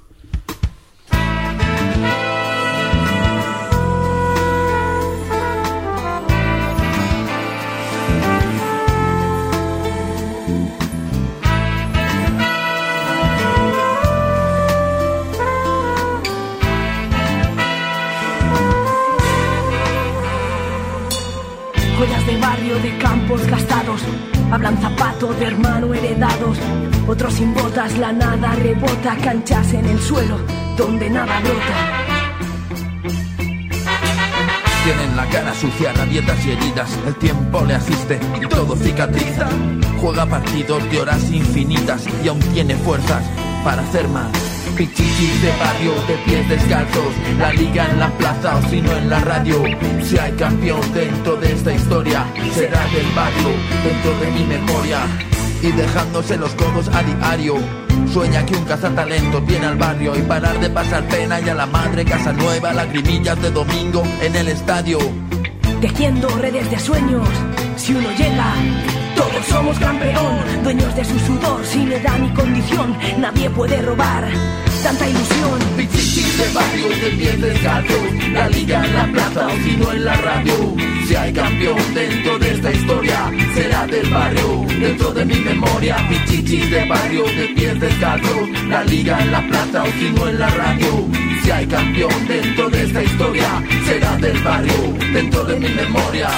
Joyas de barrio, de campos gastados, hablan zapatos de hermano heredados, otros sin botas, la nada rebota, canchas en el suelo donde nada brota. Tienen la cara sucia, rabietas y heridas, el tiempo le asiste y todo cicatriza. Juega partidos de horas infinitas y aún tiene fuerzas para hacer más. Pichichis de barrio, de pies descalzos, la liga en la plaza o si no en la radio. Si hay campeón dentro de esta historia, será del barrio, dentro de mi memoria. Y dejándose los codos a diario, sueña que un cazatalentos viene al barrio y parar de pasar pena, y a la madre casa nueva, lagrimillas de domingo en el estadio. Tejiendo redes de sueños, si uno llega, todos somos campeón, dueños de su sudor, sin edad ni condición, nadie puede robar tanta ilusión. Pichichis de barrio, de pies descalzos, la liga en la plaza o si no en la radio. Si hay campeón dentro de esta historia, será del barrio, dentro de mi memoria. Pichichis de barrio, de pies descalzos, la liga en la plaza o si no en la radio. Si hay campeón dentro de esta historia, será del barrio, dentro de mi memoria.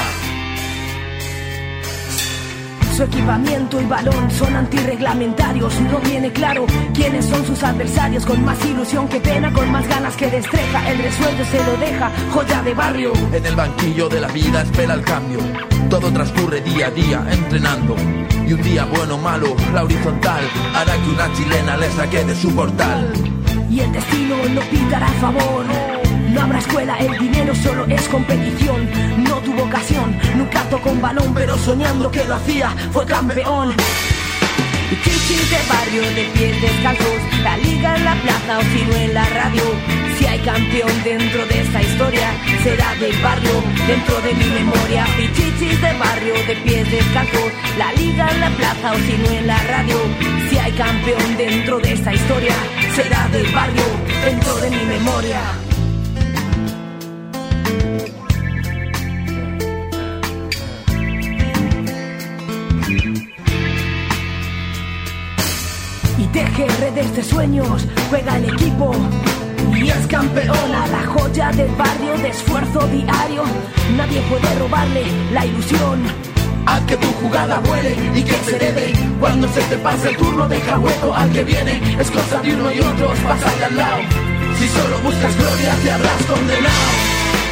Su equipamiento y balón son antirreglamentarios, no tiene claro quiénes son sus adversarios. Con más ilusión que pena, con más ganas que destreza, el resuelto se lo deja, joya de barrio. En el banquillo de la vida espera el cambio, todo transcurre día a día entrenando. Y un día bueno o malo, la horizontal hará que una chilena le saque de su portal. Y el destino no pintará a favor, no habrá escuela, el dinero solo es competición. No tuvo ocasión, nunca tocó un balón, pero soñando que lo hacía, fue campeón. Pichichis de barrio, de pies descalzos, la liga en la plaza o si no en la radio. Si hay campeón dentro de esta historia, será del barrio, dentro de mi memoria. Pichichis de barrio, de pies descalzos, la liga en la plaza o si no en la radio. Si hay campeón dentro de esta historia, será del barrio, dentro de mi memoria. Y teje redes de sueños, juega el equipo y es campeón. A la joya del barrio, de esfuerzo diario, nadie puede robarle la ilusión. Haz que tu jugada vuele y que se debe. Cuando se te pase el turno, deja hueco al que viene. Es cosa de uno y otros, pasarle al lado. Si solo buscas gloria, te habrás condenado.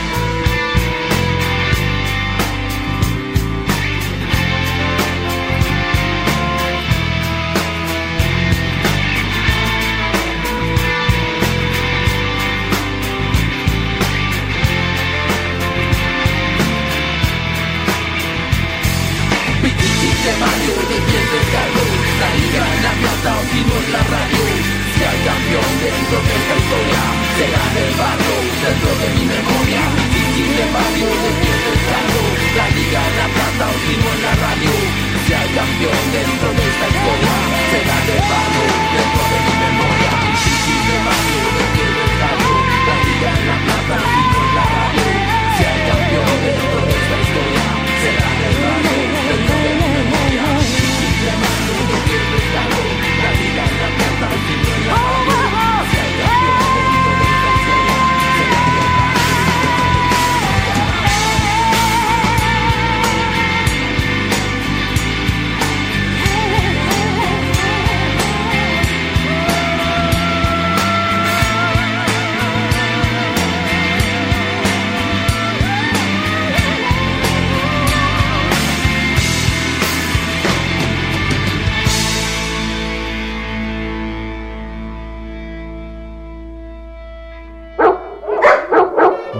De barrio, de pies descalzos, la liga en la plaza o si no en la radio. Si hay campeón dentro de esta historia, será del barrio, dentro de mi memoria. Pichichis de barrio, de pies descalzos, la liga en la plaza o si no en la radio. Si hay campeón dentro de esta historia,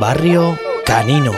Barrio Canino.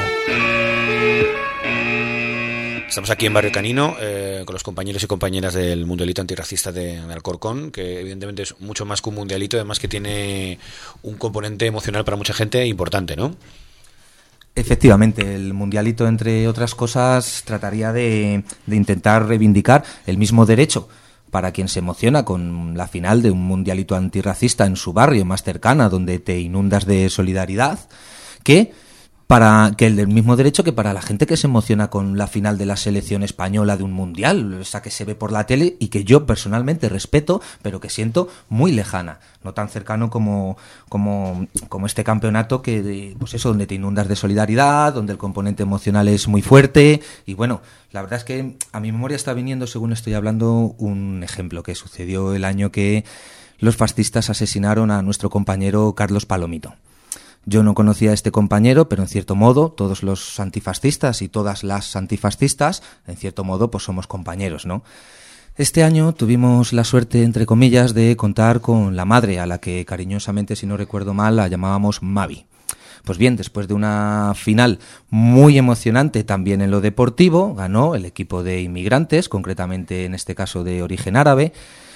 Estamos aquí en Barrio Canino eh, con los compañeros y compañeras del Mundialito Antirracista de, de Alcorcón, que evidentemente es mucho más que un mundialito, además que tiene un componente emocional para mucha gente importante, ¿no? Efectivamente, el mundialito, entre otras cosas, trataría de, de intentar reivindicar el mismo derecho para quien se emociona con la final de un mundialito antirracista en su barrio más cercana, donde te inundas de solidaridad, que para que el del mismo derecho que para la gente que se emociona con la final de la selección española de un mundial, esa que se ve por la tele y que yo personalmente respeto, pero que siento muy lejana, no tan cercano como como, como este campeonato que, pues eso, donde te inundas de solidaridad, donde el componente emocional es muy fuerte. Y bueno, la verdad es que a mi memoria está viniendo, según estoy hablando, un ejemplo que sucedió el año que los fascistas asesinaron a nuestro compañero Carlos Palomino. Yo no conocía a este compañero, pero en cierto modo todos los antifascistas y todas las antifascistas, en cierto modo, pues somos compañeros, ¿no? Este año tuvimos la suerte, entre comillas, de contar con la madre, a la que cariñosamente, si no recuerdo mal, la llamábamos Mavi. Pues bien, después de una final muy emocionante también en lo deportivo, ganó el equipo de inmigrantes, concretamente en este caso de origen árabe.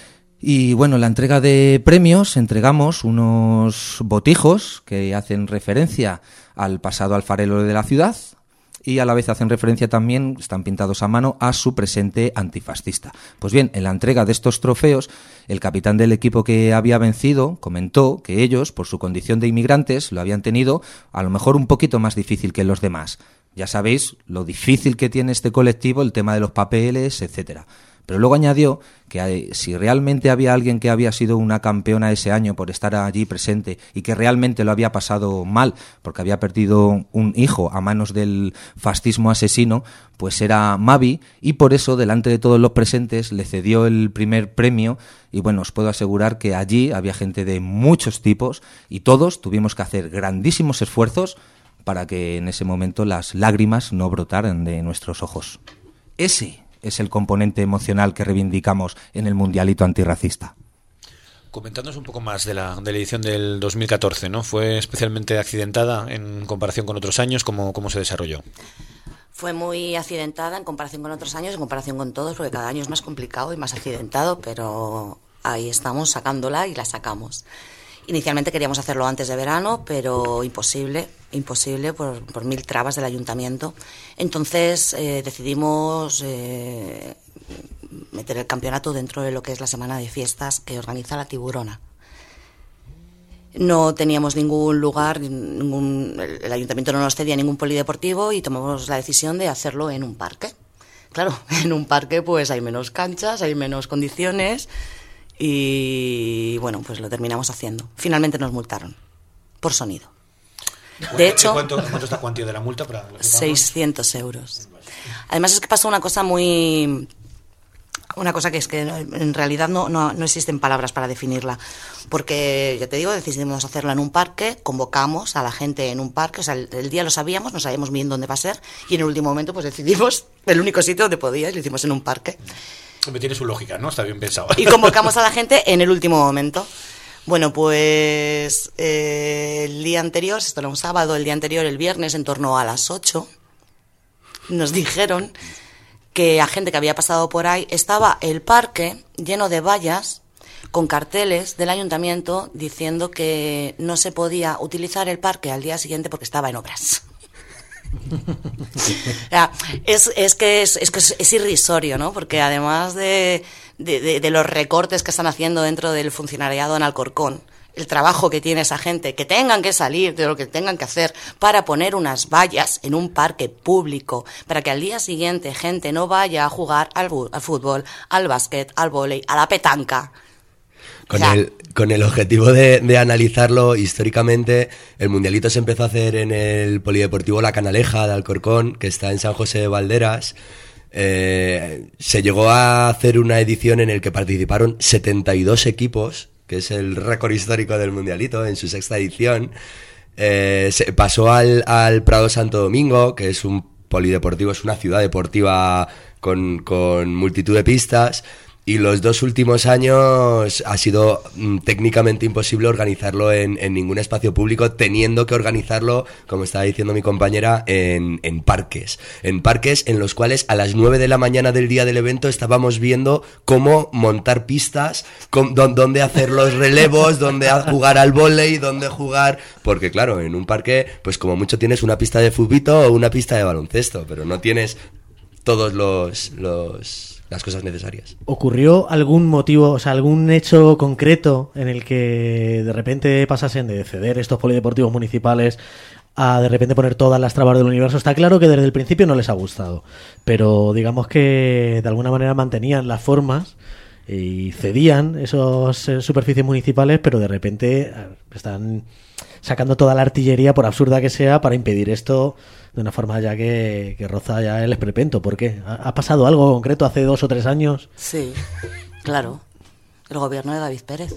Y bueno, la entrega de premios, entregamos unos botijos que hacen referencia al pasado alfarero de la ciudad y a la vez hacen referencia también, están pintados a mano, a su presente antifascista. Pues bien, en la entrega de estos trofeos, el capitán del equipo que había vencido comentó que ellos, por su condición de inmigrantes, lo habían tenido a lo mejor un poquito más difícil que los demás. Ya sabéis lo difícil que tiene este colectivo, el tema de los papeles, etcétera. Pero luego añadió que si realmente había alguien que había sido una campeona ese año por estar allí presente y que realmente lo había pasado mal porque había perdido un hijo a manos del fascismo asesino, pues era Mavi, y por eso delante de todos los presentes le cedió el primer premio. Y bueno, os puedo asegurar que allí había gente de muchos tipos y todos tuvimos que hacer grandísimos esfuerzos para que en ese momento las lágrimas no brotaran de nuestros ojos. Ese es el componente emocional que reivindicamos en el mundialito antirracista. Comentándonos un poco más de la, de la edición del dos mil catorce, ¿no? ¿Fue especialmente accidentada en comparación con otros años? ¿Cómo, cómo se desarrolló? Fue muy accidentada en comparación con otros años, en comparación con todos, porque cada año es más complicado y más accidentado, pero ahí estamos sacándola y la sacamos. Inicialmente queríamos hacerlo antes de verano, pero imposible, imposible por, por mil trabas del ayuntamiento. Entonces eh, decidimos eh, meter el campeonato dentro de lo que es la semana de fiestas que organiza la Tiburona. No teníamos ningún lugar, ningún, el, el ayuntamiento no nos cedía ningún polideportivo y tomamos la decisión de hacerlo en un parque. Claro, en un parque pues hay menos canchas, hay menos condiciones. Y bueno, pues lo terminamos haciendo. Finalmente nos multaron por sonido. De hecho, ¿cuánto, cuánto es la cuantía de la multa? Para seiscientos euros. Además es que pasó una cosa muy... Una cosa que es que en realidad no, no, no existen palabras para definirla. Porque, ya te digo, decidimos hacerlo en un parque, convocamos a la gente en un parque, o sea, el, el día lo sabíamos, no sabíamos bien dónde va a ser, y en el último momento pues decidimos el único sitio donde podía y lo hicimos en un parque. Tiene su lógica, ¿no? Está bien pensado. Y convocamos a la gente en el último momento. Bueno, pues eh, el día anterior, esto era un sábado, el día anterior, el viernes, en torno a las ocho, nos dijeron que a gente que había pasado por ahí estaba el parque lleno de vallas con carteles del ayuntamiento diciendo que no se podía utilizar el parque al día siguiente porque estaba en obras. es, es que, es, es, que es, es irrisorio, ¿no? Porque además de, de, de, de los recortes que están haciendo dentro del funcionariado en Alcorcón, el trabajo que tiene esa gente, que tengan que salir de lo que tengan que hacer para poner unas vallas en un parque público, para que al día siguiente gente no vaya a jugar al, al fútbol, al básquet, al vóley, a la petanca. Con, o sea, el, con el objetivo de, de analizarlo históricamente, el mundialito se empezó a hacer en el Polideportivo La Canaleja de Alcorcón, que está en San José de Valderas. Eh, se llegó a hacer una edición en la que participaron setenta y dos equipos, que es el récord histórico del mundialito en su sexta edición. Eh, se pasó al, al Prado Santo Domingo, que es un polideportivo, es una ciudad deportiva con, con multitud de pistas. Y los dos últimos años ha sido mm, técnicamente imposible organizarlo en, en ningún espacio público, teniendo que organizarlo, como estaba diciendo mi compañera, en, en parques. En parques en los cuales a las nueve de la mañana del día del evento estábamos viendo cómo montar pistas, con, don, dónde hacer los relevos, dónde jugar al vóley, dónde jugar... Porque claro, en un parque, pues como mucho tienes una pista de futbito o una pista de baloncesto, pero no tienes todos los... los las cosas necesarias. ¿Ocurrió algún motivo, o sea, algún hecho concreto en el que de repente pasasen de ceder estos polideportivos municipales a de repente poner todas las trabas del universo? Está claro que desde el principio no les ha gustado, pero digamos que de alguna manera mantenían las formas y cedían esas superficies municipales, pero de repente están sacando toda la artillería, por absurda que sea, para impedir esto de una forma ya que, que roza ya el esperpento. ¿Por qué? ¿Ha, ¿Ha pasado algo concreto hace dos o tres años? Sí, claro. El gobierno de David Pérez.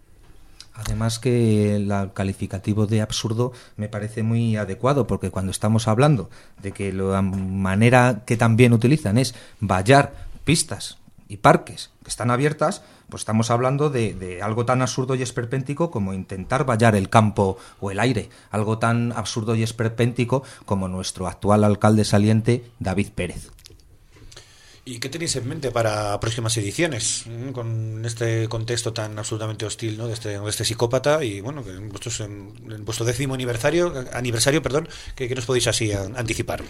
Además que el calificativo de absurdo me parece muy adecuado, porque cuando estamos hablando de que la manera que también utilizan es vallar pistas y parques que están abiertas, pues estamos hablando de, de algo tan absurdo y esperpéntico como intentar vallar el campo o el aire, algo tan absurdo y esperpéntico como nuestro actual alcalde saliente, David Pérez. ¿Y qué tenéis en mente para próximas ediciones, ¿eh? Con este contexto tan absolutamente hostil, ¿no? de, este, de este psicópata? Y bueno, que en, vuestros, en, en vuestro décimo aniversario, aniversario perdón, ¿qué, qué nos podéis así a, anticipar?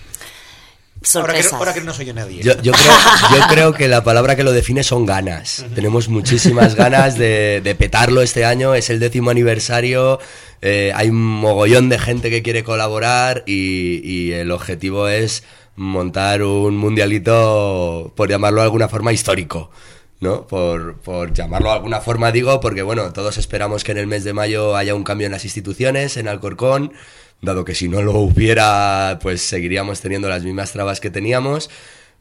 Ahora que, ahora que no soy yo nadie. Yo, yo, creo, yo creo que la palabra que lo define son ganas. Uh-huh. Tenemos muchísimas ganas de, de petarlo este año. Es el décimo aniversario. Eh, hay un mogollón de gente que quiere colaborar y, y el objetivo es montar un mundialito, por llamarlo de alguna forma, histórico, ¿no? Por, por llamarlo de alguna forma, digo, porque bueno, todos esperamos que en el mes de mayo haya un cambio en las instituciones, en Alcorcón, dado que si no lo hubiera, pues seguiríamos teniendo las mismas trabas que teníamos,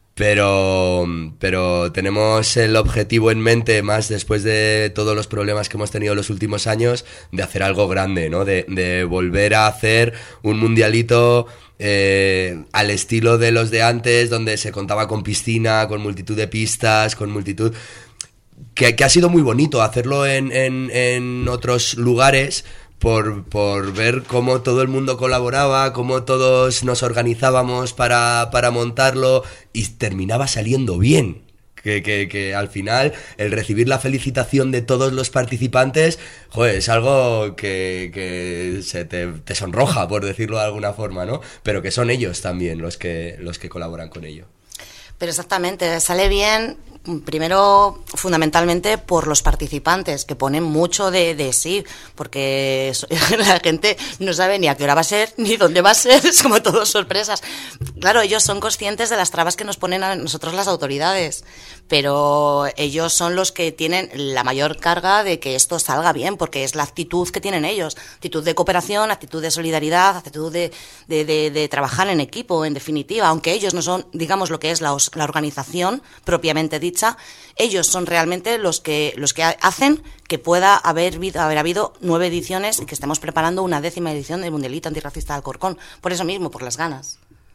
pero, pero tenemos el objetivo en mente, más después de todos los problemas que hemos tenido los últimos años, de hacer algo grande, ¿no? De, de volver a hacer un mundialito eh, al estilo de los de antes, donde se contaba con piscina, con multitud de pistas, con multitud... Que, que ha sido muy bonito hacerlo en, en, en otros lugares, Por, por ver cómo todo el mundo colaboraba, cómo todos nos organizábamos para, para montarlo y terminaba saliendo bien. Que, que, que al final el recibir la felicitación de todos los participantes, joder, es algo que, que se te, te sonroja, por decirlo de alguna forma, ¿no? Pero que son ellos también los que, los que colaboran con ello. Pero exactamente, sale bien, primero, fundamentalmente, por los participantes, que ponen mucho de, de sí, porque la gente no sabe ni a qué hora va a ser, ni dónde va a ser, es como todo sorpresas. Claro, ellos son conscientes de las trabas que nos ponen a nosotros las autoridades, pero ellos son los que tienen la mayor carga de que esto salga bien, porque es la actitud que tienen ellos, actitud de cooperación, actitud de solidaridad, actitud de, de, de, de trabajar en equipo, en definitiva, aunque ellos no son, digamos, lo que es la, la organización propiamente dicha, ellos son realmente los que los que hacen que pueda haber, haber habido nueve ediciones y que estemos preparando una décima edición del Mundialito Antirracista de Alcorcón, por eso mismo, por las ganas.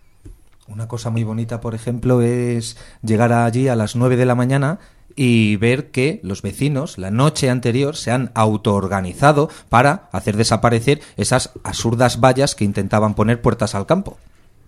Una cosa muy bonita, por ejemplo, es llegar allí a las nueve de la mañana y ver que los vecinos la noche anterior se han autoorganizado para hacer desaparecer esas absurdas vallas que intentaban poner puertas al campo.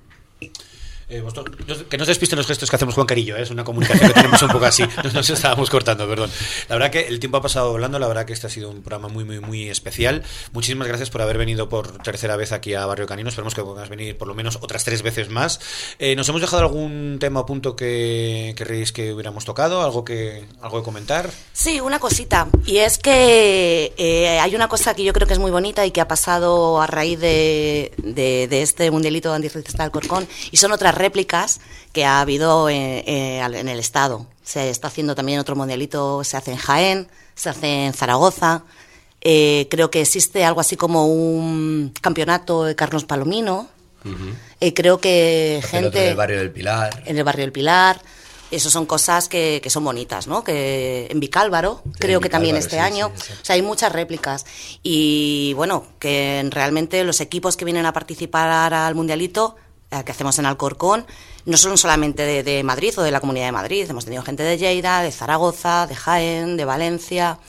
Eh, vosotros, que no os despisten los gestos que hacemos Juan Carillo, ¿eh? Es una comunicación que tenemos un poco así, nos, nos estábamos cortando, perdón. La verdad que el tiempo ha pasado volando, la verdad que este ha sido un programa muy, muy, muy especial. Muchísimas gracias por haber venido por tercera vez aquí a Barrio Canino, esperemos que puedas venir por lo menos otras tres veces más. Eh, ¿Nos hemos dejado algún tema o punto que querréis que hubiéramos tocado? ¿Algo que, algo que comentar? Sí, una cosita, y es que eh, hay una cosa que yo creo que es muy bonita y que ha pasado a raíz de, de, de este Mundialito Antirracista de Alcorcón, y son otras réplicas que ha habido en, en el Estado. Se está haciendo también otro mundialito, se hace en Jaén, se hace en Zaragoza. Eh, creo que existe algo así como un campeonato de Carlos Palomino. Uh-huh. Eh, creo que Hacer gente... otro en el barrio del Pilar. En el barrio del Pilar. Eso son cosas que, que son bonitas, ¿no? Que en Vicálvaro, sí, creo en que Vicálvaro, también este sí, año. Sí, sí. O sea, hay muchas réplicas. Y bueno, que realmente los equipos que vienen a participar al mundialito, que hacemos en Alcorcón, no son solamente de, de Madrid o de la Comunidad de Madrid, hemos tenido gente de Lleida, de Zaragoza, de Jaén, de Valencia.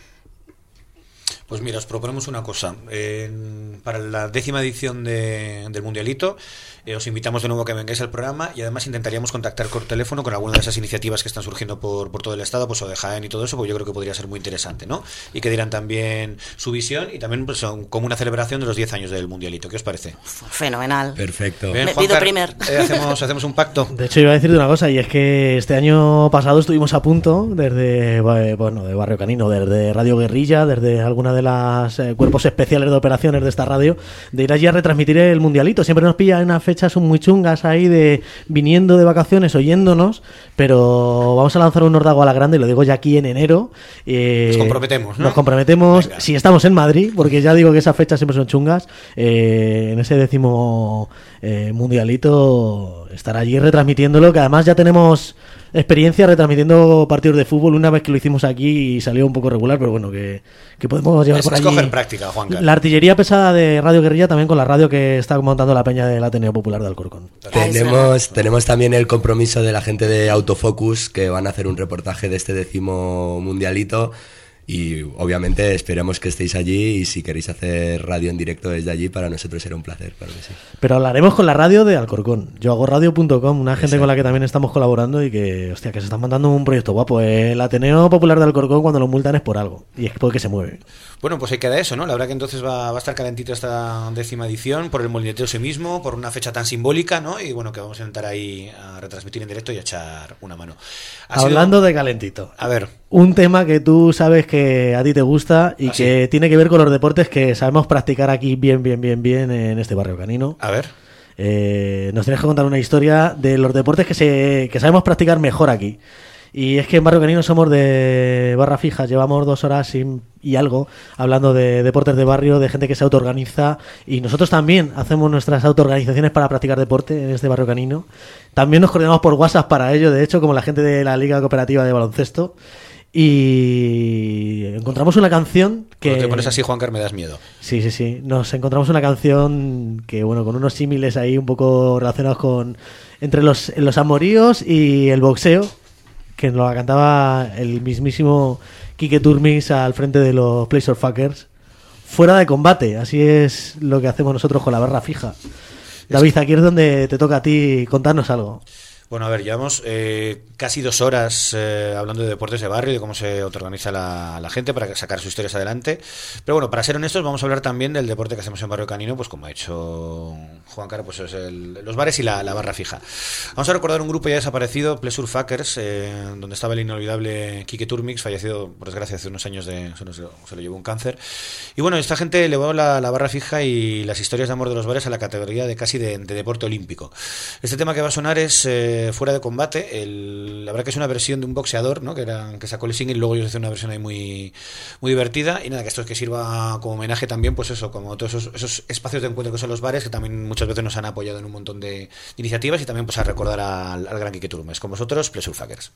Pues mira, os proponemos una cosa. Eh, para la décima edición de, del Mundialito, eh, os invitamos de nuevo a que vengáis al programa y además intentaríamos contactar por teléfono con alguna de esas iniciativas que están surgiendo por, por todo el estado, pues o de Jaén y todo eso, pues yo creo que podría ser muy interesante, ¿no? Y que dieran también su visión y también pues, como una celebración de los diez años del Mundialito. ¿Qué os parece? Fenomenal. Perfecto. Bien, Me Juancar, pido primer. Eh, hacemos, hacemos un pacto. De hecho, iba a decirte una cosa, y es que este año pasado estuvimos a punto, desde bueno, de Barrio Canino, desde Radio Guerrilla, desde alguna de las eh, cuerpos especiales de operaciones de esta radio, de ir allí a retransmitir el Mundialito. Siempre nos pilla en unas fechas muy chungas ahí de viniendo de vacaciones, oyéndonos, pero vamos a lanzar un Nordago a la grande, y lo digo ya aquí en enero. Eh, Nos comprometemos, ¿no? Nos comprometemos, Venga. si estamos en Madrid, porque ya digo que esas fechas siempre son chungas, eh, en ese décimo eh, Mundialito estar allí retransmitiéndolo, que además ya tenemos experiencia retransmitiendo partidos de fútbol una vez que lo hicimos aquí y salió un poco regular, pero bueno, que, que podemos llevar Es, por es allí. coger práctica, Juancar. La artillería pesada de Radio Guerrilla también con la radio que está montando la peña del Ateneo Popular de Alcorcón. Tenemos, tenemos también el compromiso de la gente de Autofocus, que van a hacer un reportaje de este décimo Mundialito. Y obviamente esperamos que estéis allí, y si queréis hacer radio en directo desde allí, para nosotros será un placer, claro que sí. Pero hablaremos con la radio de Alcorcón, yo hago radio punto com, una gente Exacto. con la que también estamos colaborando y que, hostia, que se están mandando un proyecto guapo. El Ateneo Popular de Alcorcón, cuando lo multan es por algo, y es porque se mueve. Bueno, pues ahí queda eso, ¿no? La verdad que entonces va, va a estar calentito esta décima edición por el molineteo ese mismo, por una fecha tan simbólica, ¿no? Y bueno, que vamos a intentar ahí a retransmitir en directo y a echar una mano. Ha Hablando sido... de calentito, A ver, un tema que tú sabes que a ti te gusta y ¿Ah, que sí? tiene que ver con los deportes que sabemos practicar aquí bien, bien, bien, bien en este barrio canino. a ver. Eh, nos tienes que contar una historia de los deportes que, se, que sabemos practicar mejor aquí. Y es que en Barrio Canino somos de barra fija, llevamos dos horas y, y algo hablando de deportes de barrio, de gente que se autoorganiza, y nosotros también hacemos nuestras autoorganizaciones para practicar deporte en este Barrio Canino. También nos coordinamos por WhatsApp para ello, de hecho, como la gente de la Liga Cooperativa de Baloncesto. Y encontramos una canción que... Cuando te pones así, Juancar, me das miedo. Sí, sí, sí. Nos encontramos una canción que, bueno, con unos símiles ahí un poco relacionados con... entre los, los amoríos y el boxeo, que nos la cantaba el mismísimo Quique Turmis al frente de los Play-Surfuckers. Fuera de combate, así es lo que hacemos nosotros con la barra fija. David, aquí es donde te toca a ti contarnos algo. Bueno, a ver, llevamos eh, casi dos horas eh, hablando de deportes de barrio y de cómo se autoorganiza la, la gente para sacar sus historias adelante. Pero bueno, para ser honestos, vamos a hablar también del deporte que hacemos en Barrio Canino, pues como ha hecho Juan Caro, pues es el, los bares y la, la barra fija. Vamos a recordar un grupo ya desaparecido, Play-Surfuckers, eh, donde estaba el inolvidable Quique Turmix, fallecido por desgracia hace unos años, de, se, nos, se lo llevó un cáncer. Y bueno, esta gente elevó la, la barra fija y las historias de amor de los bares a la categoría de casi de, de deporte olímpico. Este tema que va a sonar es... Eh, Fuera de combate, el, la verdad que es una versión de un boxeador, ¿no? que, era, que sacó el single y luego ellos hicieron una versión ahí muy, muy divertida, y nada, que esto es que sirva como homenaje también, pues eso, como todos esos, esos espacios de encuentro que son los bares, que también muchas veces nos han apoyado en un montón de iniciativas, y también pues a recordar al, al gran Quique Turmes. Con vosotros, Play-Surfuckers.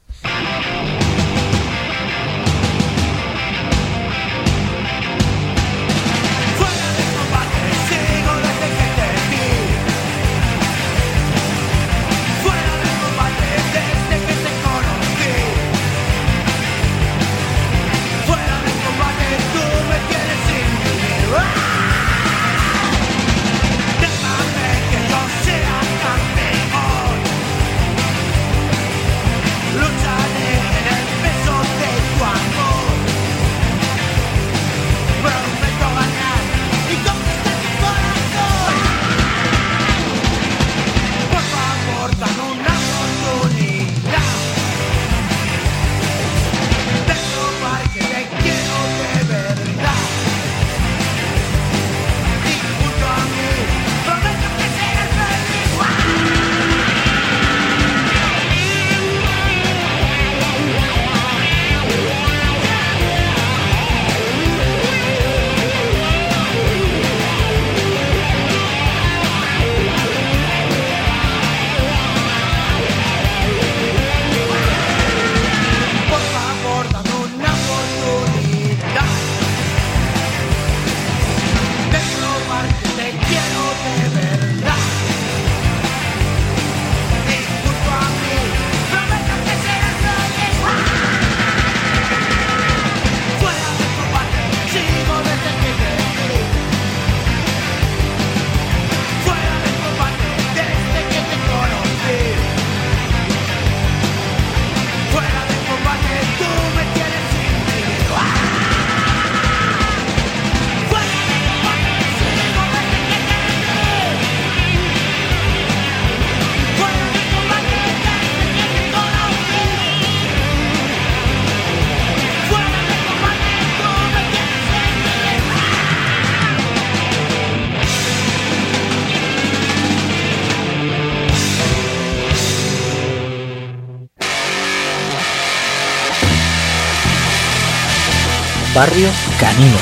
Lucharé en el Barrio Canino.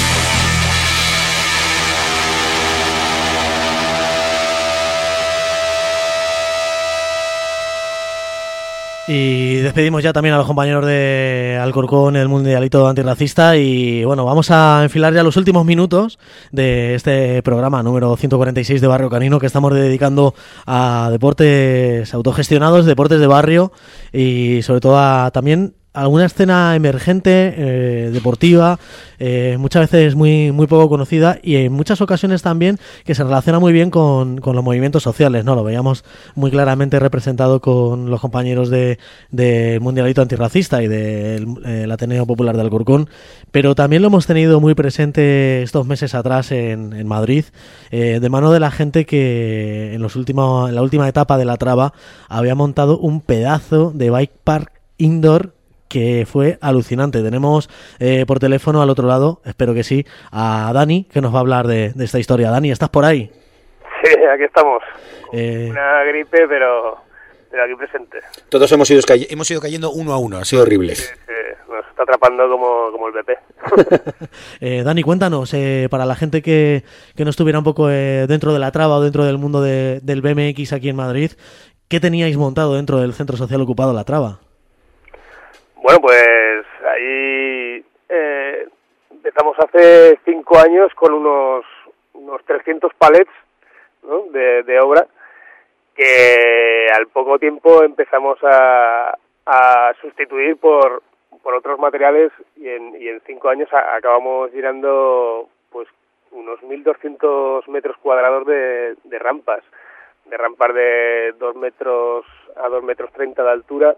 Y despedimos ya también a los compañeros de Alcorcón, el Mundialito Antirracista, y bueno, vamos a enfilar ya los últimos minutos de este programa número ciento cuarenta y seis de Barrio Canino, que estamos dedicando a deportes autogestionados, deportes de barrio y sobre todo a también alguna escena emergente, eh, deportiva, eh, muchas veces muy muy poco conocida y en muchas ocasiones también que se relaciona muy bien con, con los movimientos sociales, ¿no? Lo veíamos muy claramente representado con los compañeros de del Mundialito Antirracista y del eh, Ateneo Popular de Alcorcón, pero también lo hemos tenido muy presente estos meses atrás en, en Madrid, eh, de mano de la gente que en, los últimos, en la última etapa de la traba había montado un pedazo de bike park indoor que fue alucinante. Tenemos eh, por teléfono al otro lado, espero que sí, a Dani, que nos va a hablar de, de esta historia. Dani, ¿estás por ahí? Sí, aquí estamos. Eh... Una gripe, pero, pero aquí presente. Todos hemos ido, cay- hemos ido cayendo uno a uno, ha sido horrible. Sí, sí, nos está atrapando como, como el B P. eh, Dani, cuéntanos, eh, para la gente que, que no estuviera un poco eh, dentro de la traba o dentro del mundo de, del B M X aquí en Madrid, ¿qué teníais montado dentro del Centro Social Ocupado La Traba? Bueno, pues ahí eh, empezamos hace cinco años con unos unos trescientos palets, ¿no? de, de obra, que al poco tiempo empezamos a, a sustituir por, por otros materiales y en, y en cinco años a, acabamos llenando pues unos mil doscientos metros cuadrados de, de rampas, de rampas de dos metros a dos metros treinta de altura.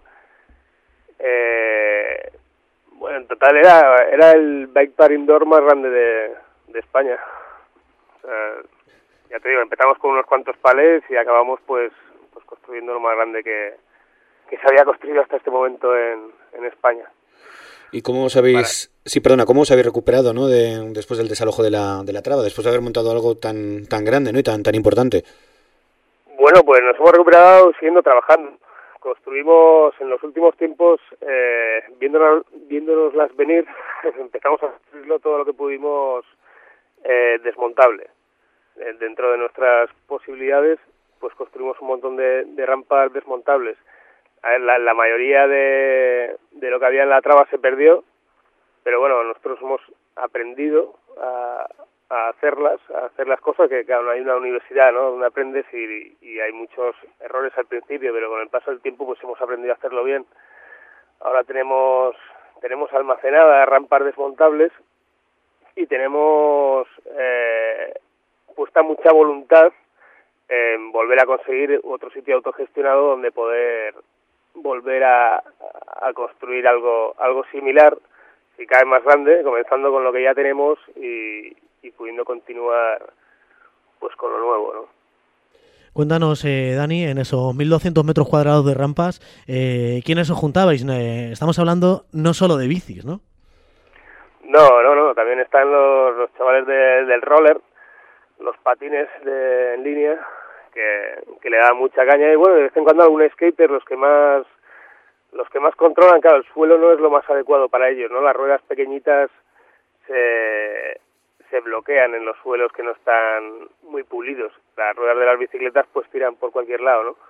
Eh, bueno, en total era era el bike park indoor más grande de, de España. O sea, ya te digo, empezamos con unos cuantos palets y acabamos pues pues construyendo lo más grande que, que se había construido hasta este momento en, en España. ¿Y cómo os habéis, Para... sí, perdona, cómo os habéis recuperado, ¿no? De, después del desalojo de la de la traba, después de haber montado algo tan tan grande, ¿no? Y tan tan importante. Bueno, pues nos hemos recuperado siguiendo trabajando. Construimos en los últimos tiempos, eh, viéndonos, viéndonoslas venir, empezamos a construirlo todo lo que pudimos eh, desmontable. Eh, dentro de nuestras posibilidades, pues construimos un montón de, de rampas desmontables. A ver, la, la mayoría de, de lo que había en la traba se perdió, pero bueno, nosotros hemos aprendido a, a hacerlas, a hacer las cosas, que claro, no hay una universidad, ¿no?, donde aprendes y, y hay muchos errores al principio, pero con el paso del tiempo pues hemos aprendido a hacerlo bien. Ahora tenemos tenemos almacenadas rampas desmontables y tenemos eh, puesta mucha voluntad en volver a conseguir otro sitio autogestionado donde poder volver a, a construir algo algo similar, si cae más grande, comenzando con lo que ya tenemos y y pudiendo continuar pues con lo nuevo, ¿no? Cuéntanos, eh, Dani, en esos mil doscientos metros cuadrados de rampas, eh, ¿quiénes os juntabais? Eh, estamos hablando no solo de bicis, ¿no? No, no, no, también están los, los chavales de, del roller, los patines de, en línea, que, que le dan mucha caña, y bueno, de vez en cuando algún skater, los que más los que más controlan, claro, el suelo no es lo más adecuado para ellos, ¿no? Las ruedas pequeñitas se... se bloquean en los suelos que no están muy pulidos. Las ruedas de las bicicletas pues tiran por cualquier lado, ¿no?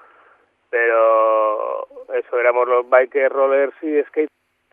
Pero eso, éramos los bikers, rollers y skate.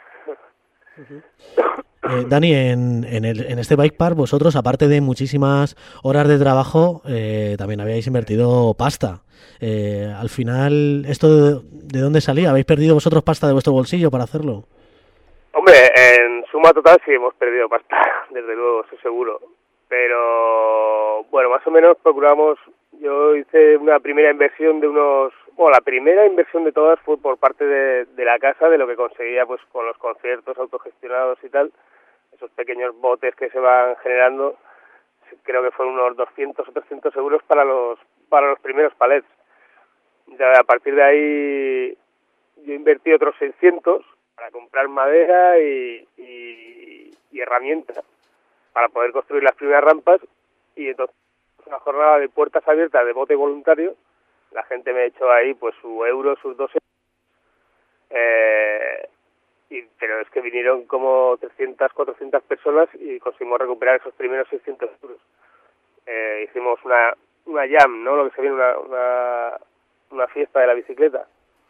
Eh, Dani, en, en, el, en este bike park vosotros, aparte de muchísimas horas de trabajo, eh, también habíais invertido pasta. Eh, al final, ¿esto de, de dónde salía? ¿Habéis perdido vosotros pasta de vuestro bolsillo para hacerlo? Hombre, en suma total sí hemos perdido pasta, desde luego, eso seguro. Pero, bueno, más o menos procuramos, yo hice una primera inversión de unos, bueno, la primera inversión de todas fue por parte de, de la casa, de lo que conseguía pues con los conciertos autogestionados y tal, esos pequeños botes que se van generando, creo que fueron unos doscientos o trescientos euros para los, para los primeros palets. Ya a partir de ahí yo invertí otros seiscientos para comprar madera y, y, y herramientas para poder construir las primeras rampas, y entonces una jornada de puertas abiertas de bote voluntario, la gente me echó ahí pues su euro, sus dos euros, eh, y pero es que vinieron como trescientas, cuatrocientas personas y conseguimos recuperar esos primeros seiscientos euros. Eh, hicimos una una jam, ¿no? Lo que se viene, una, una, una fiesta de la bicicleta.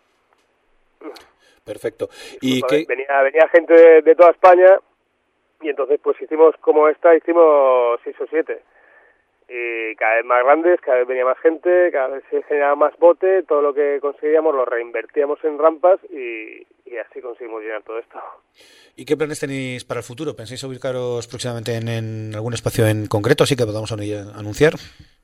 Perfecto. Y pues, qué... venía, venía gente de, de toda España y entonces pues hicimos como esta, hicimos seis o siete. Y cada vez más grandes, cada vez venía más gente, cada vez se generaba más bote, todo lo que conseguíamos lo reinvertíamos en rampas y, y así conseguimos llenar todo esto. ¿Y qué planes tenéis para el futuro? ¿Pensáis ubicaros próximamente en, en algún espacio en concreto, así que podamos anunciar?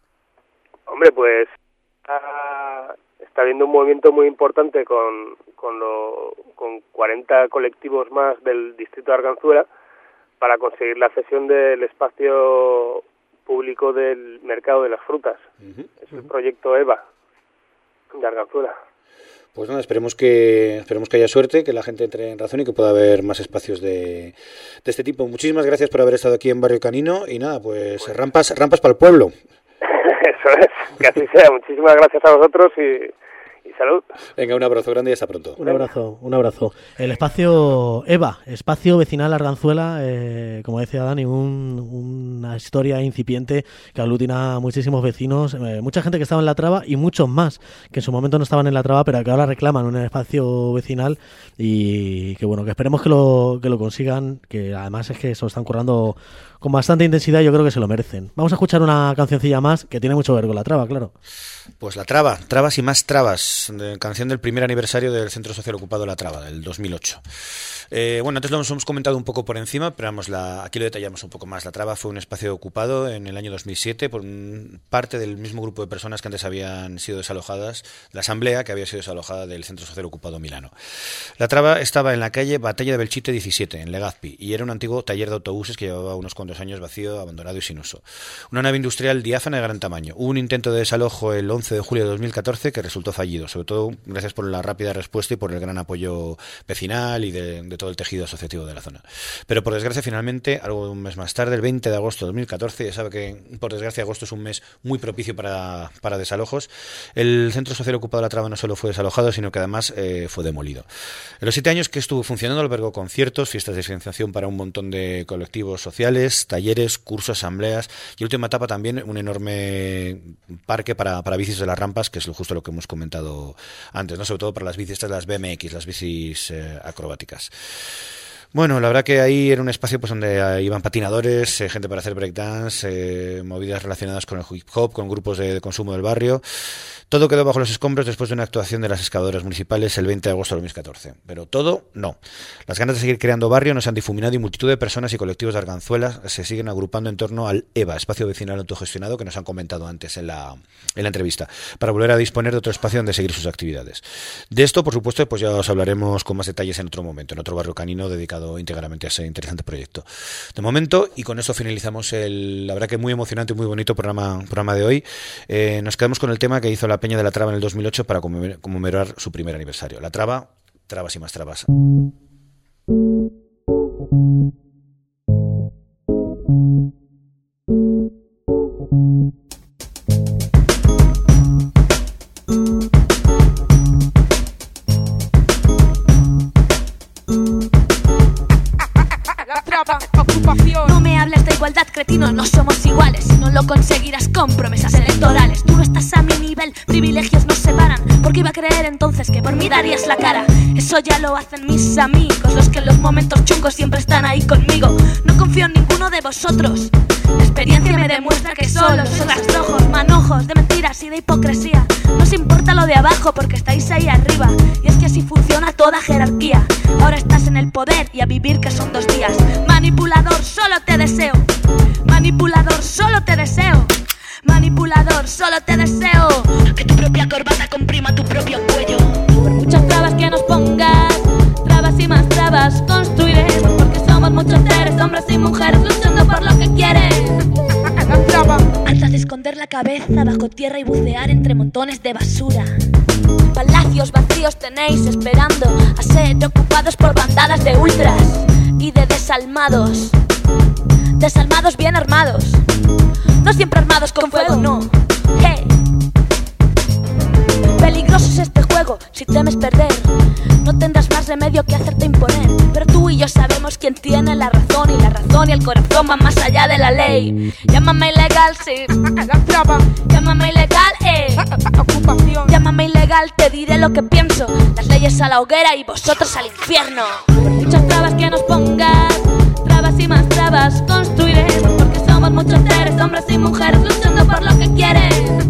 Hombre, pues está, está habiendo un movimiento muy importante con, con, lo, con cuarenta colectivos más del distrito de Arganzuela para conseguir la cesión del espacio público del mercado de las frutas. Uh-huh. Es el proyecto EVA de Arganzuela. Pues nada, esperemos que esperemos que haya suerte, que la gente entre en razón y que pueda haber más espacios de, de este tipo. Muchísimas gracias por haber estado aquí en Barrio Canino y nada, pues bueno. rampas rampas para el pueblo. Eso es, que así sea. Muchísimas gracias a vosotros y, y salud. Venga, un abrazo grande y hasta pronto. Un abrazo, un abrazo. El espacio EVA, Espacio Vecinal Arganzuela, eh, como decía Dani, un, una historia incipiente que aglutina a muchísimos vecinos, eh, mucha gente que estaba en la traba y muchos más que en su momento no estaban en la traba, pero que ahora reclaman un espacio vecinal y que bueno, que esperemos que lo, que lo consigan, que además es que se lo están currando con bastante intensidad, yo creo que se lo merecen. Vamos a escuchar una cancioncilla más que tiene mucho que ver con la traba, claro. Pues La Traba, Trabas y más Trabas, de, canción del primer aniversario del Centro Social Ocupado La Traba, del dos mil ocho. Eh, bueno, antes lo hemos comentado un poco por encima, pero vamos, la, aquí lo detallamos un poco más. La Traba fue un espacio ocupado en el año dos mil siete por un, parte del mismo grupo de personas que antes habían sido desalojadas, la asamblea que había sido desalojada del Centro Social Ocupado Milano. La Traba estaba en la calle Batalla de Belchite diecisiete, en Legazpi, y era un antiguo taller de autobuses que llevaba unos cuantos años vacío, abandonado y sin uso. Una nave industrial diáfana de gran tamaño. Hubo un intento de desalojo el once de julio de dos mil catorce que resultó fallido, sobre todo gracias por la rápida respuesta y por el gran apoyo vecinal y de, de todo el tejido asociativo de la zona. Pero por desgracia, finalmente, algo un mes más tarde, el veinte de agosto de dos mil catorce, ya sabe que por desgracia agosto es un mes muy propicio para, para desalojos, el Centro Social Ocupado de La Traba no solo fue desalojado, sino que además eh, fue demolido. En los siete años que estuvo funcionando, albergó conciertos, fiestas de financiación para un montón de colectivos sociales, talleres, cursos, asambleas y última etapa también un enorme parque para, para bicis de las rampas, que es justo lo que hemos comentado antes, ¿no? Sobre todo para las bicis, estas las B M X, las bicis eh, acrobáticas. Bueno, la verdad que ahí era un espacio pues donde iban patinadores, eh, gente para hacer breakdance, eh, movidas relacionadas con el hip hop, con grupos de, de consumo del barrio. Todo quedó bajo los escombros después de una actuación de las excavadoras municipales el veinte de agosto de dos mil catorce. Pero todo, no. Las ganas de seguir creando barrio nos han difuminado y multitud de personas y colectivos de Arganzuela se siguen agrupando en torno al EVA, Espacio Vecinal Autogestionado, que nos han comentado antes en la, en la entrevista, para volver a disponer de otro espacio donde seguir sus actividades. De esto, por supuesto, pues ya os hablaremos con más detalles en otro momento, en otro barrio canino dedicado íntegramente a ese interesante proyecto. De momento, y con eso finalizamos el, la verdad que muy emocionante y muy bonito programa, programa de hoy, eh, nos quedamos con el tema que hizo la Peña de la Traba en el dos mil ocho para conmemorar su primer aniversario. La Traba, Trabas y más Trabas. No me hables de igualdad, cretino, no somos iguales. No lo conseguirás con promesas electorales. Tú no estás a mi nivel, privilegios nos separan. Porque iba a creer entonces que por mí darías la cara. Eso ya lo hacen mis amigos, los que en los momentos chungos siempre están ahí conmigo. No confío en ninguno de vosotros. La experiencia me demuestra que solo sois rastrojos, manojos de mentiras y de hipocresía. No os importa lo de abajo porque estáis ahí arriba. Y es que así funciona toda jerarquía. Ahora estás en el poder y a vivir que son dos días. Manipulador, solo te deseo. Manipulador, solo te deseo. Manipulador, solo te deseo. Que tu propia corbata comprima tu propio cuello. Por muchas trabas que nos pongas, trabas y más trabas construiremos. Porque somos muchos seres, hombres y mujeres luchando por lo que quieren. Antes de esconder la cabeza bajo tierra y bucear entre montones de basura. Palacios vacíos tenéis esperando a ser ocupados por bandadas de ultras y de desalmados. Desalmados bien armados. No siempre armados con fuego, no. Hey. Peligroso es este juego, si temes perder no tendrás más remedio que hacerte imponer. Pero tú Tú y yo sabemos quién tiene la razón, y la razón y el corazón van más allá de la ley. Llámame ilegal, sí. Llámame ilegal, eh. Llámame ilegal, te diré lo que pienso. Las leyes a la hoguera y vosotros al infierno. Por muchas trabas que nos pongas, trabas y más trabas construiremos, porque somos muchos seres, hombres y mujeres luchando por lo que quieren.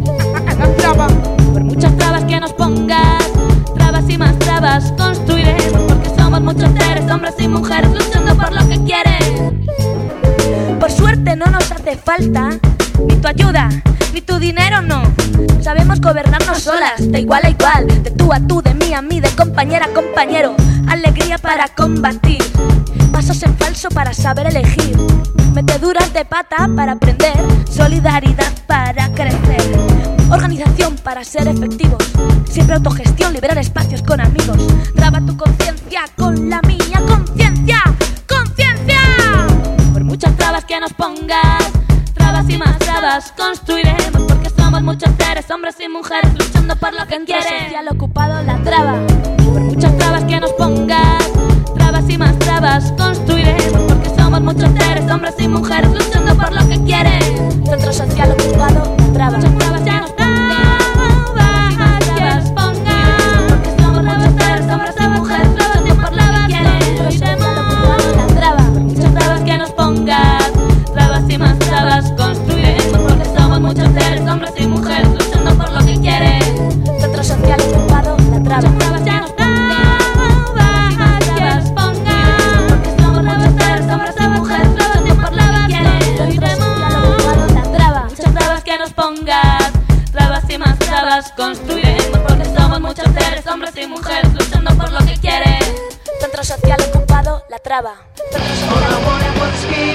Por muchas trabas que nos pongas, trabas y más trabas construiremos, porque somos muchos seres, hombres y mujeres luchando por lo que quieren. Por suerte no nos hace falta ni tu ayuda, ni tu dinero, no. Sabemos gobernarnos solas, de igual a igual, de tú a tú, de mí a mí, de compañera a compañero. Alegría para combatir, pasos en falso para saber elegir, meteduras de pata para aprender, solidaridad para crecer, organización para ser efectivos, siempre autogestión, liberar espacios con amigos. Traba tu conciencia con la mía, conciencia, conciencia. Por muchas trabas que nos pongas, trabas y más trabas construiremos, porque somos muchos seres, hombres y mujeres luchando por lo que quieren. Social ocupado la traba. Por muchas trabas que nos pongas, trabas y más trabas construiremos, porque somos muchos seres, hombres y mujeres luchando por lo que quieren. Centro social ocupado la traba. Muchas trabas que nos pongas, trabas y más trabas, porque somos muchos seres, hombres y mujeres luchando por lo que quieren. Centro social ocupado la traba. Muchas trabas que nos pongas, trabas y más trabas construiremos, porque somos muchos seres, hombres y mujeres luchando por lo que quieren. Centro social ocupado la traba. Muchas trabas que nos pongas, trabas y más trabas, porque somos muchos seres, hombres y mujeres luchando por lo que quieren. Centro social ocupado la traba. Muchas trabas que nos pongas, trabas y más trabas construiremos, porque somos muchos seres, hombres y mujeres luchando por lo que quieren. Centro social ocupado la traba. Centro social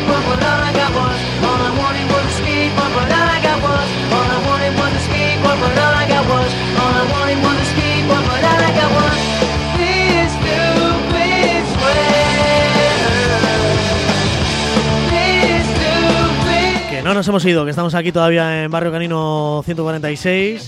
Que no nos hemos ido, que estamos aquí todavía en Barrio Canino ciento cuarenta y seis.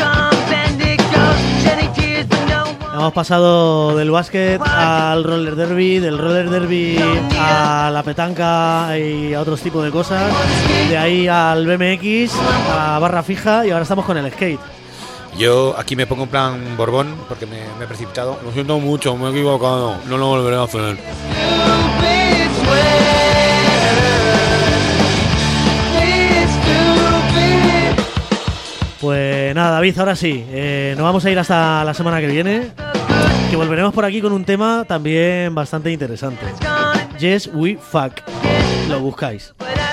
Hemos pasado del básquet al roller derby, del roller derby a la petanca y a otros tipos de cosas, de ahí al B M X, a barra fija, y ahora estamos con el skate. Yo aquí me pongo en plan Borbón porque me, me he precipitado. Lo siento mucho, me he equivocado, no lo volveré a hacer. Pues nada, David, ahora sí, eh, nos vamos a ir hasta la semana que viene, que volveremos por aquí con un tema también bastante interesante. Yes, we fuck. Lo buscáis.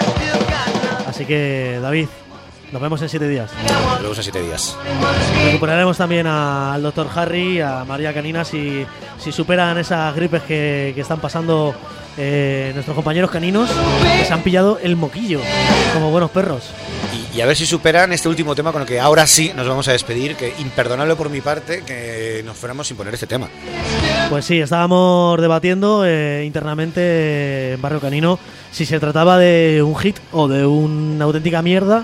Así que, David, nos vemos en siete días. Nos vemos en siete días. Recuperaremos también a- al doctor Harry, a María Canina, si, si superan esas gripes que, que están pasando eh, nuestros compañeros caninos, que se han pillado el moquillo, como buenos perros. Y, y a ver si superan este último tema con el que ahora sí nos vamos a despedir, que imperdonable por mi parte que nos fuéramos sin poner este tema. Pues sí, estábamos debatiendo eh, internamente eh, en Barrio Canino si se trataba de un hit o de una auténtica mierda,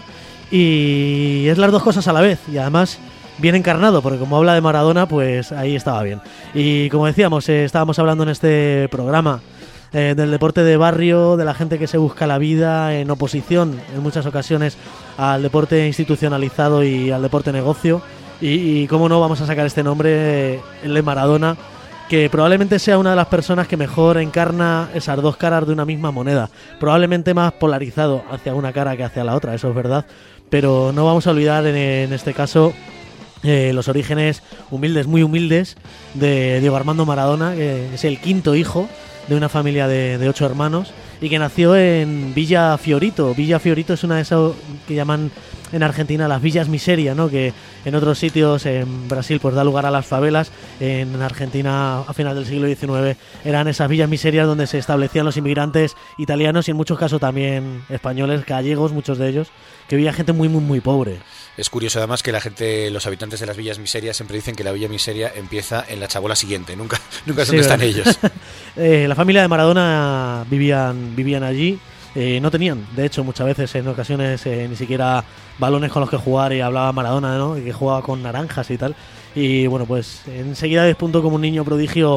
y es las dos cosas a la vez, y además bien encarnado, porque como habla de Maradona, pues ahí estaba bien. Y como decíamos, eh, estábamos hablando en este programa eh, del deporte de barrio, de la gente que se busca la vida en oposición en muchas ocasiones al deporte institucionalizado y al deporte negocio, y, y cómo no vamos a sacar este nombre, eh, el de Maradona, que probablemente sea una de las personas que mejor encarna esas dos caras de una misma moneda, probablemente más polarizado hacia una cara que hacia la otra, eso es verdad, pero no vamos a olvidar en, en este caso eh, los orígenes humildes, muy humildes, de Diego Armando Maradona, que es el quinto hijo de una familia de, de ocho hermanos, y que nació en Villa Fiorito. Villa Fiorito es una de esas que llaman en Argentina las villas miseria, ¿no? Que en otros sitios, en Brasil, pues da lugar a las favelas. En Argentina, a final del siglo diecinueve, eran esas villas miserias donde se establecían los inmigrantes italianos y en muchos casos también españoles, gallegos, muchos de ellos, que vivía gente muy, muy, muy pobre. Es curioso además que la gente, los habitantes de las villas miserias siempre dicen que la villa miseria empieza en la chabola siguiente, nunca, nunca es Sí, donde están ¿verdad? ellos. eh, la familia de Maradona vivían, vivían allí. Eh, no tenían, de hecho, muchas veces, en ocasiones, eh, ni siquiera balones con los que jugar, y hablaba Maradona, ¿no? Que jugaba con naranjas y tal. Y bueno, pues enseguida despuntó como un niño prodigio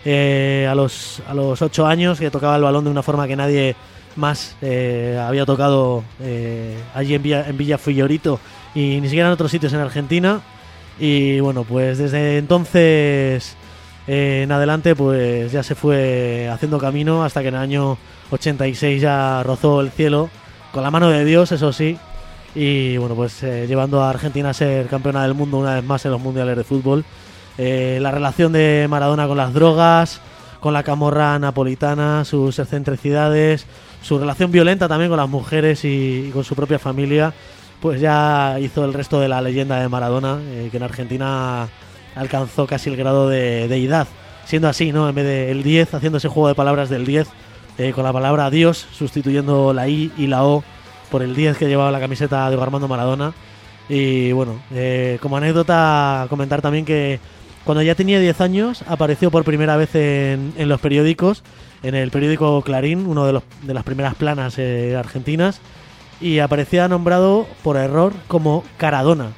eh, a los a los ocho años, que tocaba el balón de una forma que nadie más eh, había tocado eh, allí en Villa, en Villa Fiorito y ni siquiera en otros sitios en Argentina. Y bueno, pues desde entonces eh, en adelante pues ya se fue haciendo camino hasta que en el año ochenta y seis ya rozó el cielo con la mano de Dios, eso sí, y bueno, pues eh, llevando a Argentina a ser campeona del mundo una vez más en los mundiales de fútbol. Eh, la relación de Maradona con las drogas, con la camorra napolitana, sus excentricidades, su relación violenta también con las mujeres y, y con su propia familia, pues ya hizo el resto de la leyenda de Maradona, eh, que en Argentina alcanzó casi el grado de deidad, siendo así, ¿no? En vez de el diez, haciendo ese juego de palabras del diez, eh, con la palabra Dios, sustituyendo la I y la O por el diez que llevaba la camiseta de Diego Armando Maradona. Y bueno, eh, como anécdota comentar también que cuando ya tenía diez años apareció por primera vez en, en los periódicos, en el periódico Clarín, uno de, los, de las primeras planas eh, argentinas, y aparecía nombrado por error como Caradona.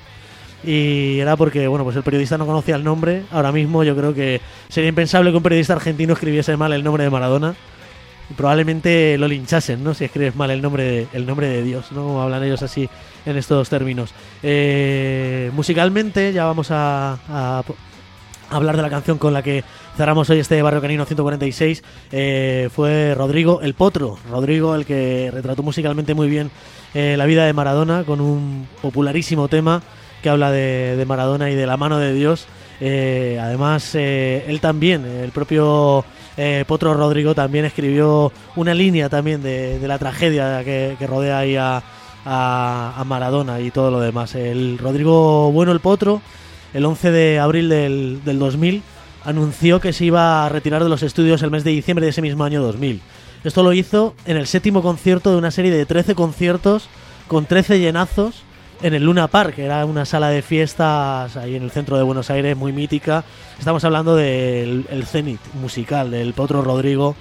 Y era porque, bueno, pues el periodista no conocía el nombre. Ahora mismo yo creo que sería impensable que un periodista argentino escribiese mal el nombre de Maradona. Y probablemente lo linchasen, ¿no? Si escribes mal el nombre de, el nombre de Dios, ¿no? Como hablan ellos así en estos términos. Eh, musicalmente ya vamos a, a hablar de la canción con la que cerramos hoy este Barrio Canino ciento cuarenta y seis. Eh, fue Rodrigo el Potro, Rodrigo el que retrató musicalmente muy bien eh, la vida de Maradona con un popularísimo tema que habla de, de Maradona y de la mano de Dios. Eh, además, eh, él también, el propio eh, Potro Rodrigo también escribió una línea también de, de la tragedia que, que rodea ahí a, a, a Maradona y todo lo demás. El Rodrigo Bueno el Potro, el once de abril del, del dos mil, anunció que se iba a retirar de los estudios el mes de diciembre de ese mismo año dos mil. Esto lo hizo en el séptimo concierto de una serie de trece conciertos con trece llenazos en el Luna Park, que era una sala de fiestas ahí en el centro de Buenos Aires muy mítica. Estamos hablando del el cenit musical del Potro Rodrigo,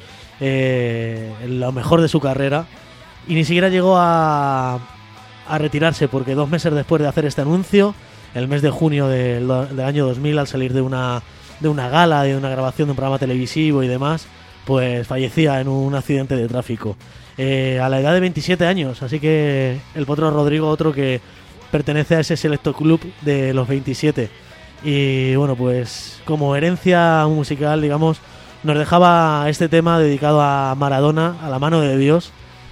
eh, lo mejor de su carrera, y ni siquiera llegó a, a retirarse, porque dos meses después de hacer este anuncio, el mes de junio del, del año dos mil, al salir de una, de una gala, de una grabación de un programa televisivo y demás, pues fallecía en un accidente de tráfico eh, a la edad de veintisiete años. Así que el Potro Rodrigo, otro que pertenece a ese selecto club de los veintisiete. Y bueno, pues como herencia musical, digamos, nos dejaba este tema dedicado a Maradona, a la mano de Dios,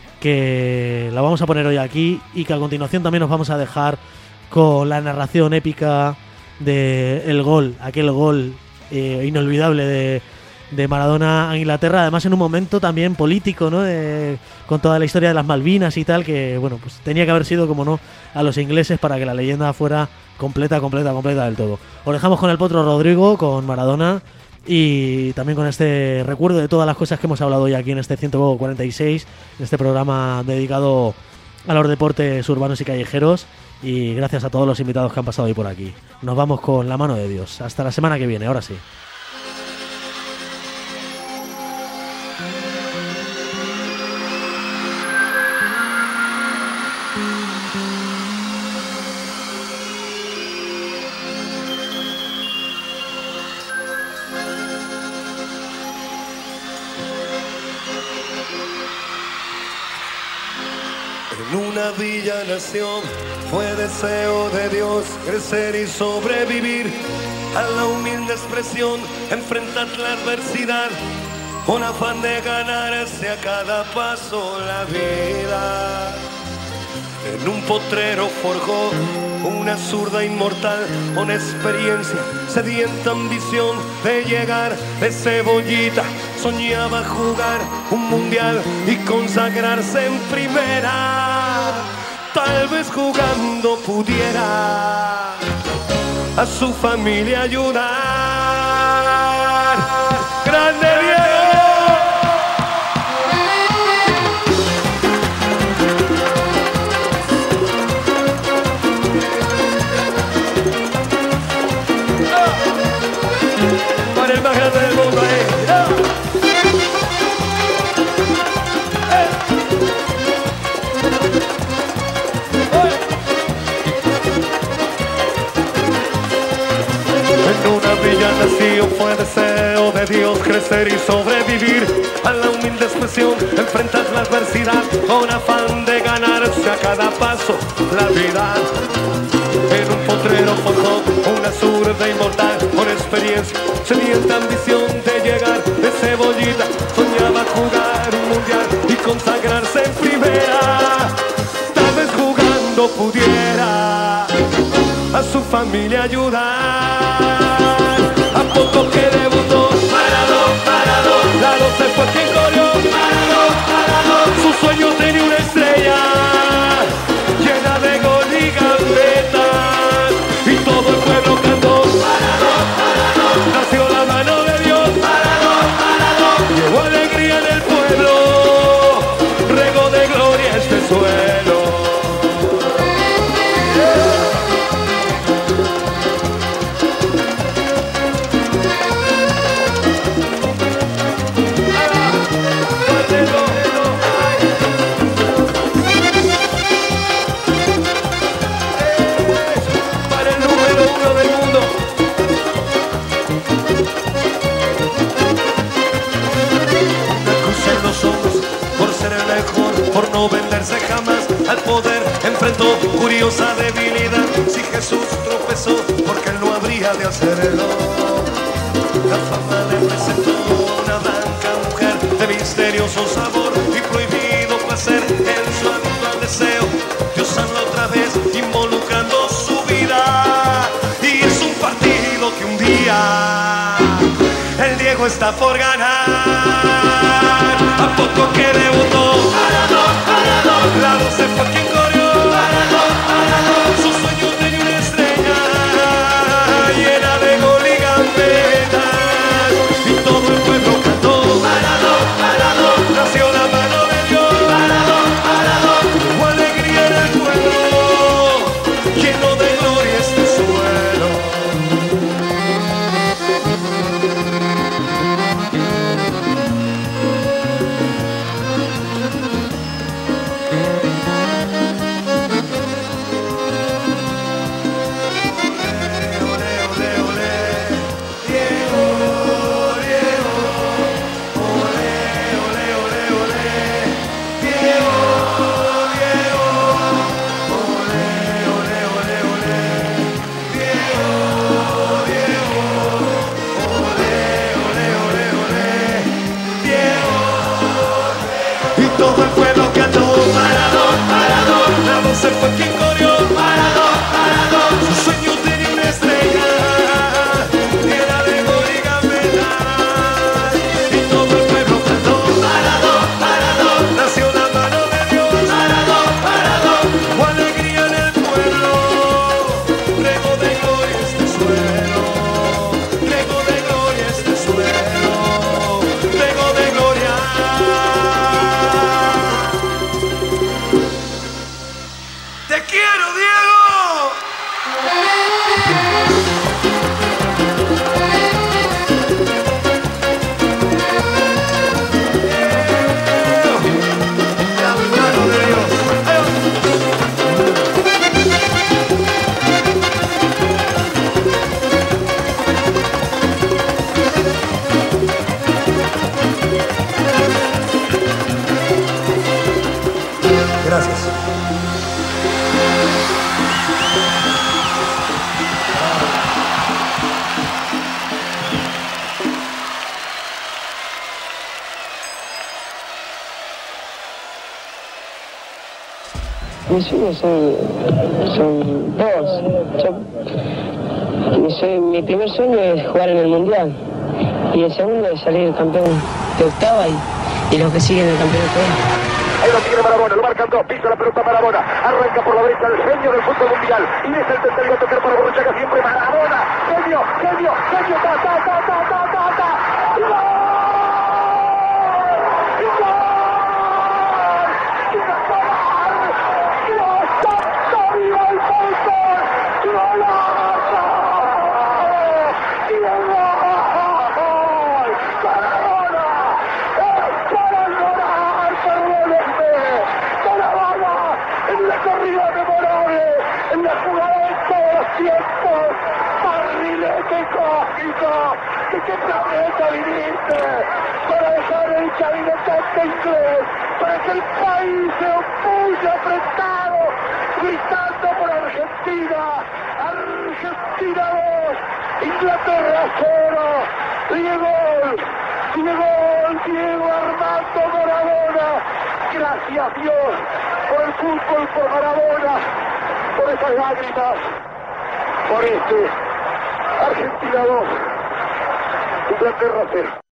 que la vamos a poner hoy aquí, y que a continuación también nos vamos a dejar con la narración épica de el gol, aquel gol eh, inolvidable de, de Maradona a Inglaterra, además en un momento también político, ¿no? De, con toda la historia de las Malvinas y tal, que bueno, pues tenía que haber sido, como no, a los ingleses para que la leyenda fuera completa, completa, completa del todo. Os dejamos con el Potro Rodrigo, con Maradona, y también con este recuerdo de todas las cosas que hemos hablado hoy aquí en este ciento cuarenta y seis, en este programa dedicado a los deportes urbanos y callejeros. Y gracias a todos los invitados que han pasado hoy por aquí. Nos vamos con la mano de Dios. Hasta la semana que viene, ahora sí. En una villa nación fue deseo de Dios crecer y sobrevivir a la humilde expresión, enfrentar la adversidad con afán de ganarse a cada paso la vida. En un potrero forjó una zurda inmortal con experiencia, sedienta ambición de llegar de cebollita. Soñaba jugar un mundial y consagrarse en primera. Tal vez jugando pudiera a su familia ayudar. ¡Grande Diego! Para el más grande del mundo, eh. En una villa nació, fue deseo de Dios crecer crecer y sobrevivir. A la humilde expresión enfrentas la adversidad con afán de ganarse a cada paso la vida. En un potrero forjó una zurda inmortal con experiencia, sedienta ambición de llegar de cebollita. Soñaba jugar un mundial y consagrarse en primera. Tal vez jugando pudiera a su familia ayudar. A poco que debutó, parado, parado, la doce fue quien corrió, parado, parado. Su sueño tenía una estrella llena de gol y gambetas, y todo el pueblo cantó, parado, parado. Nació la mano de Dios, parado, parado. Llevó alegría en el pueblo, regó de gloria este suelo. Por no venderse jamás al poder, enfrentó curiosa debilidad. Si Jesús tropezó, porque él no habría de hacerlo. La fama le presentó una blanca mujer de misterioso sabor y prohibido placer. En su habitual deseo, Dios anda otra vez involucrando su vida. Y es un partido que un día el Diego está por ganar. A poco que debutó, parado, parado, la doce fue quien corrió, parado, parado. Su sueño tenía una estrella llena de gol y gambetas, y todo el pueblo cantó, parado, parado. Nació la mano de Dios, parado, parado. Hubo alegría en el pueblo, lleno de gloria este suelo. Todo el pueblo cantó, parado, parado. La doce fue quien corrió, parado, parado. Su sueño tenía una estrella llena de gol y gambetas, y todo el pueblo cantó, parado, parado. Nació la mano de Dios, parado, parado. Hubo alegría en el pueblo, regó de gloria este suelo, regó de gloria este suelo, regó de gloria. ¡Te quiero, Diego! Gracias. Mis sueños son, son dos. Yo, mi, sueño, mi primer sueño es jugar en el Mundial y el segundo es salir campeón de octava y, y los que siguen el campeonato. Ahí lo tiene Maradona, lo marcan dos, pisa la pelota Maradona, arranca por la derecha el genio del fútbol mundial y es el tercero a tocar para Borruchaga siempre Maradona, genio, genio, genio, ta, ta, ta, ta, ta, ta, ta. ¡Gol! que qué planeta viniste para dejar el cabinetante inglés, para que el país se opulle apretado, gritando por Argentina, Argentina dos, Inglaterra cero, Diego, Diego, Diego Armando Maradona, gracias Dios por el fútbol, por Maradona, por esas lágrimas, por este Argentina dos, Inglaterra cero.